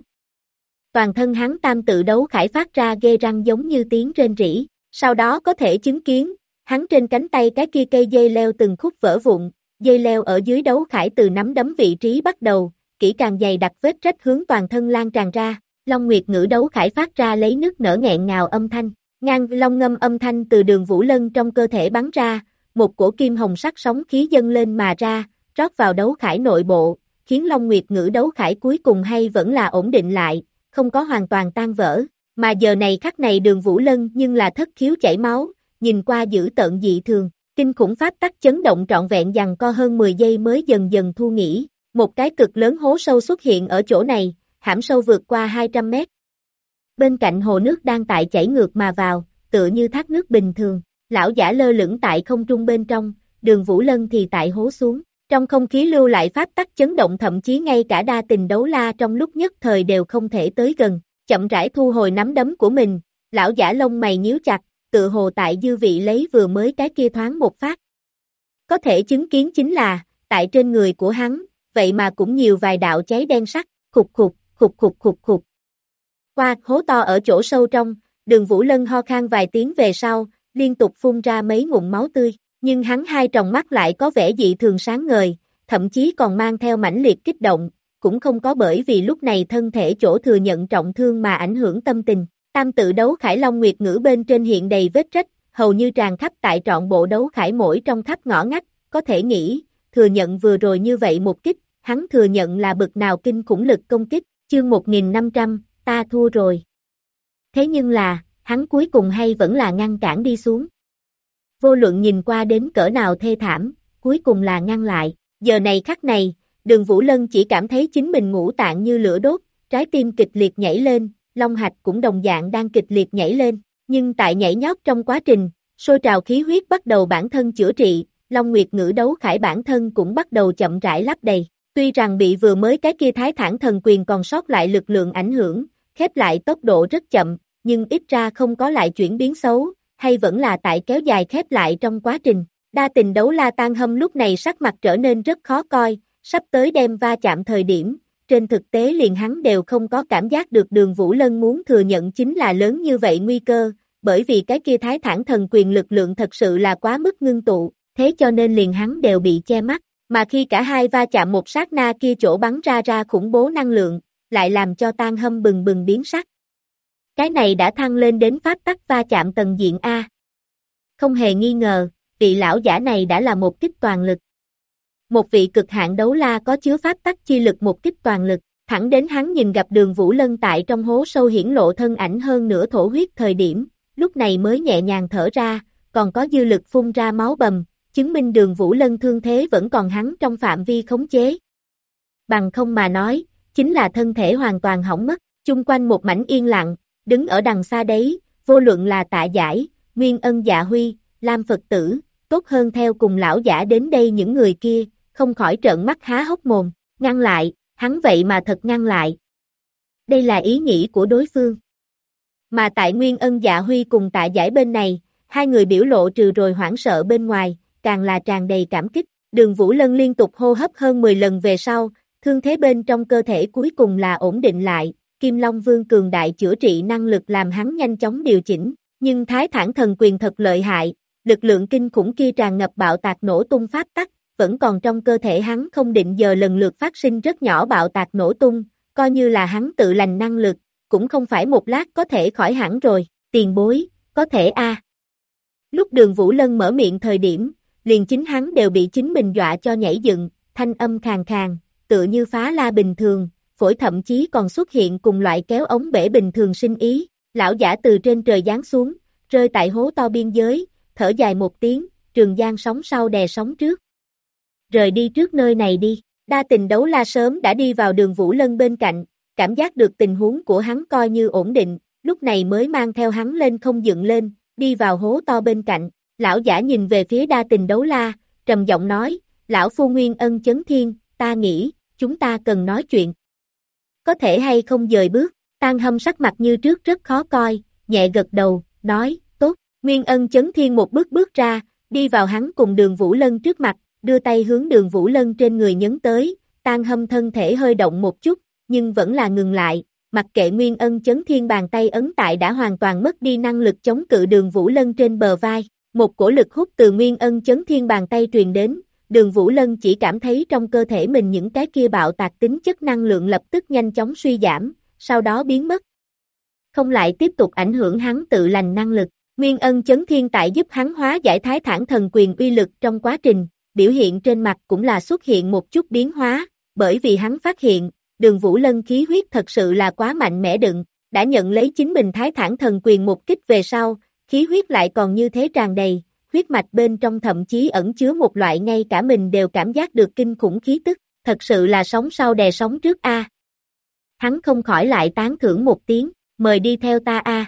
Toàn thân hắn tam tự đấu khải phát ra ghê răng giống như tiếng rên rỉ, sau đó có thể chứng kiến, hắn trên cánh tay cái kia cây dây leo từng khúc vỡ vụn, dây leo ở dưới đấu khải từ nắm đấm vị trí bắt đầu, kỹ càng dày đặc vết rách hướng toàn thân lan tràn ra, Long Nguyệt Ngữ đấu khải phát ra lấy nước nở nghẹn ngào âm thanh, ngang long ngâm âm thanh từ Đường Vũ Lân trong cơ thể bắn ra, một cổ kim hồng sắc sóng khí dâng lên mà ra, rót vào đấu khải nội bộ, khiến Long Nguyệt Ngữ đấu khải cuối cùng hay vẫn là ổn định lại, không có hoàn toàn tan vỡ, mà giờ này khắc này Đường Vũ Lân nhưng là thất khiếu chảy máu, nhìn qua dữ tợn dị thường, kinh khủng pháp tắc chấn động trọn vẹn giằng co hơn 10 giây mới dần dần thu nghỉ, một cái cực lớn hố sâu xuất hiện ở chỗ này, hãm sâu vượt qua 200 mét. Bên cạnh hồ nước đang tại chảy ngược mà vào, tựa như thác nước bình thường, lão giả lơ lửng tại không trung bên trong, Đường Vũ Lân thì tại hố xuống, trong không khí lưu lại pháp tắc chấn động thậm chí ngay cả đa tình đấu la trong lúc nhất thời đều không thể tới gần, chậm rãi thu hồi nắm đấm của mình, lão giả lông mày nhíu chặt, tự hồ tại dư vị lấy vừa mới cái kia thoáng một phát. Có thể chứng kiến chính là, tại trên người của hắn, vậy mà cũng nhiều vài đạo cháy đen sắc, khục khục, khục khục khục khục. Qua hố to ở chỗ sâu trong, Đường Vũ Lân ho khan vài tiếng về sau, liên tục phun ra mấy ngụm máu tươi, nhưng hắn hai tròng mắt lại có vẻ dị thường sáng ngời, thậm chí còn mang theo mãnh liệt kích động, cũng không có bởi vì lúc này thân thể chỗ thừa nhận trọng thương mà ảnh hưởng tâm tình. Tam tự đấu khải long nguyệt ngữ bên trên hiện đầy vết rách, hầu như tràn khắp tại trọn bộ đấu khải mỗi trong khắp ngõ ngách, có thể nghĩ, thừa nhận vừa rồi như vậy một kích, hắn thừa nhận là bực nào kinh khủng lực công kích, chương 1500, ta thua rồi. Thế nhưng là, hắn cuối cùng hay vẫn là ngăn cản đi xuống. Vô luận nhìn qua đến cỡ nào thê thảm, cuối cùng là ngăn lại, giờ này khắc này, Đường Vũ Lân chỉ cảm thấy chính mình ngũ tạng như lửa đốt, trái tim kịch liệt nhảy lên, long hạch cũng đồng dạng đang kịch liệt nhảy lên, nhưng tại nhảy nhót trong quá trình, sôi trào khí huyết bắt đầu bản thân chữa trị, Long Nguyệt ngữ đấu khải bản thân cũng bắt đầu chậm rãi lấp đầy. Tuy rằng bị vừa mới cái kia thái thản thần quyền còn sót lại lực lượng ảnh hưởng, khép lại tốc độ rất chậm, nhưng ít ra không có lại chuyển biến xấu, hay vẫn là tại kéo dài khép lại trong quá trình. Đa tình đấu la Tan Hâm lúc này sắc mặt trở nên rất khó coi, sắp tới đem va chạm thời điểm, trên thực tế liền hắn đều không có cảm giác được Đường Vũ Lân muốn thừa nhận chính là lớn như vậy nguy cơ, bởi vì cái kia thái thản thần quyền lực lượng thật sự là quá mức ngưng tụ, thế cho nên liền hắn đều bị che mắt, mà khi cả hai va chạm một sát na kia chỗ bắn ra khủng bố năng lượng, lại làm cho Tan Hâm bừng bừng biến sắc. Cái này đã thăng lên đến pháp tắc va chạm tầng diện A. Không hề nghi ngờ, vị lão giả này đã là một kích toàn lực. Một vị cực hạn đấu la có chứa pháp tắc chi lực một kích toàn lực, thẳng đến hắn nhìn gặp Đường Vũ Lân tại trong hố sâu hiển lộ thân ảnh hơn nửa thổ huyết thời điểm, lúc này mới nhẹ nhàng thở ra, còn có dư lực phun ra máu bầm, chứng minh Đường Vũ Lân thương thế vẫn còn hắn trong phạm vi khống chế. Bằng không mà nói, chính là thân thể hoàn toàn hỏng mất, chung quanh một mảnh yên lặng, đứng ở đằng xa đấy, vô luận là Tạ Giải, Nguyên Ân Dạ Huy, Lam Phật Tử, tốt hơn theo cùng lão giả đến đây những người kia, không khỏi trợn mắt há hốc mồm, ngăn lại, hắn vậy mà thật ngăn lại. Đây là ý nghĩ của đối phương. Mà tại Nguyên Ân Dạ Huy cùng Tạ Giải bên này, hai người biểu lộ trừ rồi hoảng sợ bên ngoài, càng là tràn đầy cảm kích. Đường Vũ Lân liên tục hô hấp hơn 10 lần về sau, thương thế bên trong cơ thể cuối cùng là ổn định lại, Kim Long Vương cường đại chữa trị năng lực làm hắn nhanh chóng điều chỉnh, nhưng thái thản thần quyền thật lợi hại, lực lượng kinh khủng kia tràn ngập bạo tạc nổ tung pháp tắc, vẫn còn trong cơ thể hắn không định giờ lần lượt phát sinh rất nhỏ bạo tạc nổ tung, coi như là hắn tự lành năng lực, cũng không phải một lát có thể khỏi hẳn rồi, tiền bối, có thể a. Lúc Đường Vũ Lân mở miệng thời điểm, liền chính hắn đều bị chính mình dọa cho nhảy dựng, thanh âm khàn khàn, tựa như phá la bình thường, phổi thậm chí còn xuất hiện cùng loại kéo ống bể bình thường sinh ý, lão giả từ trên trời giáng xuống, rơi tại hố to biên giới, thở dài một tiếng, Trường Giang sóng sau đè sóng trước. Rời đi trước nơi này đi, đa tình đấu la sớm đã đi vào Đường Vũ Lân bên cạnh, cảm giác được tình huống của hắn coi như ổn định, lúc này mới mang theo hắn lên không dựng lên, đi vào hố to bên cạnh, lão giả nhìn về phía đa tình đấu la, trầm giọng nói, lão phu Nguyên Ân chấn thiên, ta nghĩ, chúng ta cần nói chuyện. Có thể hay không dời bước, Tan Hâm sắc mặt như trước rất khó coi, nhẹ gật đầu, nói, tốt, Nguyên Ân chấn thiên một bước ra, đi vào hắn cùng Đường Vũ Lân trước mặt, đưa tay hướng Đường Vũ Lân trên người nhấn tới, Tan Hâm thân thể hơi động một chút, nhưng vẫn là ngừng lại, mặc kệ Nguyên Ân chấn thiên bàn tay ấn tại đã hoàn toàn mất đi năng lực chống cự Đường Vũ Lân trên bờ vai, một cổ lực hút từ Nguyên Ân chấn thiên bàn tay truyền đến, Đường Vũ Lân chỉ cảm thấy trong cơ thể mình những cái kia bạo tạc tính chất năng lượng lập tức nhanh chóng suy giảm, sau đó biến mất. Không lại tiếp tục ảnh hưởng hắn tự lành năng lực, Nguyên Ân chấn thiên tại giúp hắn hóa giải thái thản thần quyền uy lực trong quá trình, biểu hiện trên mặt cũng là xuất hiện một chút biến hóa, bởi vì hắn phát hiện, Đường Vũ Lân khí huyết thật sự là quá mạnh mẽ đựng, đã nhận lấy chính mình thái thản thần quyền một kích về sau, khí huyết lại còn như thế tràn đầy, huyết mạch bên trong thậm chí ẩn chứa một loại ngay cả mình đều cảm giác được kinh khủng khí tức, thật sự là sóng sau đè sóng trước a. Hắn không khỏi lại tán thưởng một tiếng, mời đi theo ta a.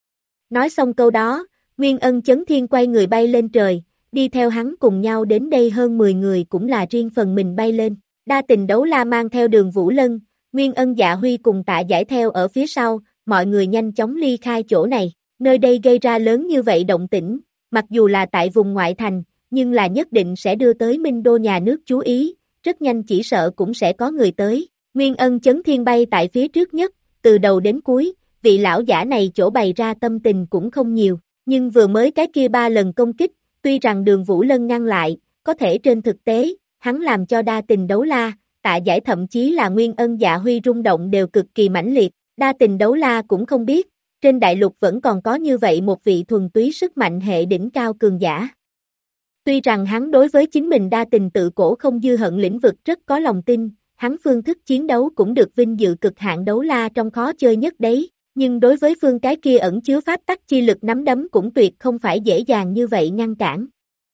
Nói xong câu đó, Nguyên Ân chấn thiên quay người bay lên trời, đi theo hắn cùng nhau đến đây hơn 10 người cũng là riêng phần mình bay lên. Đa tình đấu la mang theo Đường Vũ Lân, Nguyên Ân Dạ Huy cùng Tạ Giải theo ở phía sau, mọi người nhanh chóng ly khai chỗ này, nơi đây gây ra lớn như vậy động tĩnh, mặc dù là tại vùng ngoại thành, nhưng là nhất định sẽ đưa tới Minh Đô nhà nước chú ý, rất nhanh chỉ sợ cũng sẽ có người tới. Nguyên Ân Chấn Thiên bay tại phía trước nhất, từ đầu đến cuối, vị lão giả này chỗ bày ra tâm tình cũng không nhiều, nhưng vừa mới cái kia 3 lần công kích, tuy rằng Đường Vũ Lân ngăn lại, có thể trên thực tế, hắn làm cho đa tình đấu la, Tạ Giải thậm chí là Nguyên Ân Dạ Huy rung động đều cực kỳ mãnh liệt, đa tình đấu la cũng không biết, trên đại lục vẫn còn có như vậy một vị thuần túy sức mạnh hệ đỉnh cao cường giả. Tuy rằng hắn đối với chính mình đa tình tự cổ không dư hận lĩnh vực rất có lòng tin, hắn phương thức chiến đấu cũng được vinh dự cực hạn đấu la trong khó chơi nhất đấy, nhưng đối với phương cái kia ẩn chứa pháp tắc chi lực nắm đấm cũng tuyệt không phải dễ dàng như vậy ngăn cản.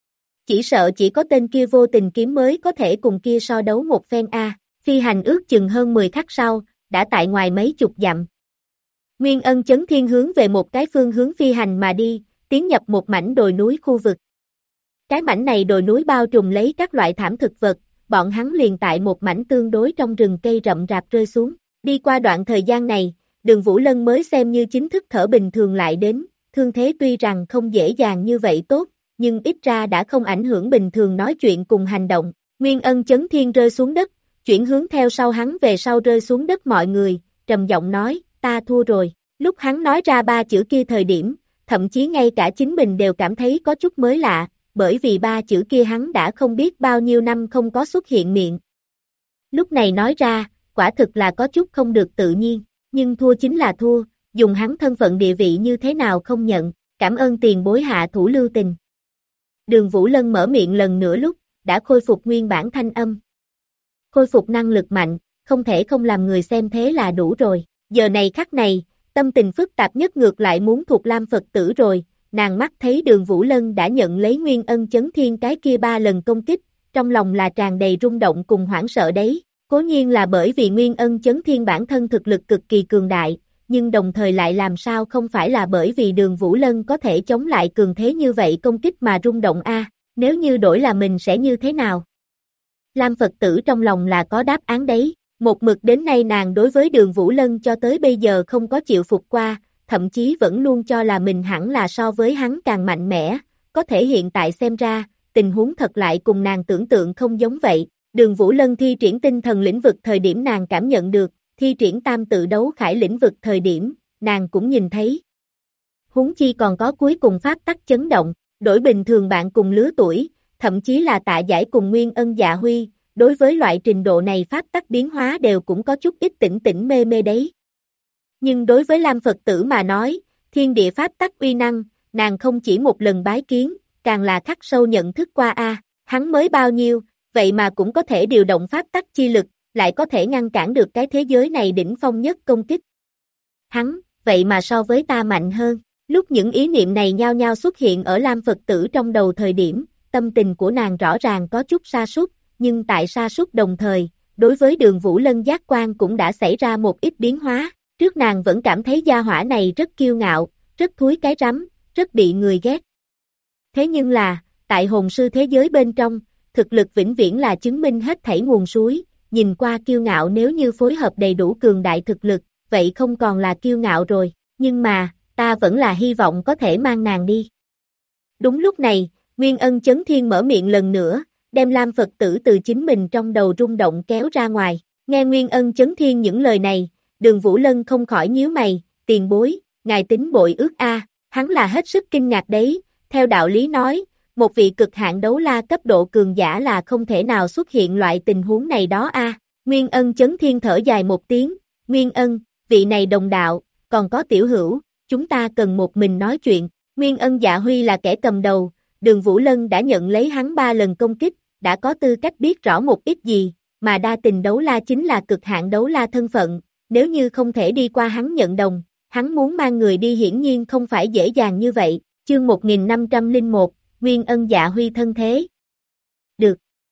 Chỉ sợ chỉ có tên kia vô tình kiếm mới có thể cùng kia so đấu một phen a. Phi hành ước chừng hơn 10 khắc sau, đã tại ngoài mấy chục dặm. Nguyên Ân Chấn Thiên hướng về một cái phương hướng phi hành mà đi, tiến nhập một mảnh đồi núi khu vực. Cái mảnh này đồi núi bao trùm lấy các loại thảm thực vật, bọn hắn liền tại một mảnh tương đối trong rừng cây rậm rạp rơi xuống. Đi qua đoạn thời gian này, Đường Vũ Lân mới xem như chính thức thở bình thường lại đến, thương thế tuy rằng không dễ dàng như vậy tốt, nhưng ít ra đã không ảnh hưởng bình thường nói chuyện cùng hành động. Nguyên Ân Chấn Thiên rơi xuống đất, chuyển hướng theo sau hắn về sau rơi xuống đất mọi người, trầm giọng nói, ta thua rồi. Lúc hắn nói ra 3 chữ kia thời điểm, thậm chí ngay cả chính mình đều cảm thấy có chút mới lạ, bởi vì 3 chữ kia hắn đã không biết bao nhiêu năm không có xuất hiện miệng. Lúc này nói ra, quả thực là có chút không được tự nhiên, nhưng thua chính là thua, dùng hắn thân phận địa vị như thế nào không nhận, cảm ơn tiền bối hạ thủ lưu tình. Đường Vũ Lân mở miệng lần nữa lúc, đã khôi phục nguyên bản thanh âm. Khôi phục năng lực mạnh, không thể không làm người xem thế là đủ rồi, giờ này khắc này, tâm tình phức tạp nhất ngược lại muốn thuộc Lam Phật tử rồi, nàng mắt thấy Đường Vũ Lân đã nhận lấy Nguyên Ân Chấn Thiên cái kia 3 lần công kích, trong lòng là tràn đầy rung động cùng hoảng sợ đấy, cố nhiên là bởi vì Nguyên Ân Chấn Thiên bản thân thực lực cực kỳ cường đại, nhưng đồng thời lại làm sao không phải là bởi vì Đường Vũ Lân có thể chống lại cường thế như vậy công kích mà rung động a, nếu như đổi là mình sẽ như thế nào? Lam Phật tử trong lòng là có đáp án đấy, một mực đến nay nàng đối với Đường Vũ Lân cho tới bây giờ không có chịu phục qua, thậm chí vẫn luôn cho là mình hẳn là so với hắn càng mạnh mẽ, có thể hiện tại xem ra, tình huống thật lại cùng nàng tưởng tượng không giống vậy. Đường Vũ Lân thi triển tinh thần lĩnh vực thời điểm nàng cảm nhận được, thi triển tam tự đấu khải lĩnh vực thời điểm, nàng cũng nhìn thấy. Huống chi còn có cuối cùng pháp tắc chấn động, đổi bình thường bạn cùng lứa tuổi, thậm chí là Tạ Giải cùng Nguyên Ân Dạ Huy, đối với loại trình độ này pháp tắc biến hóa đều cũng có chút ít tỉnh tỉnh mê mê đấy. Nhưng đối với Lam Phật tử mà nói, thiên địa pháp tắc uy năng, nàng không chỉ một lần bái kiến, càng là khắc sâu nhận thức qua hắn mới bao nhiêu, vậy mà cũng có thể điều động pháp tắc chi lực, lại có thể ngăn cản được cái thế giới này đỉnh phong nhất công kích. Hắn, vậy mà so với ta mạnh hơn, lúc những ý niệm này nhao nhao xuất hiện ở Lam Phật tử trong đầu thời điểm, tâm tình của nàng rõ ràng có chút sa sút, nhưng tại sa sút đồng thời, đối với Đường Vũ Lân giác quan cũng đã xảy ra một ít biến hóa. Trước nàng vẫn cảm thấy gia hỏa này rất kiêu ngạo, rất thúi cái rắm, rất bị người ghét. Thế nhưng là, tại hồn sư thế giới bên trong, thực lực vĩnh viễn là chứng minh hết thảy nguồn suối, nhìn qua kiêu ngạo nếu như phối hợp đầy đủ cường đại thực lực, vậy không còn là kiêu ngạo rồi, nhưng mà, ta vẫn là hy vọng có thể mang nàng đi. Đúng lúc này, Nguyên Ân Chấn Thiên mở miệng lần nữa, đem Lam Phật tử từ chính mình trong đầu rung động kéo ra ngoài, nghe Nguyên Ân Chấn Thiên những lời này, Đường Vũ Lân không khỏi nhíu mày, tiền bối, ngài tính bội ước hắn là hết sức kinh ngạc đấy, theo đạo lý nói, một vị cực hạn đấu la cấp độ cường giả là không thể nào xuất hiện loại tình huống này đó Nguyên Ân Chấn Thiên thở dài một tiếng, Nguyên Ân, vị này đồng đạo, còn có tiểu hữu, chúng ta cần một mình nói chuyện, Nguyên Ân Dạ Huy là kẻ cầm đầu, Đường Vũ Lân đã nhận lấy hắn 3 lần công kích, đã có tư cách biết rõ một ít gì, mà đa tình đấu la chính là cực hạn đấu la thân phận. Nếu như không thể đi qua hắn nhận đồng, hắn muốn mang người đi hiển nhiên không phải dễ dàng như vậy, chương 1501, Nguyên Ân Dạ Huy thân thế. Được.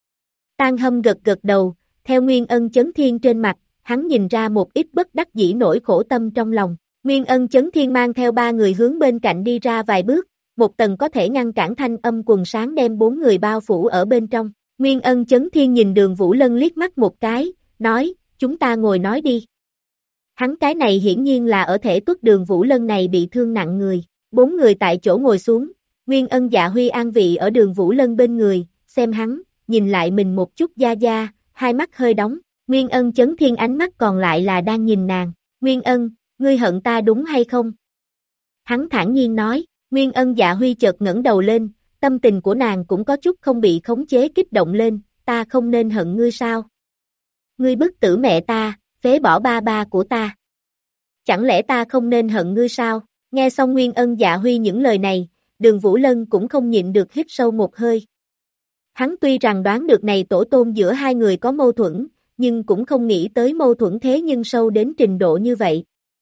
Tang Hâm gật gật đầu, theo Nguyên Ân Chấn Thiên trên mặt, hắn nhìn ra một ít bất đắc dĩ nỗi khổ tâm trong lòng. Nguyên Ân Chấn Thiên mang theo 3 người hướng bên cạnh đi ra vài bước, một tầng có thể ngăn cản thanh âm quần sáng đem 4 người bao phủ ở bên trong. Nguyên Ân Chấn Thiên nhìn Đường Vũ Lân liếc mắt một cái, nói, chúng ta ngồi nói đi. Hắn cái này hiển nhiên là ở thể tuất Đường Vũ Lân này bị thương nặng người, 4 người tại chỗ ngồi xuống, Nguyên Ân Dạ Huy an vị ở Đường Vũ Lân bên người, xem hắn, nhìn lại mình một chút gia gia, hai mắt hơi đóng, Nguyên Ân Chấn Thiên ánh mắt còn lại là đang nhìn nàng, Nguyên Ân, ngươi hận ta đúng hay không? Hắn thản nhiên nói, Nguyên Ân Dạ Huy chợt ngẩng đầu lên, tâm tình của nàng cũng có chút không bị khống chế kích động lên, ta không nên hận ngươi sao? Ngươi bức tử mẹ ta, phế bỏ ba ba của ta. Chẳng lẽ ta không nên hận ngươi sao? Nghe xong Nguyên Ân Dạ Huy những lời này, Đường Vũ Lân cũng không nhịn được hít sâu một hơi. Hắn tuy rằng đoán được này tổ tông giữa hai người có mâu thuẫn, nhưng cũng không nghĩ tới mâu thuẫn thế nhưng sâu đến trình độ như vậy.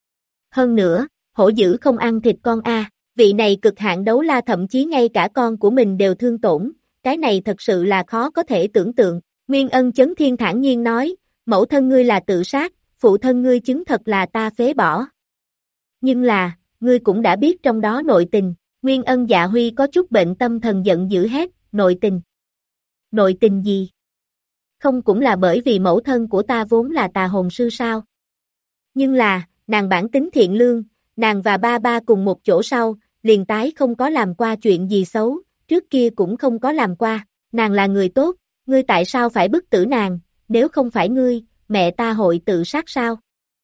Hơn nữa, hổ dữ không ăn thịt con a, vị này cực hạn đấu la thậm chí ngay cả con của mình đều thương tổn, cái này thật sự là khó có thể tưởng tượng. Nguyên Ân Chấn Thiên thản nhiên nói, mẫu thân ngươi là tự sát, phụ thân ngươi chứng thật là ta phế bỏ. Nhưng là, ngươi cũng đã biết trong đó nội tình, Nguyên Ân Dạ Huy có chút bệnh tâm thần giận dữ hét, nội tình. Nội tình gì? Không cũng là bởi vì mẫu thân của ta vốn là tà hồn sư sao? Nhưng là, nàng bản tính thiện lương, nàng và ba ba cùng một chỗ sau, liền tái không có làm qua chuyện gì xấu, trước kia cũng không có làm qua, nàng là người tốt, ngươi tại sao phải bức tử nàng, nếu không phải ngươi, mẹ ta hội tự sát sao?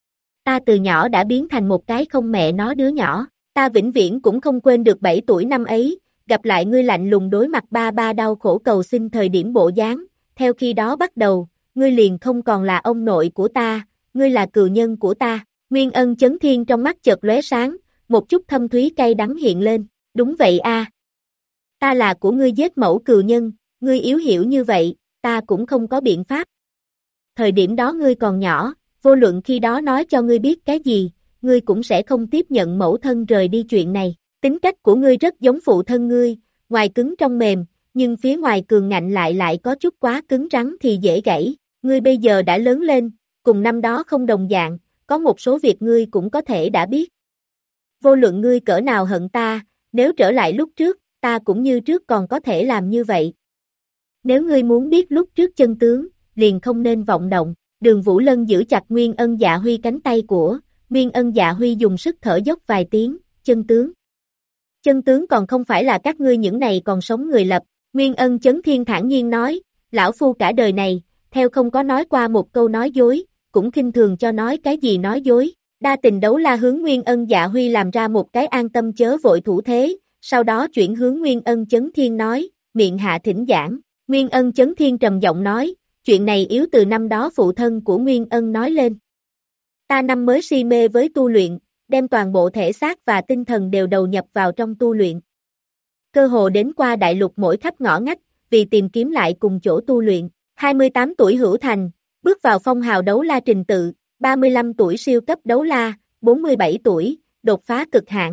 Ta từ nhỏ đã biến thành một cái không mẹ nó đứa nhỏ, ta vĩnh viễn cũng không quên được 7 tuổi năm ấy, gặp lại ngươi lạnh lùng đối mặt ba ba đau khổ cầu xin thời điểm bộ dáng, theo khi đó bắt đầu, ngươi liền không còn là ông nội của ta, ngươi là cừu nhân của ta. Nguyên Ân Chấn Thiên trong mắt chợt lóe sáng, một chút thâm thúy cay đắng hiện lên, đúng vậy a, ta là của ngươi giết mẫu cừu nhân, ngươi yếu hiểu như vậy, ta cũng không có biện pháp. Thời điểm đó ngươi còn nhỏ, vô luận khi đó nói cho ngươi biết cái gì, ngươi cũng sẽ không tiếp nhận mẫu thân rời đi chuyện này, tính cách của ngươi rất giống phụ thân ngươi, ngoài cứng trong mềm, nhưng phía ngoài cường ngạnh lại có chút quá cứng rắn thì dễ gãy, ngươi bây giờ đã lớn lên, cùng năm đó không đồng dạng, có một số việc ngươi cũng có thể đã biết. Vô luận ngươi cỡ nào hận ta, nếu trở lại lúc trước, ta cũng như trước còn có thể làm như vậy. Nếu ngươi muốn biết lúc trước chân tướng, liền không nên vọng động. Đường Vũ Lân giữ chặt Nguyên Ân Dạ Huy cánh tay của, Nguyên Ân Dạ Huy dùng sức thở dốc vài tiếng, chân tướng. Chân tướng còn không phải là các ngươi những này còn sống người lập, Nguyên Ân Chấn Thiên thản nhiên nói, lão phu cả đời này, theo không có nói qua một câu nói dối, cũng khinh thường cho nói cái gì nói dối. Đa Tình Đấu La hướng Nguyên Ân Dạ Huy làm ra một cái an tâm chớ vội thủ thế, sau đó chuyển hướng Nguyên Ân Chấn Thiên nói, miệng hạ thỉnh giảng. Nguyên Ân Chấn Thiên trầm giọng nói, chuyện này yếu từ năm đó phụ thân của Nguyên Ân nói lên. Ta năm mới si mê với tu luyện, đem toàn bộ thể xác và tinh thần đều đầu nhập vào trong tu luyện. Cơ hồ đến qua đại lục mỗi khắp ngõ ngách, vì tìm kiếm lại cùng chỗ tu luyện. 28 tuổi hữu thành, bước vào phong hào đấu la trình tự, 35 tuổi siêu cấp đấu la, 47 tuổi, đột phá cực hạn.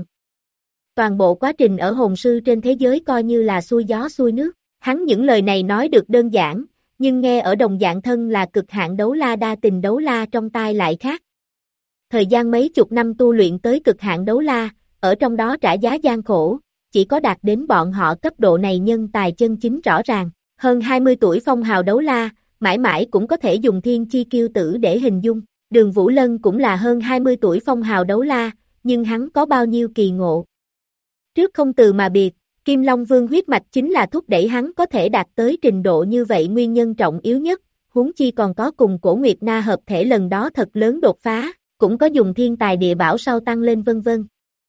Toàn bộ quá trình ở hồn sư trên thế giới coi như là xuôi gió xuôi nước. Hắn những lời này nói được đơn giản, nhưng nghe ở đồng dạng thân là cực hạn đấu la Đa Tình Đấu La trong tai lại khác. Thời gian mấy chục năm tu luyện tới cực hạn đấu la, ở trong đó trả giá gian khổ, chỉ có đạt đến bọn họ cấp độ này nhân tài chân chính rõ ràng. Hơn 20 tuổi phong hào đấu la, mãi mãi cũng có thể dùng thiên chi kiêu tử để hình dung. Đường Vũ Lân cũng là hơn 20 tuổi phong hào đấu la, nhưng hắn có bao nhiêu kỳ ngộ. Trước không từ mà biệt, Kim Long Vương huyết mạch chính là thúc đẩy hắn có thể đạt tới trình độ như vậy nguyên nhân trọng yếu nhất, huống chi còn có cùng Cổ Nguyệt Na hợp thể lần đó thật lớn đột phá, cũng có dùng thiên tài địa bảo sau tăng lên vân vân.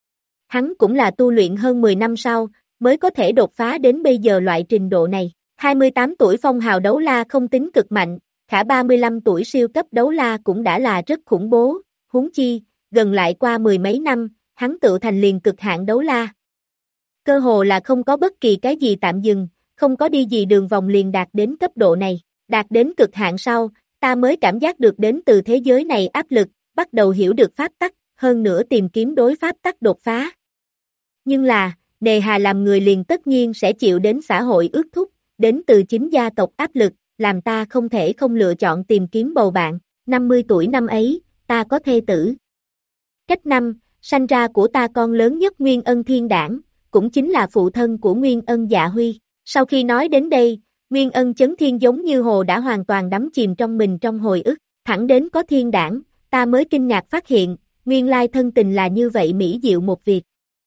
Hắn cũng là tu luyện hơn 10 năm sau, mới có thể đột phá đến bây giờ loại trình độ này. 28 tuổi phong hào đấu la không tính cực mạnh, khả 35 tuổi siêu cấp đấu la cũng đã là rất khủng bố, huống chi, gần lại qua mười mấy năm, hắn tự thành liền cực hạn đấu la. Cơ hồ là không có bất kỳ cái gì tạm dừng, không có đi gì đường vòng liền đạt đến cấp độ này, đạt đến cực hạn sau, ta mới cảm giác được đến từ thế giới này áp lực, bắt đầu hiểu được pháp tắc, hơn nữa tìm kiếm đối pháp tắc đột phá. Nhưng là, nề hà làm người liền tất nhiên sẽ chịu đến xã hội ước thúc, đến từ chính gia tộc áp lực, làm ta không thể không lựa chọn tìm kiếm bầu bạn, 50 tuổi năm ấy, ta có thê tử. Cách năm, sanh ra của ta con lớn nhất Nguyên Ân Thiên Đản, cũng chính là phụ thân của Nguyên Ân Dạ Huy. Sau khi nói đến đây, Nguyên Ân Chấn Thiên giống như hồ đã hoàn toàn đắm chìm trong mình trong hồi ức, thẳng đến có Thiên Đản, ta mới kinh ngạc phát hiện, nguyên lai thân tình là như vậy mỹ diệu một việc.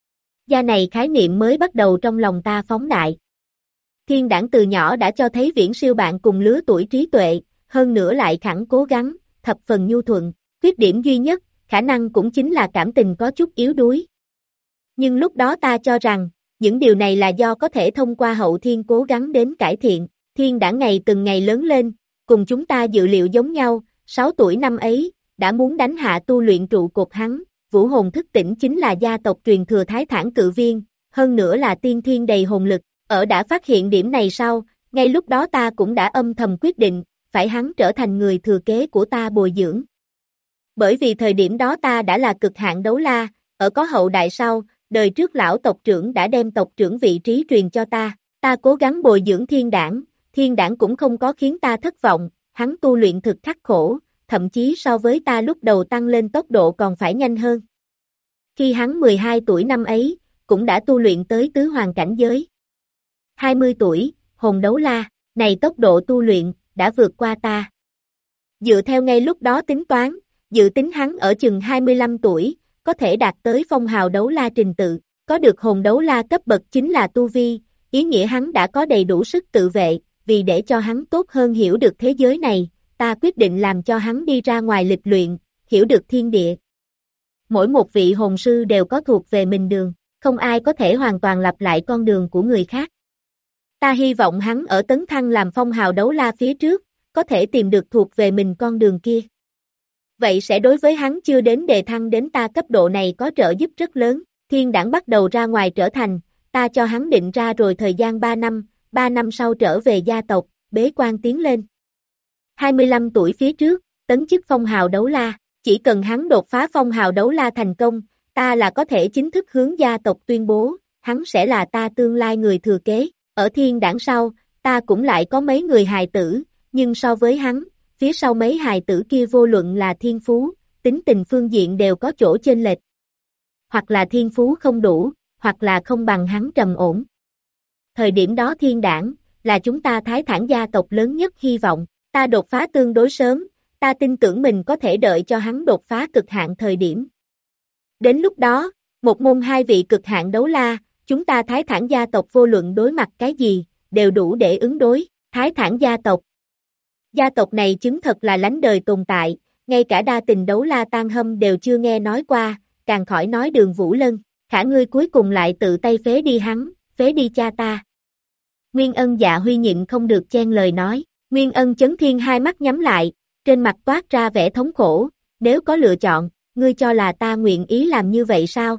Gia này khái niệm mới bắt đầu trong lòng ta phóng đại. Thiên Đản từ nhỏ đã cho thấy viễn siêu bạn cùng lứa tuổi trí tuệ, hơn nữa lại khẳng cố gắng, thập phần nhu thuận, khuyết điểm duy nhất, khả năng cũng chính là cảm tình có chút yếu đuối. Nhưng lúc đó ta cho rằng, những điều này là do có thể thông qua hậu thiên cố gắng đến cải thiện, Thiên đã ngày từng ngày lớn lên, cùng chúng ta dự liệu giống nhau, 6 tuổi năm ấy, đã muốn đánh hạ tu luyện trụ cột hắn, vũ hồn thức tỉnh chính là gia tộc truyền thừa Thái Thản Cự Viên, hơn nữa là tiên thiên đầy hồn lực, đã phát hiện điểm này sau, ngay lúc đó ta cũng đã âm thầm quyết định, phải hắn trở thành người thừa kế của ta bồi dưỡng. Bởi vì thời điểm đó ta đã là cực hạn đấu la, ở có hậu đại sau, đời trước lão tộc trưởng đã đem tộc trưởng vị trí truyền cho ta cố gắng bồi dưỡng Thiên Đảng cũng không có khiến ta thất vọng, hắn tu luyện thực khắc khổ, thậm chí so với ta lúc đầu tăng lên tốc độ còn phải nhanh hơn. Khi hắn 12 tuổi năm ấy, cũng đã tu luyện tới tứ hoàng cảnh giới. 20 tuổi, hồn đấu la, này tốc độ tu luyện, đã vượt qua ta. Dựa theo ngay lúc đó tính toán, dự tính hắn ở chừng 25 tuổi, có thể đạt tới phong hào đấu la trình tự, có được hồn đấu la cấp bậc chính là tu vi, ý nghĩa hắn đã có đầy đủ sức tự vệ, vì để cho hắn tốt hơn hiểu được thế giới này, ta quyết định làm cho hắn đi ra ngoài lịch luyện, hiểu được thiên địa. Mỗi một vị hồn sư đều có thuộc về mình đường, không ai có thể hoàn toàn lặp lại con đường của người khác. Ta hy vọng hắn ở tấn thăng làm phong hào đấu la phía trước, có thể tìm được thuộc về mình con đường kia. Vậy sẽ đối với hắn chưa đến đề thăng đến ta cấp độ này có trợ giúp rất lớn, Thiên Đảng bắt đầu ra ngoài trở thành, ta cho hắn định ra rồi thời gian 3 năm sau trở về gia tộc, bế quan tiến lên. 25 tuổi phía trước, tấn chức phong hào đấu la, chỉ cần hắn đột phá phong hào đấu la thành công, ta là có thể chính thức hướng gia tộc tuyên bố, hắn sẽ là ta tương lai người thừa kế, ở Thiên Đảng sau, ta cũng lại có mấy người hài tử, nhưng so với hắn, phía sau mấy hài tử kia vô luận là thiên phú, tính tình phương diện đều có chỗ chênh lệch. Hoặc là thiên phú không đủ, hoặc là không bằng hắn trầm ổn. Thời điểm đó Thiên Đảng, là chúng ta Thái Thản gia tộc lớn nhất hy vọng, ta đột phá tương đối sớm, ta tin tưởng mình có thể đợi cho hắn đột phá cực hạn thời điểm. Đến lúc đó, một môn hai vị cực hạn đấu la, chúng ta Thái Thản gia tộc vô luận đối mặt cái gì, đều đủ để ứng đối, Thái Thản gia tộc. Gia tộc này chứng thật là lánh đời tồn tại, ngay cả đa tình đấu la Tan Hâm đều chưa nghe nói qua, càng khỏi nói Đường Vũ Lân, khả ngươi cuối cùng lại tự tay phế đi hắn, phế đi cha ta. Nguyên Ân Dạ Huy nhịn không được chen lời nói, Nguyên Ân Chấn Thiên hai mắt nhắm lại, trên mặt toát ra vẻ thống khổ, nếu có lựa chọn, ngươi cho là ta nguyện ý làm như vậy sao?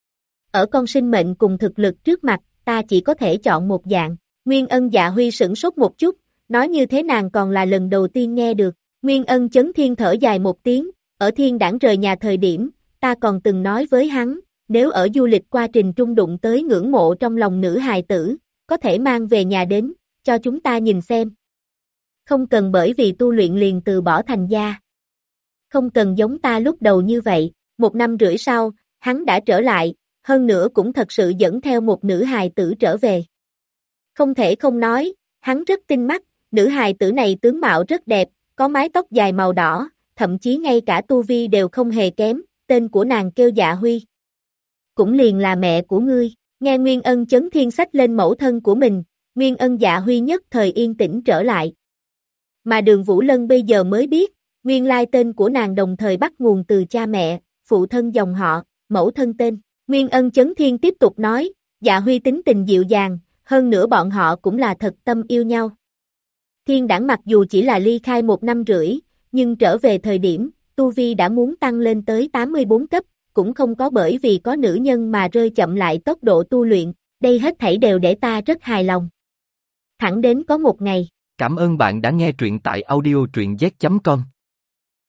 Ở con sinh mệnh cùng thực lực trước mặt, ta chỉ có thể chọn một dạng, Nguyên Ân Dạ Huy sửng sốt một chút, nói như thế nàng còn là lần đầu tiên nghe được, Nguyên Ân Chấn Thiên thở dài một tiếng, ở Thiên Đảng rời nhà thời điểm, ta còn từng nói với hắn, nếu ở du lịch qua trình trung đụng tới ngưỡng mộ trong lòng nữ hài tử, có thể mang về nhà đến, cho chúng ta nhìn xem. Không cần bởi vì tu luyện liền từ bỏ thành gia. Không cần giống ta lúc đầu như vậy, 1 năm rưỡi sau, hắn đã trở lại, hơn nữa cũng thật sự dẫn theo một nữ hài tử trở về. Không thể không nói, hắn rất tinh mắt, nữ hài tử này tướng mạo rất đẹp, có mái tóc dài màu đỏ, thậm chí ngay cả tu vi đều không hề kém, tên của nàng kêu Dạ Huy. Cũng liền là mẹ của ngươi, nghe Nguyên Ân Chấn Thiên sách lên mẫu thân của mình, Nguyên Ân Dạ Huy nhất thời yên tĩnh trở lại. Mà Đường Vũ Lân bây giờ mới biết, nguyên lai tên của nàng đồng thời bắt nguồn từ cha mẹ, phụ thân dòng họ, mẫu thân tên. Nguyên Ân Chấn Thiên tiếp tục nói, Dạ Huy tính tình dịu dàng, hơn nữa bọn họ cũng là thật tâm yêu nhau. Thiên Đảng mặc dù chỉ là ly khai 1 năm rưỡi, nhưng trở về thời điểm, tu vi đã muốn tăng lên tới 84 cấp, cũng không có bởi vì có nữ nhân mà rơi chậm lại tốc độ tu luyện, đây hết thảy đều để ta rất hài lòng. Thẳng đến có một ngày. Cảm ơn bạn đã nghe truyện tại audio truyện z.com.